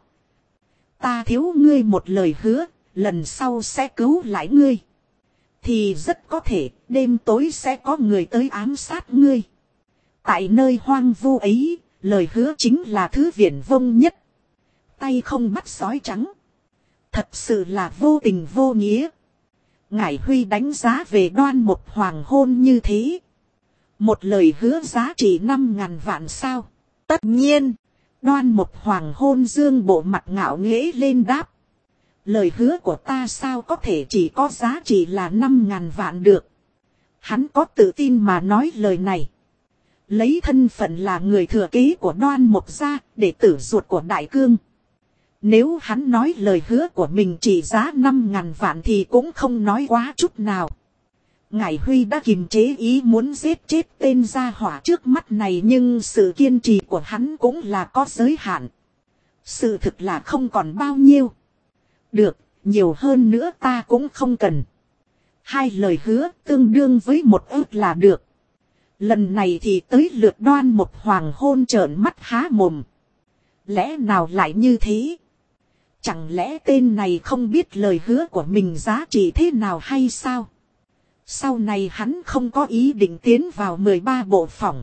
Speaker 1: Ta thiếu ngươi một lời hứa, lần sau sẽ cứu lại ngươi. Thì rất có thể đêm tối sẽ có người tới ám sát ngươi. Tại nơi hoang vu ấy, lời hứa chính là thứ viển vông nhất. Tay không bắt sói trắng. Thật sự là vô tình vô nghĩa. Ngải Huy đánh giá về Đoan Mục Hoàng Hôn như thế. Một lời hứa giá trị 5.000 vạn sao. Tất nhiên. Đoan Mục Hoàng Hôn dương bộ mặt ngạo nghễ lên đáp. Lời hứa của ta sao có thể chỉ có giá trị là 5.000 vạn được. Hắn có tự tin mà nói lời này. Lấy thân phận là người thừa kế của Đoan Mục gia, đệ tử ruột của Đại Cương. Nếu hắn nói lời hứa của mình chỉ giá 5.000 vạn thì cũng không nói quá chút nào. Ngải Huy đã kiềm chế ý muốn giết chết tên gia hỏa trước mắt này, nhưng sự kiên trì của hắn cũng là có giới hạn. Sự thực là không còn bao nhiêu. Được, nhiều hơn nữa ta cũng không cần. Hai lời hứa tương đương với một ước là được. Lần này thì tới lượt Đoan Mục Hoàng Hôn trợn mắt há mồm. Lẽ nào lại như thế? Chẳng lẽ tên này không biết lời hứa của mình giá trị thế nào hay sao? Sau này hắn không có ý định tiến vào 13 bộ phỏng.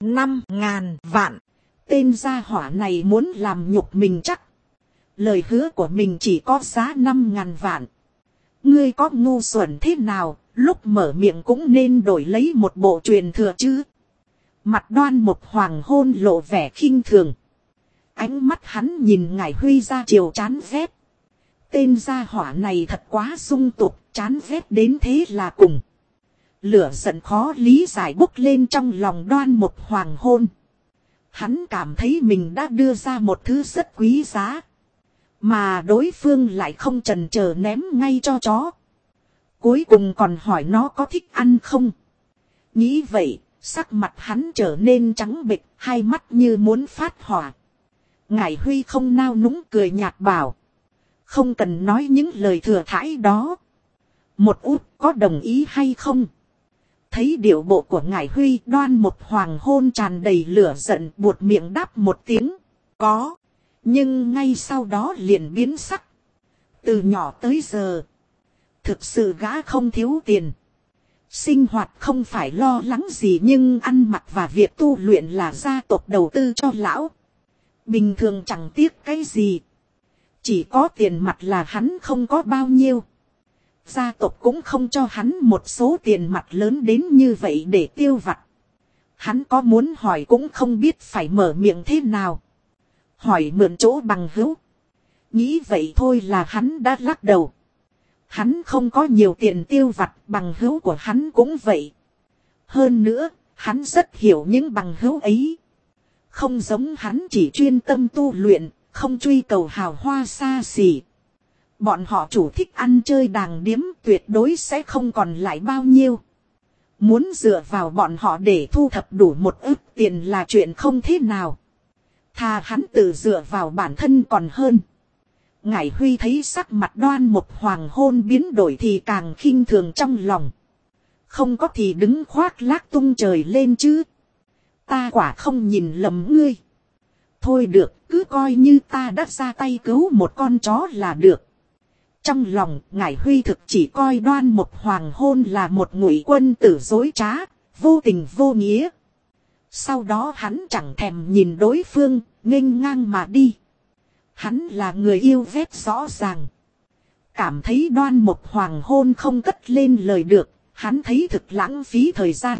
Speaker 1: 5.000 vạn. Tên gia hỏa này muốn làm nhục mình chắc. Lời hứa của mình chỉ có giá 5.000 vạn. Ngươi có ngu xuẩn thế nào, lúc mở miệng cũng nên đổi lấy một bộ truyền thừa chứ. Mặt Đoan Mục Hoàng Hôn lộ vẻ khinh thường. Ánh mắt hắn nhìn Ngải Huy ra chiều chán ghét. Tên gia hỏa này thật quá dung tục, chán ghét đến thế là cùng. Lửa giận khó lý giải bốc lên trong lòng Đoan Mục Hoàng Hôn. Hắn cảm thấy mình đã đưa ra một thứ rất quý giá. Mà đối phương lại không chần chờ ném ngay cho chó. Cuối cùng còn hỏi nó có thích ăn không. Nghĩ vậy, sắc mặt hắn trở nên trắng bệch, hai mắt như muốn phát hỏa. Ngải Huy không nao núng cười nhạt bảo. Không cần nói những lời thừa thãi đó. Một út có đồng ý hay không? Thấy điệu bộ của Ngải Huy, Đoan Mục Hoàng Hôn tràn đầy lửa giận, buột miệng đáp một tiếng. Có. Nhưng ngay sau đó liền biến sắc. Từ nhỏ tới giờ. Thực sự gã không thiếu tiền. Sinh hoạt không phải lo lắng gì, nhưng ăn mặc và việc tu luyện là gia tộc đầu tư cho lão. Bình thường chẳng tiếc cái gì. Chỉ có tiền mặt là hắn không có bao nhiêu. Gia tộc cũng không cho hắn một số tiền mặt lớn đến như vậy để tiêu vặt. Hắn có muốn hỏi cũng không biết phải mở miệng thế nào. Hỏi mượn chỗ bằng hữu. Nghĩ vậy thôi là hắn đã lắc đầu. Hắn không có nhiều tiền tiêu vặt, bằng hữu của hắn cũng vậy. Hơn nữa, hắn rất hiểu những bằng hữu ấy. Không giống hắn chỉ chuyên tâm tu luyện, không truy cầu hào hoa xa xỉ. Bọn họ chủ thích ăn chơi đàng điếm, tuyệt đối sẽ không còn lại bao nhiêu. Muốn dựa vào bọn họ để thu thập đủ một ức tiền là chuyện không thế nào. Thà hắn tự dựa vào bản thân còn hơn. Ngải Huy thấy sắc mặt Đoan Mục Hoàng Hôn biến đổi thì càng khinh thường trong lòng. Không có thì đứng khoác lác tung trời lên chứ. Ta quả không nhìn lầm ngươi. Thôi được, cứ coi như ta đã ra tay cứu một con chó là được. Trong lòng, Ngải Huy thực chỉ coi Đoan Mục Hoàng Hôn là một ngụy quân tử dối trá, vô tình vô nghĩa. Sau đó hắn chẳng thèm nhìn đối phương, nghênh ngang mà đi. Hắn là người yêu vét rõ ràng. Cảm thấy Đoan Mục Hoàng Hôn không cất lên lời được, hắn thấy thực lãng phí thời gian.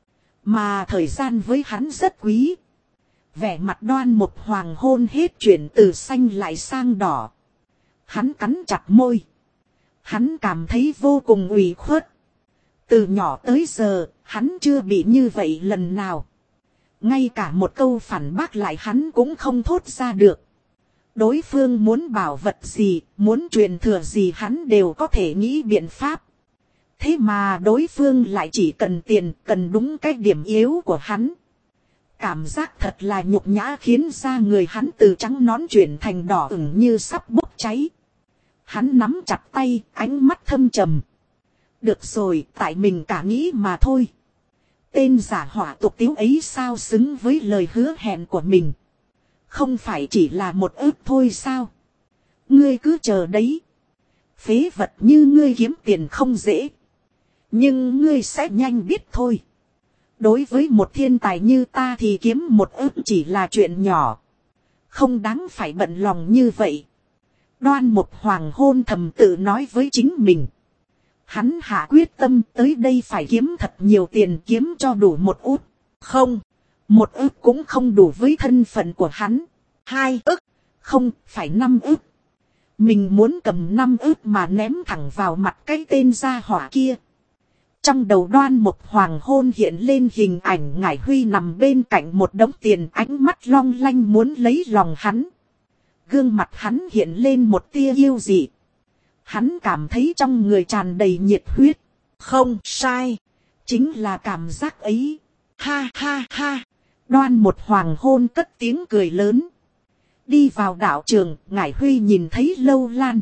Speaker 1: Mà thời gian với hắn rất quý. Vẻ mặt Đoan Mục Hoàng Hôn hết chuyển từ xanh lại sang đỏ. Hắn cắn chặt môi. Hắn cảm thấy vô cùng ủy khuất. Từ nhỏ tới giờ, hắn chưa bị như vậy lần nào. Ngay cả một câu phản bác lại hắn cũng không thốt ra được. Đối phương muốn bảo vật gì, muốn truyền thừa gì hắn đều có thể nghĩ biện pháp. Thế mà đối phương lại chỉ cần tiền, cần đúng cái điểm yếu của hắn. Cảm giác thật là nhục nhã khiến da người hắn từ trắng nõn chuyển thành đỏ ửng như sắp bốc cháy. Hắn nắm chặt tay, ánh mắt thâm trầm. Được rồi, tại mình cả nghĩ mà thôi. Tên giả hỏa tục tiếu ấy sao xứng với lời hứa hẹn của mình. Không phải chỉ là một ức thôi sao? Ngươi cứ chờ đấy. Phế vật như ngươi kiếm tiền không dễ. Nhưng ngươi sẽ nhanh biết thôi. Đối với một thiên tài như ta thì kiếm một ức chỉ là chuyện nhỏ. Không đáng phải bận lòng như vậy. Đoan Mục Hoàng Hôn thầm tự nói với chính mình. Hắn hạ quyết tâm tới đây phải kiếm thật nhiều tiền, kiếm cho đủ một ức. Không, một ức cũng không đủ với thân phận của hắn. 2 ức, không, phải 5 ức. Mình muốn cầm 5 ức mà ném thẳng vào mặt cái tên gia hỏa kia. Trong đầu Đoan Mục Hoàng Hôn hiện lên hình ảnh Ngải Huy nằm bên cạnh một đống tiền, ánh mắt long lanh muốn lấy lòng hắn. Gương mặt hắn hiện lên một tia yêu dị. Hắn cảm thấy trong người tràn đầy nhiệt huyết. Không sai. Chính là cảm giác ấy. Ha ha ha. Đoan Mục Hoàng Hôn cất tiếng cười lớn. Đi vào đạo trường, Ngải Huy nhìn thấy Lâu Lan.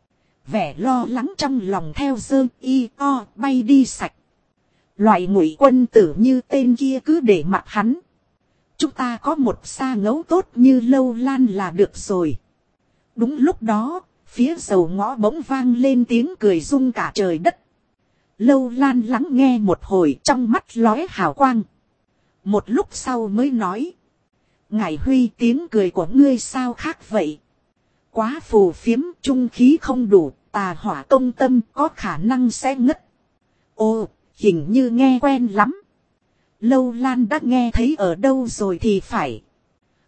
Speaker 1: Vẻ lo lắng trong lòng theo dơ y o bay đi sạch. Loại ngụy quân tử như tên kia cứ để mặc hắn. Chúng ta có một sa ngẫu tốt như Lâu Lan là được rồi. Đúng lúc đó, phía dầu ngõ bỗng vang lên tiếng cười rung cả trời đất. Lâu Lan lắng nghe một hồi, trong mắt lóe hào quang. Một lúc sau mới nói. Ngải Huy, tiếng cười của ngươi sao khác vậy? Quá phù phiếm, trung khí không đủ, tà hỏa công tâm có khả năng sẽ ngất. Ồ, hình như nghe quen lắm. Lâu Lan đã nghe thấy ở đâu rồi thì phải.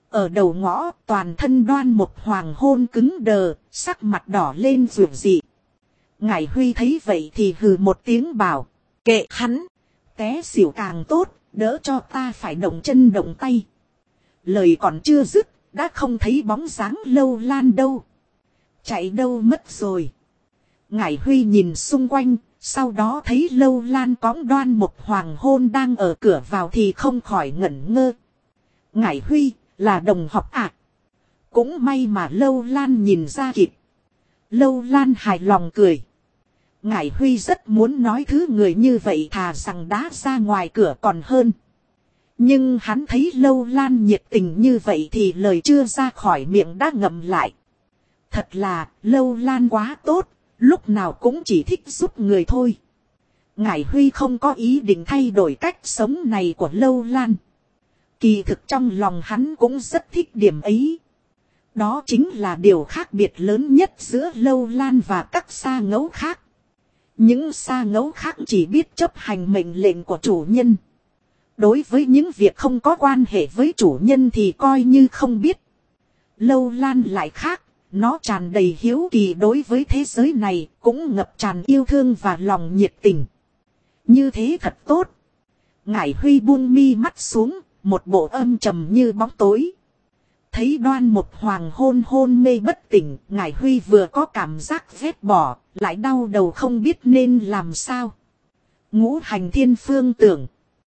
Speaker 1: Ở đầu ngõ toàn thân Đoan Mục Hoàng hôn cứng đờ, sắc mặt đỏ lên rượu dị. Ngải Huy thấy vậy thì hừ một tiếng bảo. Kệ hắn, té xỉu càng tốt, đỡ cho ta phải động chân động tay. Lời còn chưa dứt, đã không thấy bóng dáng Lâu Lan đâu. Chạy đâu mất rồi. Ngải Huy nhìn xung quanh, sau đó thấy Lâu Lan cõng Đoan Mục Hoàng hôn đang ở cửa vào thì không khỏi ngẩn ngơ. Ngải Huy, là đồng học à? Cũng may mà Lâu Lan nhìn ra kịp. Lâu Lan hài lòng cười. Ngải Huy rất muốn nói thứ người như vậy thà rằng đá ra ngoài cửa còn hơn. Nhưng hắn thấy Lâu Lan nhiệt tình như vậy thì lời chưa ra khỏi miệng đã ngậm lại. Thật là Lâu Lan quá tốt, lúc nào cũng chỉ thích giúp người thôi. Ngải Huy không có ý định thay đổi cách sống này của Lâu Lan. Kỳ thực trong lòng hắn cũng rất thích điểm ấy. Đó chính là điều khác biệt lớn nhất giữa Lâu Lan và các sa ngẫu khác. Những sa ngẫu khác chỉ biết chấp hành mệnh lệnh của chủ nhân. Đối với những việc không có quan hệ với chủ nhân thì coi như không biết. Lâu Lan lại khác, nó tràn đầy hiếu kỳ đối với thế giới này, cũng ngập tràn yêu thương và lòng nhiệt tình. Như thế thật tốt. Ngải Huy buông mi mắt xuống, một bộ âm trầm như bóng tối. Thấy Đoan Mục Hoàng hôn mê bất tỉnh, Ngải Huy vừa có cảm giác ghét bỏ, lại đau đầu không biết nên làm sao. Ngũ hành thiên phương tưởng.